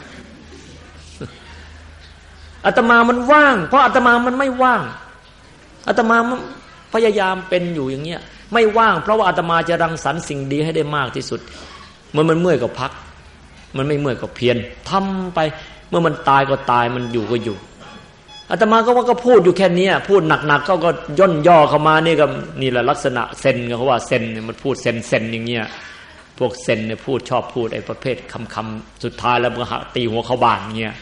Speaker 3: อาตมามันว่างเพราะอาตมามันไม่ว่างอาตมาพยายามเป็นอยู่อย่างเงี้ยไม่ว่างเพราะว่าอาตมาจะรังสรรค์สิ่งดีให้ได้มากที่สุดเมื่อมันเมื่อยก็พักมันไม่เมื่อยก็เพียรทำไปเมื่อมันตายก็ตายมันอยู่ก็อยู่อาตมาก็ว่าก็พูดอยู่แค่นี้พูดหนักๆก็ย่นย่อเข้ามานี่ก็นี่แหละลักษณะเซนเขาว่าเซนเนี่ยมันพูดเซนอย่างเงี้ยพวกเซนเนี่ยพูดชอบพูดไอ้ประเภทคำสุดท้ายแล้วมันก็ตีหัวเข้าบ้านเงี้ย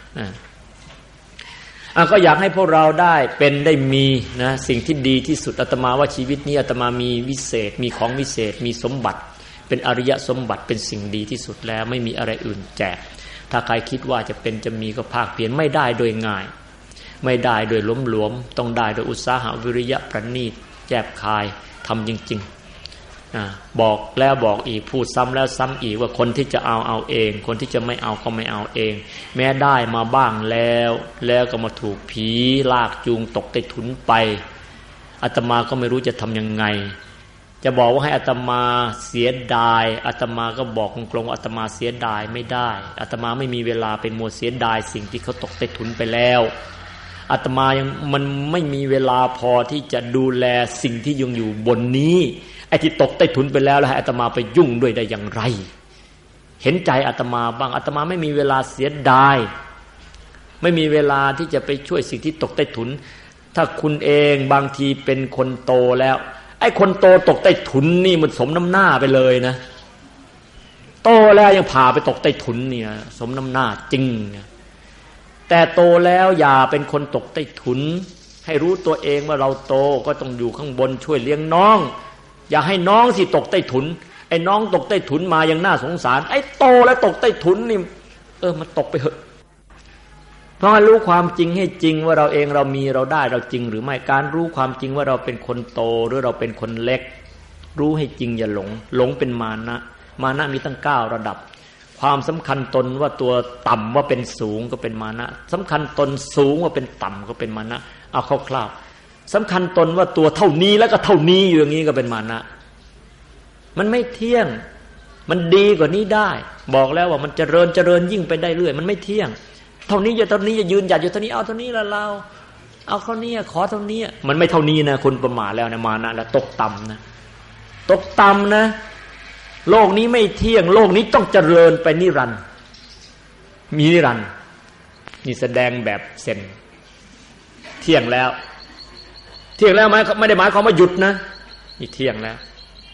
Speaker 3: ก็อยากให้พวกเราได้เป็นได้มีนะสิ่งที่ดีที่สุดอาตมาว่าชีวิตนี้อาตมามีวิเศษมีของวิเศษมีสมบัติเป็นอริยสมบัติเป็นสิ่งดีที่สุดแล้วไม่มีอะไรอื่นแจกถ้าใครคิดว่าจะเป็นจะมีก็ภาคเพียรไม่ได้โดยง่ายไม่ได้โดยล้มหลวมต้องได้โดยอุตสาหะวิริยะประณีตแยบคายทำจริงๆบอกแล้วบอกอีกพูดซ้ำแล้วซ้ำอีกว่าคนที่จะเอาเองคนที่จะไม่เอาก็ไม่เอาเองแม้ได้มาบ้างแล้วก็มาถูกผีลากจูงตกใต้ถุนไปอาตมาก็ไม่รู้จะทำยังไงจะบอกว่าให้อาตมาเสียดายอาตมาก็บอกตรงๆว่าอาตมาเสียดายไม่ได้อาตมาไม่มีเวลาไปมัวเสียดายสิ่งที่เขาตกใต้ถุนไปแล้วอาตมายังมันไม่มีเวลาพอที่จะดูแลสิ่งที่ยังอยู่บนนี้ไอ้ที่ตกใต้ถุนไปแล้วให้อาตมาไปยุ่งด้วยได้อย่างไรเห็นใจอาตมาบ้างอาตมาไม่มีเวลาเสียดายไม่มีเวลาที่จะไปช่วยสิ่งที่ตกใต้ถุนถ้าคุณเองบางทีเป็นคนโตแล้วไอ้คนโตตกใต้ถุนนี่มันสมน้ำหน้าไปเลยนะโตแล้วยังพาไปตกใต้ถุนเนี่ยสมน้ำหน้าจริงแต่โตแล้วอย่าเป็นคนตกใต้ถุนให้รู้ตัวเองว่าเราโตก็ต้องอยู่ข้างบนช่วยเลี้ยงน้องอย่าให้น้องสิตกใต้ถุนไอ้น้องตกใต้ถุนมายังน่าสงสารไอ้โตแล้วตกใต้ถุนนี่มันตกไปเถอะเพราะรู้ความจริงให้จริงว่าเราเองเรามีเราได้เราจริงหรือไม่การรู้ความจริงว่าเราเป็นคนโตหรือเราเป็นคนเล็กรู้ให้จริงอย่าหลงเป็นมานะมีตั้ง9ระดับความสำคัญตนว่าตัวต่ำว่าเป็นสูงก็เป็นมานะสำคัญตนสูงว่าเป็นต่ำก็เป็นมานะเอาคร่าวๆสำคัญตนว่าตัวเท่านี้แล้วก็เท่านี้อยู่อย่างนี้ก็เป็นมานะมันไม่เที่ยงมันดีกว่านี้ได้บอกแล้วว่ามันเจริญยิ่งไปได้เรื่อยมันไม่เที่ยงเท่านี้อย่าเท่านี้อย่ายืนหยัดอยู่เท่านี้เอาเท่านี้ละเราเอาเท่านี้ขอเท่านี้มันไม่เท่านี้นะคุณประมาทแล้วนะมานะแล้วตกต่ำนะตกต่ำนะโลกนี้ไม่เที่ยงโลกนี้ต้องเจริญไปนิรันดร์มีนิรันดร์นี่แสดงแบบเซนเที่ยงแล้วไม่ได้หมายความว่าหยุดนะนี่เที่ยงแล้ว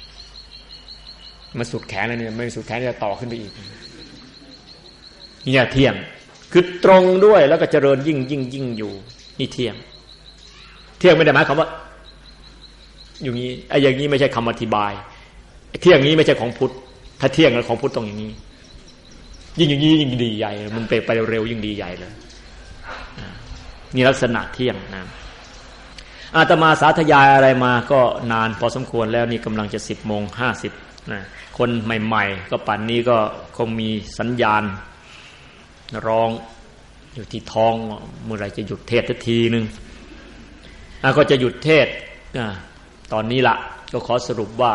Speaker 3: มาสุดแขนแล้วเนี่ยไม่สุดแขนจะต่อขึ้นไปอีกเนี่ยเที่ยงคือตรงด้วยแล้วก็เจริญยิ่งอยู่นี่เที่ยงไม่ได้หมายความว่าอย่างนี้ไอ้อย่างนี้ไม่ใช่คำอธิบายเที่ยงนี้ไม่ใช่ของพุทธถ้าเที่ยงแล้วของพุทธต้องอย่างนี้ยิ่งอย่างนี้ยิ่งดีใหญ่มันไปเร็วยิ่งดีใหญ่เลยนี่ลักษณะเที่ยงนะอาตมาสาธยายอะไรมาก็นานพอสมควรแล้วนี่กำลังจะ10:50นะคนใหม่ๆก็ป่านนี้ก็คงมีสัญญาณร้องอยู่ที่ท้องเมื่อไรจะหยุดเทศสักทีนึงก็จะหยุดเทศตอนนี้ละก็ขอสรุปว่า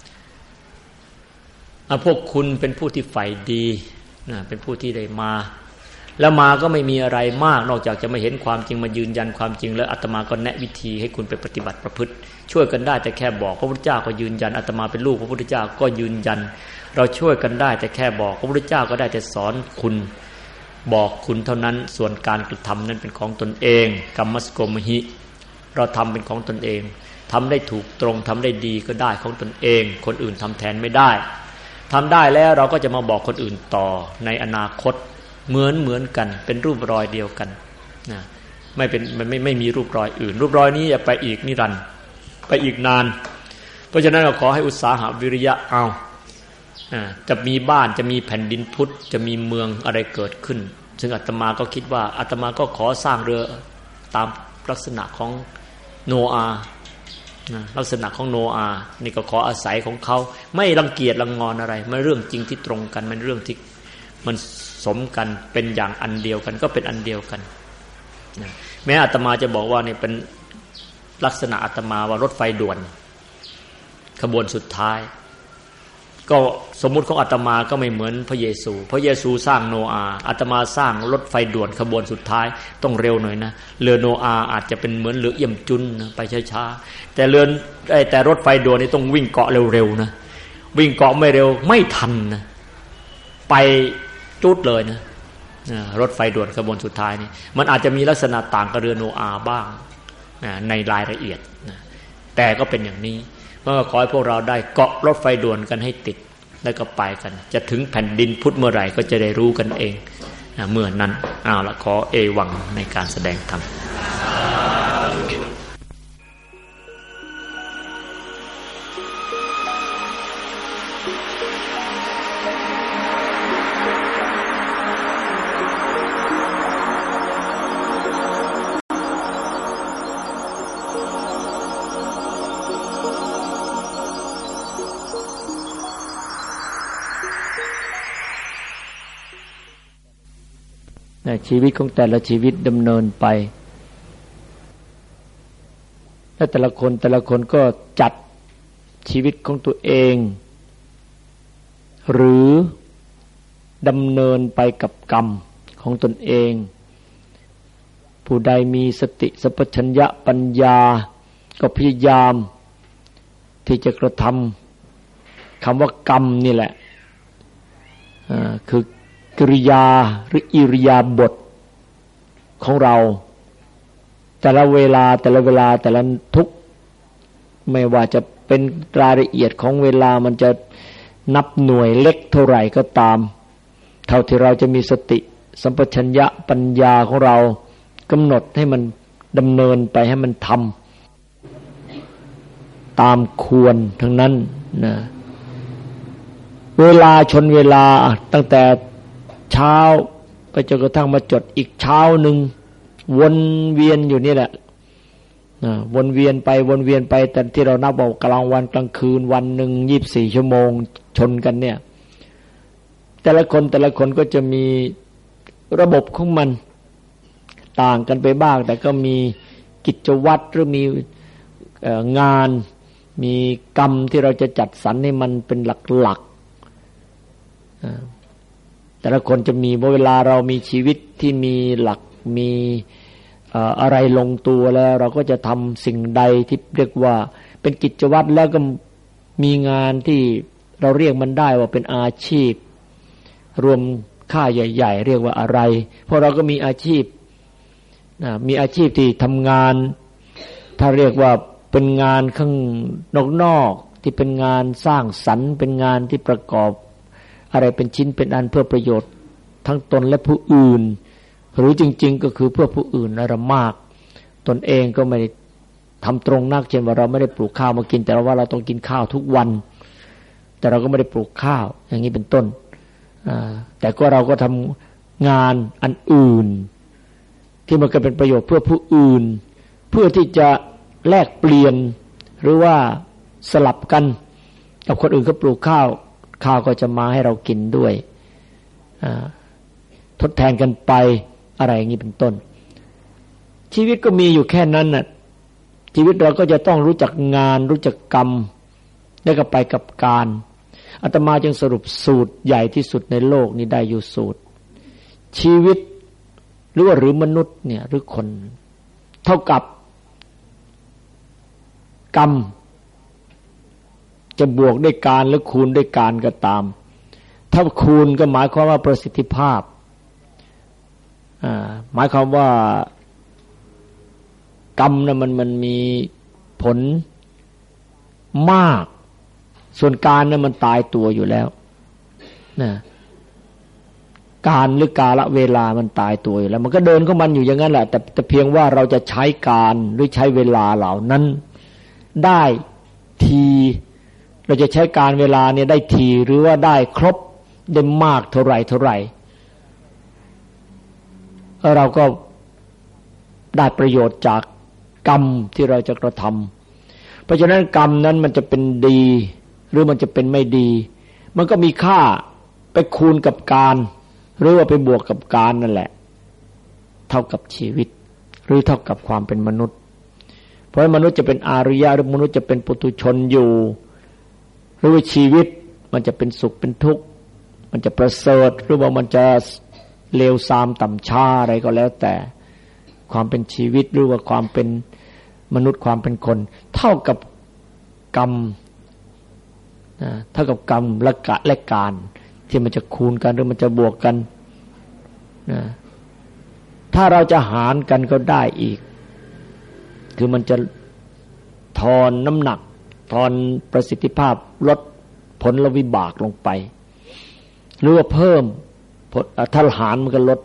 Speaker 3: พวกคุณเป็นผู้ที่ใฝ่ดีเป็นผู้ที่ได้มาแล้วมาก็ไม่มีอะไรมากนอกจากจะมาเห็นความจริงมายืนยันความจริงแล้วอาตมาก็แนะวิธีให้คุณไปปฏิบัติประพฤติช่วยกันได้แต่แค่บอกพระพุทธเจ้าก็ยืนยันอาตมาเป็นลูกพระพุทธเจ้าก็ยืนยันเราช่วยกันได้แต่แค่บอกพระพุทธเจ้าก็ได้แต่สอนคุณบอกคุณเท่านั้นส่วนการกระทำนั้นเป็นของตนเองกรรมสโกมหิเราทำเป็นของตนเองทำได้ถูกตรงทำได้ดีก็ได้ของตนเองคนอื่นทำแทนไม่ได้ทำได้แล้วเราก็จะมาบอกคนอื่นต่อในอนาคตเหมือนกันเป็นรูปรอยเดียวกันนะไม่มีรูปรอยอื่นรูปรอยนี้จะไปอีกนิรันดร์ไปอีกนานเพราะฉะนั้นเราขอให้อุตสาหะวิริยะเอาจะมีบ้านจะมีแผ่นดินพุทธจะมีเมืองอะไรเกิดขึ้นซึ่งอาตมาก็คิดว่าอาตมาก็ขอสร้างเรือตามลักษณะของโนอาห์ลักษณะของโนอาห์นี่ก็ขออาศัยของเขาไม่รังเกียจรังงอนอะไรมันเรื่องจริงที่ตรงกันมันเรื่องที่มันสมกันเป็นอย่างอันเดียวกันก็เป็นอันเดียวกันแม้อาตมาจะบอกว่านี่เป็นลักษณะอาตมาว่ารถไฟด่วนขบวนสุดท้ายก็สมมุติของอาตมาก็ไม่เหมือนพระเยซูสร้างโนอาห์อาตมาสร้างรถไฟด่วนขบวนสุดท้ายต้องเร็วหน่อยนะเรือโนอาห์อาจจะเป็นเหมือนเรือเอี่ยมจุนนะไปช้าๆแต่รถไฟด่วนนี่ต้องวิ่งเกาะเร็วๆนะวิ่งเกาะไม่เร็วไม่ทันนะไปจุดเลยนะรถไฟด่วนขบวนสุดท้ายนี่มันอาจจะมีลักษณะต่างกับเรือโนอาห์บ้างในรายละเอียดนะแต่ก็เป็นอย่างนี้ก็ขอให้พวกเราได้เกาะรถไฟด่วนกันให้ติดแล้วก็ไปกันจะถึงแผ่นดินพุทธเมื่อไหร่ก็จะได้รู้กันเองเมื่อนั้นเอาละขอเอวังในการแสดงธรรมชีวิตของแต่ละชีวิตดำเนินไปและแต่ละคนก็จัดชีวิตของตัวเองหรือดำเนินไปกับกรรมของตนเองผู้ใดมีสติสัมปชัญญะปัญญาก็พยายามที่จะกระทำคำว่ากรรมนี่แหละคือกริยาหรืออิริยาบถของเราแต่ละเวลาแต่ละทุกไม่ว่าจะเป็นรายละเอียดของเวลามันจะนับหน่วยเล็กเท่าไหร่ก็ตามเท่าที่เราจะมีสติสัมปชัญญะปัญญาของเรากำหนดให้มันดำเนินไปให้มันทำตามควรทั้งนั้นนะเวลาชนเวลาตั้งแต่เช้าไปจนกระทั่งมาจดอีกเช้าหนึ่งวนเวียนอยู่นี่แหละวนเวียนไปแต่ที่เรานับว่ากลางวันกลางคืนวันหนึ่ง24 ชั่วโมงชนกันเนี่ยแต่ละคนก็จะมีระบบของมันต่างกันไปบ้างแต่ก็มีกิจวัตรหรือมีงานมีกรรมที่เราจะจัดสรรให้มันเป็นหลักแต่ละคนจะมีเวลาเรามีชีวิตที่มีหลักมีอะไรลงตัวแล้วเราก็จะทำสิ่งใดที่เรียกว่าเป็นกิจวัตรแล้วก็มีงานที่เราเรียกมันได้ว่าเป็นอาชีพรวมค่าใหญ่ๆเรียกว่าอะไรเพราะเราก็มีอาชีพมีอาชีพที่ทำงานถ้าเรียกว่าเป็นงานข้างนอกๆที่เป็นงานสร้างสรรค์เป็นงานที่ประกอบอะไรเป็นชิ้นเป็นอันเพื่อประโยชน์ทั้งตนและผู้อื่นหรือจริงๆก็คือเพื่อผู้อื่นระมากตนเองก็ไม่ได้ทำตรงนักเช่นว่าเราไม่ได้ปลูกข้าวมากินแต่ว่าเราต้องกินข้าวทุกวันแต่เราก็ไม่ได้ปลูกข้าวอย่างนี้เป็นต้นแต่ก็เราก็ทำงานอันอื่น
Speaker 1: ที่มันก็เป็นประโยชน์เพื่อผู้อื่นเพื่อที่จะแลกเปลี่ยนหรือว่าสลับกันกับคนอื่นเขาปลูกข้าวก็จะมาให้เรากินด้วยทดแทนกันไปอะไรอย่างนี้เป็นต้นชีวิตก็มีอยู่แค่นั้นน่ะชีวิตเราก็จะต้องรู้จักงานรู้จักกรรมแล้วก็ไปกับการอาตมาจึงสรุปสูตรใหญ่ที่สุดในโลกนี้ได้อยู่สูตรชีวิตหรือมนุษย์เนี่ยหรือคนเท่ากับกรรมจะบวกด้วยการหรือคูณด้วยการก็ตามถ้าคูณก็หมายความว่าประสิทธิภาพหมายความว่ากรรมน่ะมันมีผลมากส่วนการน่ะมันตายตัวอยู่แล้วนะการหรือกาลเวลามันตายตัวอยู่แล้วมันก็เดินของมันอยู่อย่างนั้นแหละแต่เพียงว่าเราจะใช้การหรือใช้เวลาเหล่านั้นได้ทีเราจะใช้การเวลาเนี่ยได้ทีหรือว่าได้ครบได้มากเท่าไหร่เราก็ได้ประโยชน์จากกรรมที่เราจะกระทำเพราะฉะนั้นกรรมนั้นมันจะเป็นดีหรือมันจะเป็นไม่ดีมันก็มีค่าไปคูณกับการหรือว่าไปบวกกับการนั่นแหละเท่ากับชีวิตหรือเท่ากับความเป็นมนุษย์เพราะมนุษย์จะเป็นอาริยะหรือมนุษย์จะเป็นปุถุชนอยู่หรือว่าชีวิตมันจะเป็นสุขเป็นทุกข์มันจะประเสริฐหรือว่ามันจะเลวทรามต่ำช้าอะไรก็แล้วแต่ความเป็นชีวิตหรือว่าความเป็นมนุษย์ความเป็นคนเท่ากับกรรมเท่ากับกรรมและการที่มันจะคูณกันหรือมันจะบวกกันถ้าเราจะหารกันก็ได้อีกคือมันจะทอนน้ำหนักทอนประสิทธิภาพลดผลวิบากลงไปหรือว่าเพิ่มถ้าหารมันก็ลด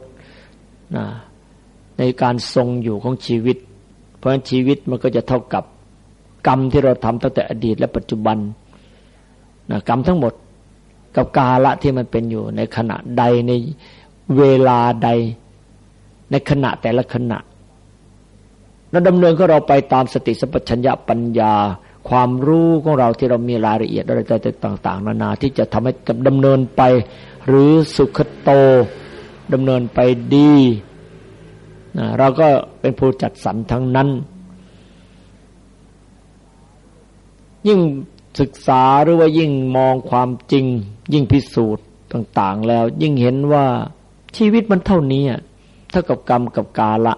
Speaker 1: ในการทรงอยู่ของชีวิตเพราะฉะนั้นชีวิตมันก็จะเท่ากับกรรมที่เราทำตั้งแต่อดีตและปัจจุบันกรรมทั้งหมดกับกาลที่มันเป็นอยู่ในขณะใดในเวลาใดในขณะแต่ละขณะแล้วดำเนินของเราไปตามสติสัมปชัญญะปัญญาความรู้ของเราที่เรามีรายละเอียดอะไรต่างๆนานาที่จะทำให้ดำเนินไปหรือสุขโตดำเนินไปดีเราก็เป็นผู้จัดสรรทั้งนั้นยิ่งศึกษาหรือว่ายิ่งมองความจริงยิ่งพิสูจน์ต่างๆแล้วยิ่งเห็นว่าชีวิตมันเท่านี้เท่ากับกรรมกับกาละ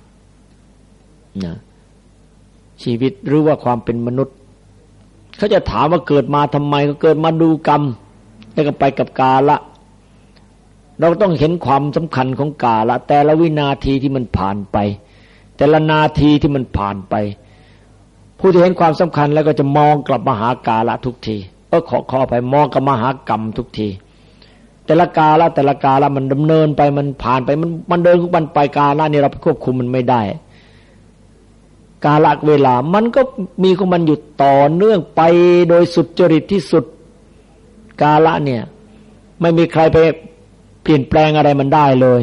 Speaker 1: ชีวิตหรือว่าความเป็นมนุษย์เขาจะถามว่าเกิดมาทำไมก็เกิดมาดูกรรมแล้วก็ไปกับกาละเราต้องเห็นความสำคัญของกาละแต่ละวินาทีที่มันผ่านไปแต่ละนาทีที่มันผ่านไปผู้ที่เห็นความสำคัญแล้วก็จะมองกลับมาหากาละทุกทีขอไปมองกลับมาหากรรมทุกทีแต่ละกาละมันดำเนินไปมันผ่านไปมันเดินของมันไปกาละนี่เราควบคุมมันไม่ได้กาลเวลามันก็มีของมันอยู่ต่อเนื่องไปโดยสุดจริตที่สุดกาละเนี่ยไม่มีใครไปเปลี่ยนแปลงอะไรมันได้เลย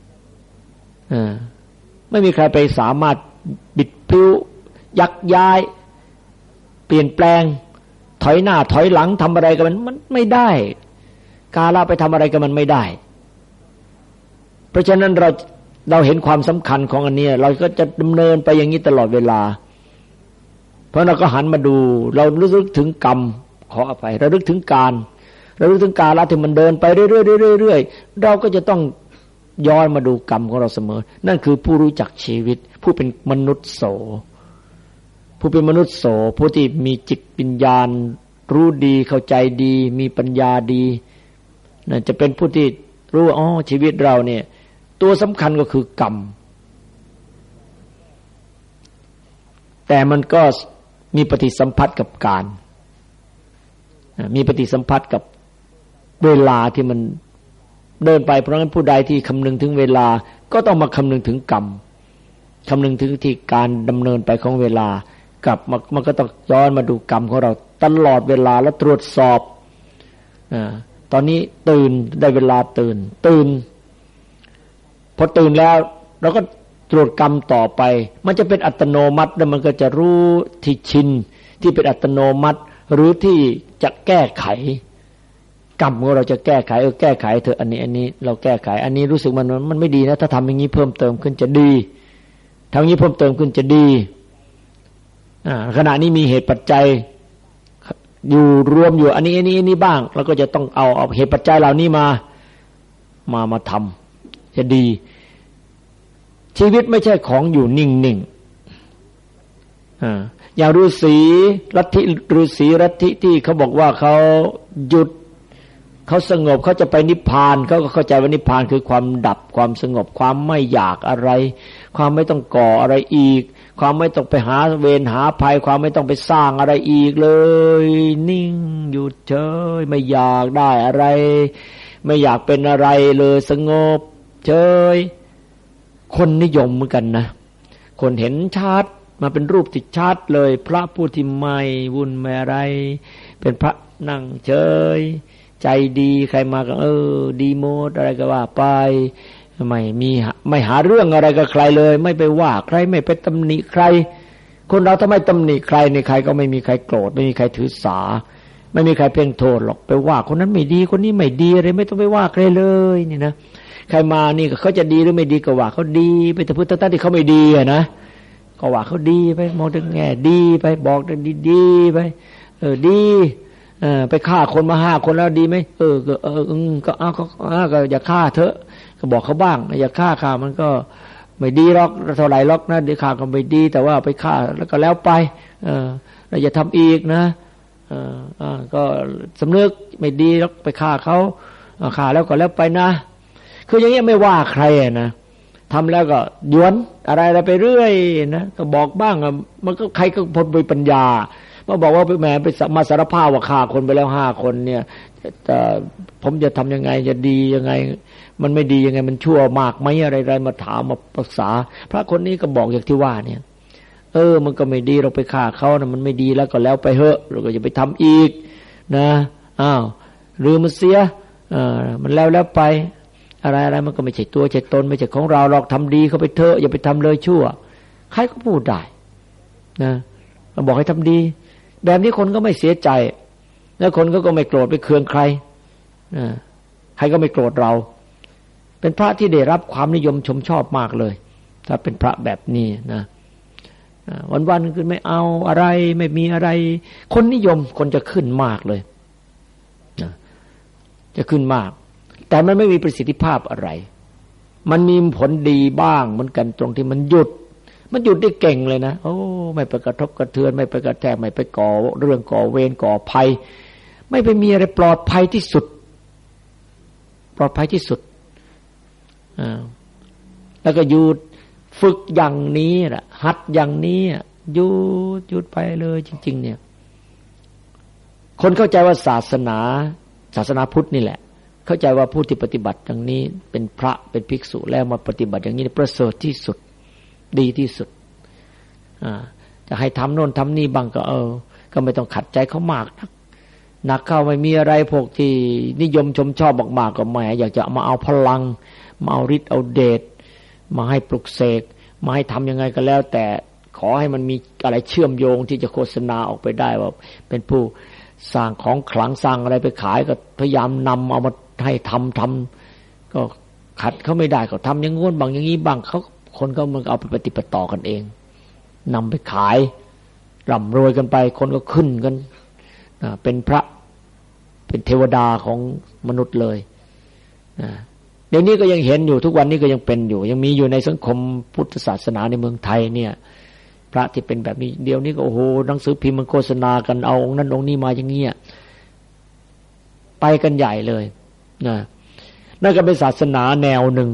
Speaker 1: ไม่มีใครไปสามารถบิดพลิ้วยักย้ายเปลี่ยนแปลงถอยหน้าถอยหลังทำอะไรกับมันไม่ได้กาลไปทำอะไรกับมันไม่ได้เพราะฉะนั้นเราเห็นความสำคัญของอันนี้เราก็จะดำเนินไปอย่างนี้ตลอดเวลาเพราะเราก็หันมาดูเรารู้สึกถึงกรรมขออภัยเราลึกถึงการเราลึกถึงกาลที่มันเดินไปเรื่อยๆเราก็จะต้องย้อนมาดูกรรมของเราเสมอนั่นคือผู้รู้จักชีวิตผู้เป็นมนุษย์โสผู้เป็นมนุษย์โสผู้ที่มีจิตปัญญารู้ดีเข้าใจดีมีปัญญาดีนั่นจะเป็นผู้ที่รู้ชีวิตเราเนี่ยตัวสำคัญก็คือกรรมแต่มันก็มีปฏิสัมพัทธ์กับการมีปฏิสัมพัทธ์กับเวลาที่มันเดินไปเพราะงั้นผู้ใดที่คำนึงถึงเวลาก็ต้องมาคำนึงถึงกรรมคำนึงถึงที่การดำเนินไปของเวลากลับมันก็ต้องย้อนมาดูกรรมของเราตลอดเวลาแล้วตรวจสอบตอนนี้ตื่นได้เวลาตื่นพอตื่นแล้วเราก็ตรวจกรรมต่อไปมันจะเป็นอัตโนมัติแล้วมันก็จะรู้ที่ชินที่เป็นอัตโนมัติหรือที่จะแก้ไขกรรมของเราจะแก้ไขแก้ไขเถอะอันนี้เราแก้ไขอันนี้รู้สึกมันไม่ดีนะถ้าทำอย่างนี้เพิ่มเติมขึ้นจะดีทำอย่างนี้เพิ่มเติมขึ้นจะดีขณะนี้มีเหตุปัจจัยอยู่รวมอยู่อันนี้บ้างแล้วก็จะต้องเอาเหตุปัจจัยเหล่านี้มาทำจะดีชีวิตไม่ใช่ของอยู่นิ่งๆอย่างฤาษีลัทธิที่เขาบอกว่าเขาหยุดเขาสงบเขาจะไปนิพพานเขาก็เข้าใจว่านิพพานคือความดับความสงบความไม่อยากอะไรความไม่ต้องก่ออะไรอีกความไม่ต้องไปหาเวรหาภัยความไม่ต้องไปสร้างอะไรอีกเลยนิ่งหยุดเฉยไม่อยากได้อะไรไม่อยากเป็นอะไรเลยสงบเฉยคนนิยมเหมือนกันนะคนเห็นชัดมาเป็นรูปที่ชัดเลยพระผู้ที่ไม่วุ่นไม่อะไรเป็นพระนั่งเฉยใจดีใครมาก็ดีโมดอะไรก็ว่าไปไม่หาเรื่องอะไรกับใครเลยไม่ไปว่าใครไม่ไปตำหนิใครคนเราถ้าไม่ตำหนิใครในใครก็ไม่มีใครโกรธไม่มีใครถือสาไม่มีใครเพ่งโทษหรอกไปว่าคนนั้นไม่ดีคนนี้ไม่ดีอะไรไม่ต้องไปว่าใครเลยนี่นะใครมานี่เขาจะดีหรือไม่ดีก็ว่าเขาดีไปแต่พุทธะที่เขาไม่ดีนะก็ว่าเขาดีไปมองถึงแง่ดีไปบอกดีๆไปดีไปฆ่าคนมา5 คนแล้วดีไหมก็อย่าฆ่าเถอะก็บอกเขาบ้างอย่าฆ่ามันก็ไม่ดีหรอกเท่าไหร่หรอกนะเดี๋ยวฆ่าก็ไม่ดีแต่ว่าไปฆ่าแล้วก็แล้วไปแล้วอย่าทำอีกนะก็สำนึกไม่ดีหรอกไปฆ่าเขาฆ่าแล้วก็แล้วไปนะคืออย่างเงี้ยไม่ว่าใครนะทำแล้วก็หยวนอะไรไปเรื่อยนะก็บอกบ้างมันก็ใครก็พ้นด้วยปัญญามาบอกว่าแหมไปมาสารภาพว่าฆ่าคนไปแล้ว5 คนเนี่ยผมจะทำยังไงจะดียังไงมันไม่ดียังไงมันชั่วมากไหมอะไรมาถามมาปรึกษาพระคนนี้ก็บอกอย่างที่ว่าเนี่ยมันก็ไม่ดีเราไปฆ่าเขานะมันไม่ดีแล้วก็แล้วไปเถอะเราก็อย่าไปทำอีกนะหรือมันเสียมันแล้วไปอะไรมันก็ไม่ใช่ตัวใช่ตนไม่ใช่ของเราหรอกทำดีเขาไปเถอะอย่าไปทำเลยชั่วใครก็พูดได้นะบอกให้ทำดีแบบนี้คนก็ไม่เสียใจแล้วคนก็ไม่โกรธไม่เคืองใครใครก็ไม่โกรธเราเป็นพระที่ได้รับความนิยมชมชอบมากเลยถ้าเป็นพระแบบนี้นะวันๆคือไม่เอาอะไรไม่มีอะไรคนนิยมคนจะขึ้นมากเลยนะจะขึ้นมากแต่มันไม่มีประสิทธิภาพอะไรมันมีผลดีบ้างเหมือนกันตรงที่มันหยุดได้เก่งเลยนะไม่ไปกระทบกระเทือนไม่ไปกระแทกไม่ไปก่อเรื่องก่อเวรก่อภัยไม่ไปมีอะไรปลอดภัยที่สุดแล้วก็หยุดฝึกอย่างนี้แหละหัดอย่างนี้หยุดไปเลยจริงๆเนี่ยคนเข้าใจว่าศาสนาพุทธนี่แหละเข้าใจว่าผู้ที่ปฏิบัติอย่างนี้เป็นพระเป็นภิกษุแล้วมาปฏิบัติอย่างนี้ประเสริฐที่สุดดีที่สุดจะให้ทำโน่นทำนี่บ้างก็ไม่ต้องขัดใจเขามากนักเข้าไม่มีอะไรพวกที่นิยมชมชอบมากๆก็แหมอยากจะมาเอาพลังมาเอาฤทธิ์เอาเดชมาให้ปลุกเสกมาให้ทำยังไงก็แล้วแต่ขอให้มันมีอะไรเชื่อมโยงที่จะโฆษณาออกไปได้ว่าเป็นผู้สร้างของขลังสร้างอะไรไปขายก็พยายามนำเอามาให้ทำก็ขัดเขาไม่ได้ก็ทำอย่างงู้นบางอย่างนี้บางเขาคนก็มันเอาไปปฏิบัติต่อกันเองนำไปขายร่ำรวยกันไปคนก็ขึ้นกันเป็นพระเป็นเทวดาของมนุษย์เลยเดี๋ยวนี้ก็ยังเห็นอยู่ทุกวันนี้ก็ยังเป็นอยู่ยังมีอยู่ในสังคมพุทธศาสนาในเมืองไทยเนี่ยพระที่เป็นแบบนี้เดี๋ยวนี้ก็โอ้โหหนังสือพิมพ์มันโฆษณากันเอาองค์นั้นองค์นี้มาอย่างเงี้ยไปกันใหญ่เลยนั่นก็เป็นศาสนาแนวหนึ่ง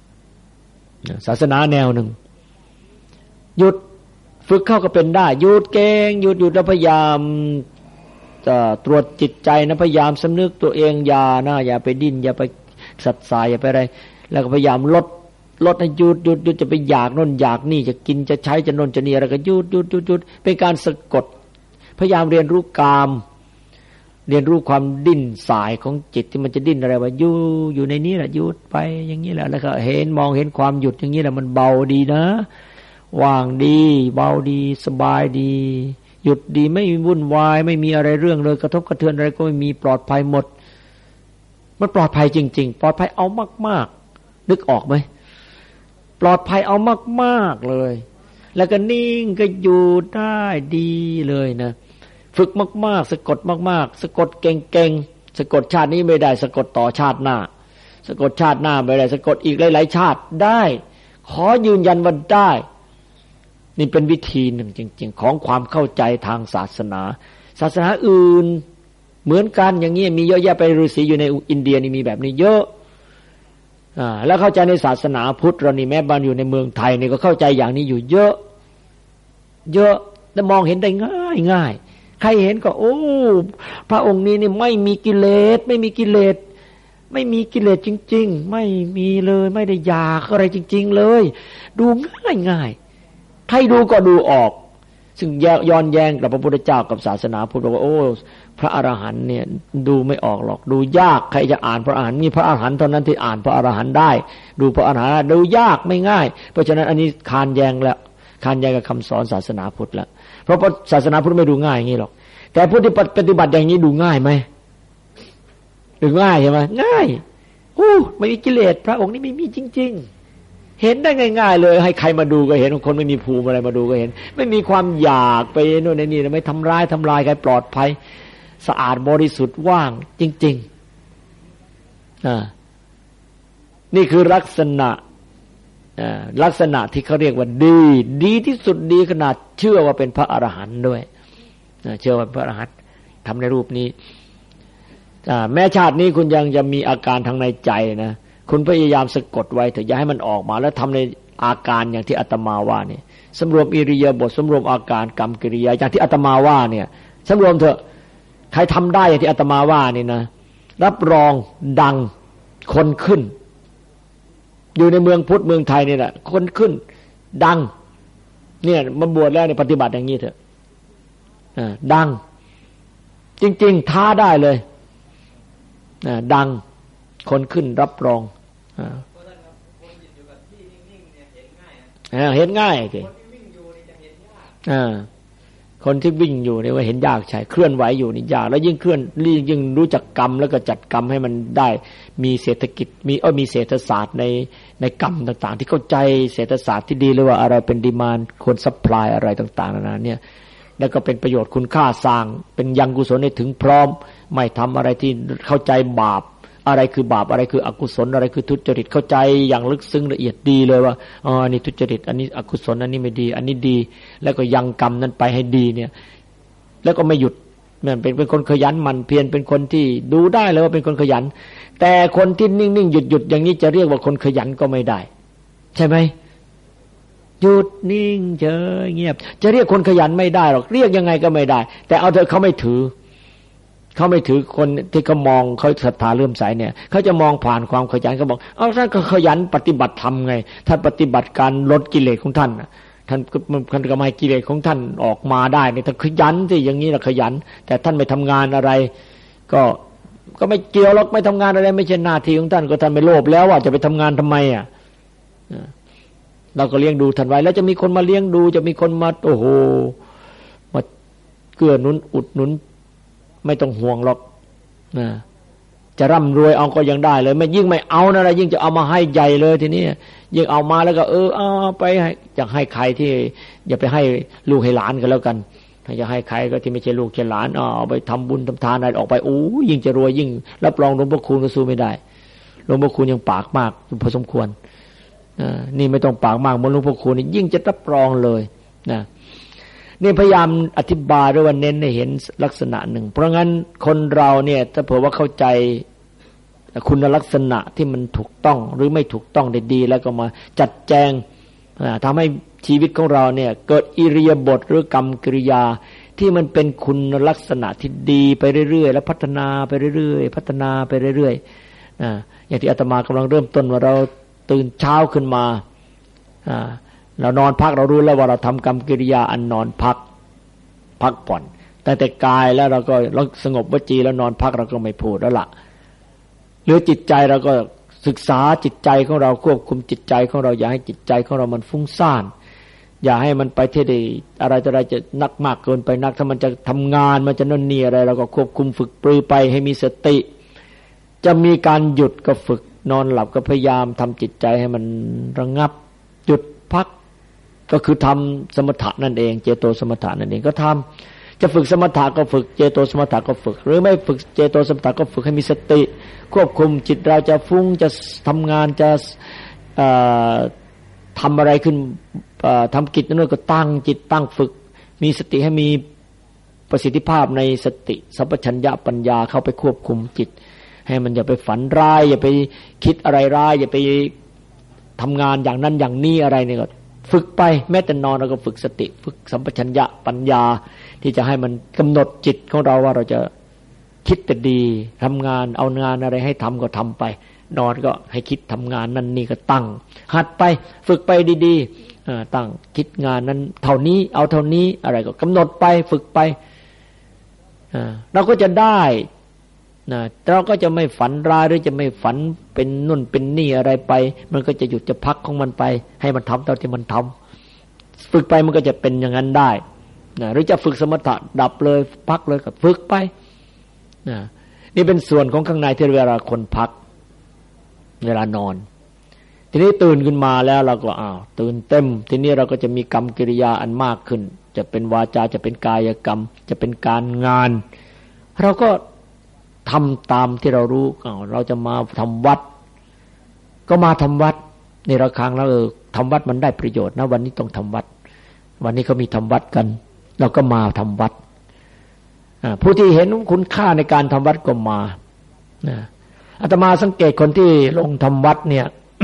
Speaker 1: หยุดฝึกเข้าก็เป็นได้หยุดเก่งหยุดแล้วพยายามตรวจจิตใจนะพยายามสำนึกตัวเองอย่าไปดิ้นอย่าไปสัตย์สายอย่าไปอะไรแล้วก็พยายามลดให้หยุดจะไปอยากโน่นอยากนี่จะกินจะใช้จะโน่นจะนี่อะไรก็หยุดเป็นการสะกดพยายามเรียนรู้กามเรียนรู้ความดิ้นสายของจิตที่มันจะดิ้นอะไรว่าอยู่ในนี้แหละหยุดไปอย่างนี้แหละแล้วก็เห็นมองเห็นความหยุดอย่างนี้แหละมันเบาดีนะว่างดีเบาดีสบายดีหยุดดีไม่วุ่นวายไม่มีอะไรเรื่องเลยกระทบกระเทือนอะไรก็ไม่มีปลอดภัยหมดมันปลอดภัยจริงๆปลอดภัยเอามากๆนึกออกไหมปลอดภัยเอามากๆเลยแล้วก็นิ่งก็อยู่ได้ดีเลยนะฝึกมากๆสะกดมากๆสะกดเก่งๆสะกดชาตินี้ไม่ได้สะกดต่อชาติหน้าสะกดชาติหน้าไม่ได้สะกดอีกหลายๆชาติได้ขอยืนยันว่าได้นี่เป็นวิธีหนึ่งจริงๆของความเข้าใจทางศาสนาศาสนาอื่นเหมือนกันอย่างนี้มีเยอะแยะไปฤาษีอยู่ในอินเดียนี่มีแบบนี้เยอะแล้วเข้าใจในศาสนาพุทธเรานี่แม้บ้านอยู่ในเมืองไทยนี่ก็เข้าใจอย่างนี้อยู่เยอะแต่มองเห็นได้ง่ายใครเห็นก็โอ้พระองค์นี้นี่ไม่มีกิเลสไม่มีกิเลสจริงๆไม่มีเลยไม่ได้อยากอะไรจริงๆเลยดูง่ายใครดูก็ดูออกซึ่งย้อนแย้งกับพระพุทธเจ้ากับศาสนาพุทธว่าโอ้พระอรหันต์เนี่ยดูไม่ออกหรอกดูยากใครจะอ่านพระอรหันต์มีพระอรหันต์เท่านั้นที่อ่านพระอรหันต์ได้ดูพระอรหันต์ดูยากไม่ง่ายเพราะฉะนั้นอันนี้คานแย้งกับคำสอนศาสนาพุทธแล้วเพราะศาสนาพุทธไม่ดูง่ายอย่างนี้หรอกแต่ผู้ที่ปฏิบัติอย่างนี้ดูง่ายไหมดูง่ายใช่ไหมง่ายไม่มีกิเลสพระองค์นี้ไม่มีจริงๆเห็นได้ง่ายๆเลยให้ใครมาดูก็เห็นคนไม่มีภูมิอะไรมาดูก็เห็นไม่มีความอยากไปโน่นนี่ไม่ทำร้ายใครปลอดภัยสะอาดบริสุทธิ์ว่างจริงๆนี่คือลักษณะที่เขาเรียกว่าดีที่สุดดีขนาดเชื่อว่าเป็นพระอรหันต์ด้วยเชื่อว่าพระอรหันต์ทำในรูปนี้แม้ชาตินี้คุณยังจะมีอาการทางในใจนะคุณพยายามสะกดไว้เถอะอย่าให้มันออกมาแล้วทำในอาการอย่างที่อาตมาว่าเนี่ยสำรวมอิริยาบถสำรวมอาการกรรมกิริยาอย่างที่อาตมาว่าเนี่ยสำรวมเถอะใครทำได้อย่างที่อาตมาว่านี่นะรับรองดังคนขึ้นอยู่ในเมืองพุทธเมืองไทยนี่แหละคนขึ้นดังเนี่ยมาบวชแล้วเนี่ยปฏิบัติอย่างนี้เถอะดังจริงๆท้าได้เลยดังคนขึ้นรับรองเห็นง่ายคนที่วิ่งอยู่เนี่ยว่าเห็นยากใช่เคลื่อนไหวอยู่นี่ยากแล้วยิ่งเคลื่อนยิ่งรู้จักกรรมแล้วก็จัดกรรมให้มันได้มีเศรษฐกิจมีเศรษฐศาสตร์ในกรรมต่างๆที่เข้าใจเศรษฐศาสตร์ที่ดีเลยว่าอะไรเป็นดีมานด์ควรซัพพลายอะไรต่างๆนานาเนี่ยแล้วก็เป็นประโยชน์คุณค่าสร้างเป็นยังกุศลให้ถึงพร้อมไม่ทำอะไรที่เข้าใจบาปอะไรคือบาปอะไรคืออกุศลอะไรคือทุจริตเข้าใจอย่างลึกซึ้งละเอียดดีเลยว่าอันนี้ทุจริตอันนี้อกุศลอันนี้ไม่ดีอันนี้ดีแล้วก็ยังกรรมนั้นไปให้ดีเนี่ยแล้วก็ไม่หยุดมันเป็นคนขยันหมั่นเพียรเป็นคนที่ดูได้เลยว่าเป็นคนขยันแต่คนที่นิ่งๆหยุดอย่างนี้จะเรียกว่าคนขยันก็ไม่ได้ใช่ไหมหยุดนิ่งเฉยเงียบจะเรียกคนขยันไม่ได้หรอกเรียกยังไงก็ไม่ได้แต่เอาเถอะเขาไม่ถือคนที่เขามองเขาศรัทธาเลื่อมใสเนี่ยเขาจะมองผ่านความขยันเขาบอกท่านก็ขยันปฏิบัติธรรมไงท่านปฏิบัติการลดกิเลสของท่านท่านก็ไม่ให้กิเลสของท่านออกมาได้เนี่ยท่านขยันสิอย่างนี้แหละขยันแต่ท่านไม่ทำงานอะไรก็ไม่เกี่ยวหรอกไม่ทำงานอะไรไม่ใช่หน้าที่ของท่านก็ท่านไม่โลภแล้วว่าจะไปทำงานทำไมเราก็เลี้ยงดูท่านไว้แล้วจะมีคนมาเลี้ยงดูจะมีคนมาโอ้โหมาเกื้อหนุนอุดหนุนไม่ต้องห่วงหรอกจะร่ำรวยเอาก็ยังได้เลยไม่ยิ่งไม่เอานะอะไรยิ่งจะเอามาให้ใหญ่เลยทีนี้ยิ่งเอามาแล้วก็เอาไปให้จะให้ใครที่อย่าไปให้ลูกให้หลานกันแล้วกันถ้าจะให้ใครก็ที่ไม่ใช่ลูกใช่หลานเอาไปทำบุญทำทานอะไรออกไปยิ่งจะรวยยิ่งรับรองหลวงพ่อคูณก็สู้ไม่ได้หลวงพ่อคูณยังปากมากพอสมควรนี่ไม่ต้องปากมากเหมือนหลวงพ่อคูณนี่ยิ่งจะรับรองเลยนะนี่พยายามอธิบายด้วยว่าเน้นให้เห็นลักษณะหนึ่งเพราะงั้นคนเราเนี่ยถ้าเผื่อว่าเข้าใจคุณลักษณะที่มันถูกต้องหรือไม่ถูกต้องได้ดีแล้วก็มาจัดแจงทำให้ชีวิตของเราเนี่ยเกิดอิริยาบถหรือกรรมกิริยาที่มันเป็นคุณลักษณะที่ดีไปเรื่อยๆแล้วพัฒนาไปเรื่อยๆพัฒนาไปเรื่อยๆอย่างที่อาตมากำลังเริ่มต้นว่าเราตื่นเช้าขึ้นมาเรานอนพักเรารู้แล้วว่าเราทำกรรมกิริยาอันนอนพักผ่อนแต่กายแล้วเราสงบวจีแล้วนอนพักเราก็ไม่พูดแล้วล่ะหรือจิตใจเราก็ศึกษาจิตใจของเราควบคุมจิตใจของเราอย่าให้จิตใจของเรามันฟุ้งซ่านอย่าให้มันไปที่ใดอะไรต่ออะไรจะนักมากเกินไปนักถ้ามันจะทำงานมันจะนั่นนี่อะไรเราก็ควบคุมฝึกปรือไปให้มีสติจะมีการหยุดก็ฝึกนอนหลับก็พยายามทำจิตใจให้มันระงับหยุดพักก็คือทำสมถะนั่นเองเจโตสมถะนั่นเองก็ทำจะฝึกสมถะก็ฝึกเจโตสมถะก็ฝึกหรือไม่ฝึกเจโตสมถะก็ฝึกให้มีสติควบคุมจิตเราจะฟุ้งจะทำงานจะทำอะไรขึ้นทำกิจนั้นก็ตั้งจิตตั้งฝึกมีสติให้มีประสิทธิภาพในสติสัมปชัญญะปัญญาเข้าไปควบคุมจิตให้มันอย่าไปฝันร้ายอย่าไปคิดอะไรร้ายอย่าไปทำงานอย่างนั้นอย่างนี้อะไรเนี่ยก็ฝึกไปแม้แต่นอนเราก็ฝึกสติฝึกสัมปชัญญะปัญญาที่จะให้มันกำหนดจิตของเราว่าเราจะคิดแต่ดีทำงานเอางานอะไรให้ทำก็ทำไปนอนก็ให้คิดทำงานนั่นนี่ก็ตั้งหัดไปฝึกไปดีๆตั้งคิดงานนั้นเท่านี้เอาเท่านี้อะไรก็กำหนดไปฝึกไปเราก็จะได้นะเราก็จะไม่ฝันร้ายหรือจะไม่ฝันเป็นนุ่นเป็นนี่อะไรไปมันก็จะหยุดจะพักของมันไปให้มันทำเท่าที่มันทำฝึกไปมันก็จะเป็นอย่างนั้นได้นะหรือจะฝึกสมถะดับเลยพักเลยก็ฝึกไปนะนี่เป็นส่วนของข้างในที่เวลาคนพักเวลานอนทีนี้ตื่นขึ้นมาแล้วเราก็ตื่นเต็มทีนี้เราก็จะมีกรรมกิริยาอันมากขึ้นจะเป็นวาจาจะเป็นกายกรรมจะเป็นการงานเราก็ทำตามที่เรารู้เราจะมาทำวัดก็มาทำวัดในระฆังแล้วทำวัดมันได้ประโยชน์นะวันนี้ต้องทำวัดวันนี้เขามีทำวัดกันเราก็มาทำวัดผู้ที่เห็นคุณค่าในการทำวัดก็มาอาตมาสังเกตคนที่ลงทำวัดเนี่ย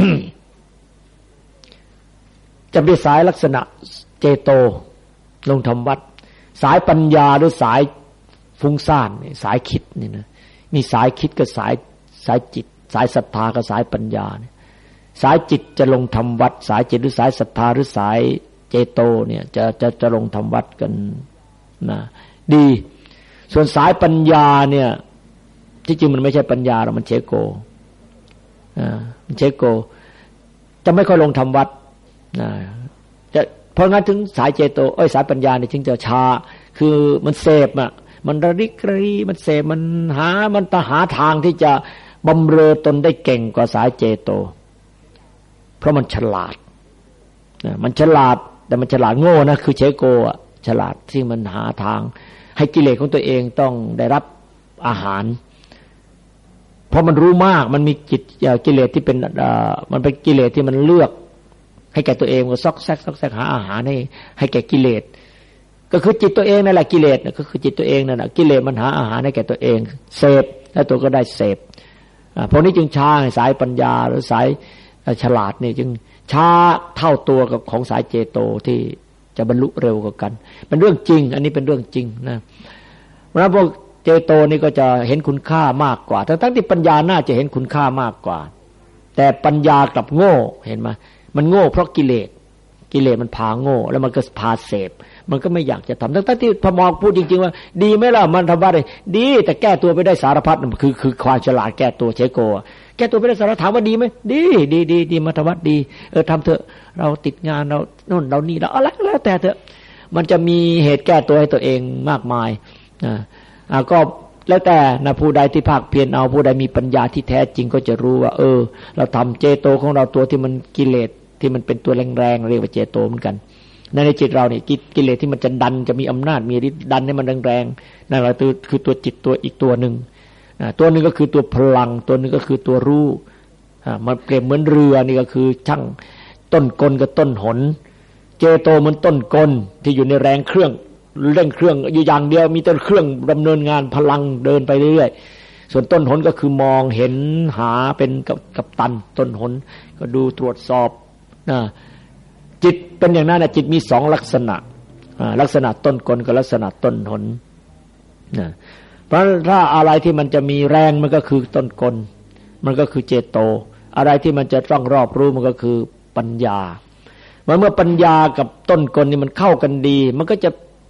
Speaker 1: จะเป็นสายลักษณะเจโตลงทำวัดสายปัญญาหรือสายฟุ้งซ่านสายคิดนี่นะมีสายคิดกับสายจิตสายศรัทธากับสายปัญญาสายจิตจะลงทำวัดสายจิตหรือสายศรัทธาหรือสายเจโตเนี่ยจะลงทำวัดกันนะดีส่วนสายปัญญาเนี่ยที่จริงมันไม่ใช่ปัญญาหรอกมันเชโกมันเชโกจะไม่ค่อยลงทำวัดจะเพราะงั้นถึงสายเจโตสายปัญญาเนี่ยจึงจะช้าคือมันเสพมันระริกรีมันเสพมันหาทางที่จะบำเรอตนได้เก่งกว่าสายเจโตเพราะมันฉลาดมันฉลาดแต่มันฉลาดโง่นะคือเชโกฉลาดที่มันหาทางให้กิเลสของตัวเองต้องได้รับอาหารเพราะมันรู้มากมันมีกิเลสที่เป็นมันเป็นกิเลสที่มันเลือกให้แก่ตัวเองก็ซอกแซกหาอาหารให้แก่กิเลสก็คือจิตตัวเองนั่นแหละกิเลสก็คือจิตตัวเองนั่นแหละกิเลสมันหาอาหารให้แก่ตัวเองเสพแล้วตัวก็ได้เสพเพราะนี้จึงช้าสายปัญญาหรือสายฉลาดนี่จึงช้าเท่าตัวกับของสายเจโตที่จะบรรลุเร็วกว่ากันเป็นเรื่องจริงอันนี้เป็นเรื่องจริงนะเพราะฉะนั้นพวกเจโตนี่ก็จะเห็นคุณค่ามากกว่าทั้งที่ปัญญาน่าจะเห็นคุณค่ามากกว่าแต่ปัญญากลับโง่เห็นไหมมันโง่เพราะกิเลสมันพาโง่แล้วมันก็พาเสพมันก็ไม่อยากจะทำทั้งที่พอมองพูดจริงๆว่าดีไหมล่ะมันทำอะไรดีแต่แก้ตัวไปได้สารพัดคือความฉลาดแก้ตัวเชโกแก้ตัวไปได้สารถามว่าดีไหมดีมาทำวัดดีทำเถอะเราติดงานเราโน่นเรานี่เราอะไรแล้วแต่เถอะมันจะมีเหตุแก้ตัวให้ตัวเองมากมายก็แล้วแต่นะผู้ใดที่ภาคเพียรเอาผู้ใดมีปัญญาที่แท้จริงก็จะรู้ว่าเราทำเจโตของเราตัวที่มันกิเลสที่มันเป็นตัวแรงๆเรียกว่าเจโตเหมือนกันในจิตเราเนี่ยกิเลสที่มันจะดันจะมีอำนาจมีฤทธิ์ดันให้มันแรงๆนั่นแหละคือตัวจิตตัวอีกตัวหนึ่งตัวนึงก็คือตัวพลังตัวนึงก็คือตัวรู้มันเปรียบเหมือนเรือนี่ก็คือช่างต้นกลกับต้นหนเจโตเหมือนต้นกลที่อยู่ในแรงเครื่องเร่งเครื่องอยู่อย่างเดียวมีต้นเครื่องดำเนินงานพลังเดินไปเรื่อยๆส่วนต้นหนก็คือมองเห็นหาเป็นกัปตันต้นหนก็ดูตรวจสอบจิตเป็นอย่างนั้นจิตมีสองลักษณะลักษณะต้นกลกับลักษณะต้นหนเพราะถ้าอะไรที่มันจะมีแรงมันก็คือต้นกลมันก็คือเจโตอะไรที่มันจะต้องรอบรู้มันก็คือปัญญาเมื่อปัญญากับต้นกลนี่มันเข้ากันดีมันก็จะ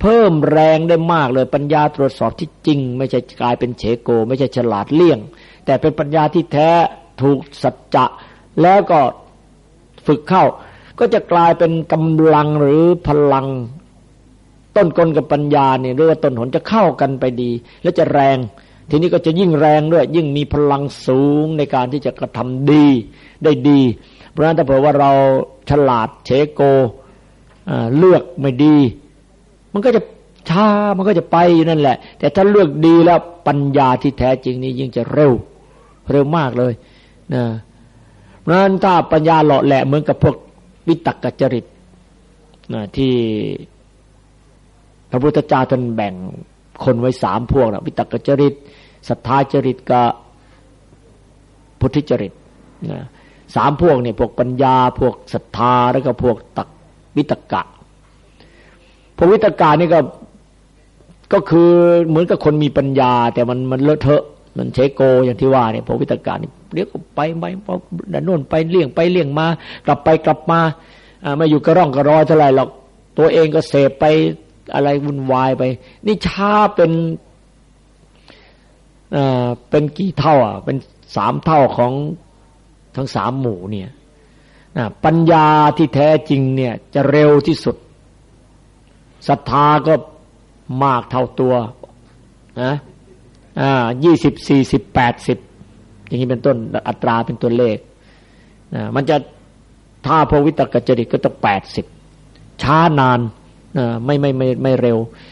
Speaker 1: เพิ่มแรงได้มากเลยปัญญาตรวจสอบที่จริงไม่ใช่กลายเป็นเฉโกไม่ใช่ฉลาดเลี่ยงแต่เป็นปัญญาที่แท้ถูกสัจจะแล้วก็ฝึกเข้าก็จะกลายเป็นกำลังหรือพลังต้นกลกับปัญญาเนี่ยหรือว่าต้นหนจะเข้ากันไปดีและจะแรงทีนี้ก็จะยิ่งแรงด้วยยิ่งมีพลังสูงในการที่จะกระทำดีได้ดีเพราะฉะนั้นถ้าเผื่อว่าเราฉลาดเฉโกเลือกไม่ดีมันก็จะช้ามันก็จะไปอยู่นั่นแหละแต่ถ้าเลือกดีแล้วปัญญาที่แท้จริงนี่ยิ่งจะเร็วมากเลยนะเพราะฉะนั้นถ้าปัญญาหล่อแหละเหมือนกับพวกวิตกจริตนะที่พระพุทธเจ้าท่านแบ่งคนไว้3พวกนะวิตกจริตศรัทธาจริตกับพุทธิจริตนะ3พวกเนี่ยพวกปัญญาพวกศรัทธาแล้วก็พวกวิตกะพวกวิตกะนี่ก็คือเหมือนกับคนมีปัญญาแต่มันเลอะเทอะมันเชโกอย่างที่ว่าเนี่ยพวกวิตกะนี่เรียกไปดันโน่นไปเลี่ยงมากลับไปกลับมาไม่อยู่กระร่องกระรอยเท่าไหร่หรอกตัวเองก็เสพไปอะไรวุ่นวายไปนี่ช้าเป็นกี่เท่าเป็น3เท่าของทั้ง3หมู่เนี่ยปัญญาที่แท้จริงเนี่ยจะเร็วที่สุดศรัทธาก็มากเท่าตัวนะ20 40 80อย่างนี้เป็นต้นอัตราเป็นตัวเลขมันจะถ้าพวกวิตกจริตก็ต้อง80ช้านานไม่เร็ว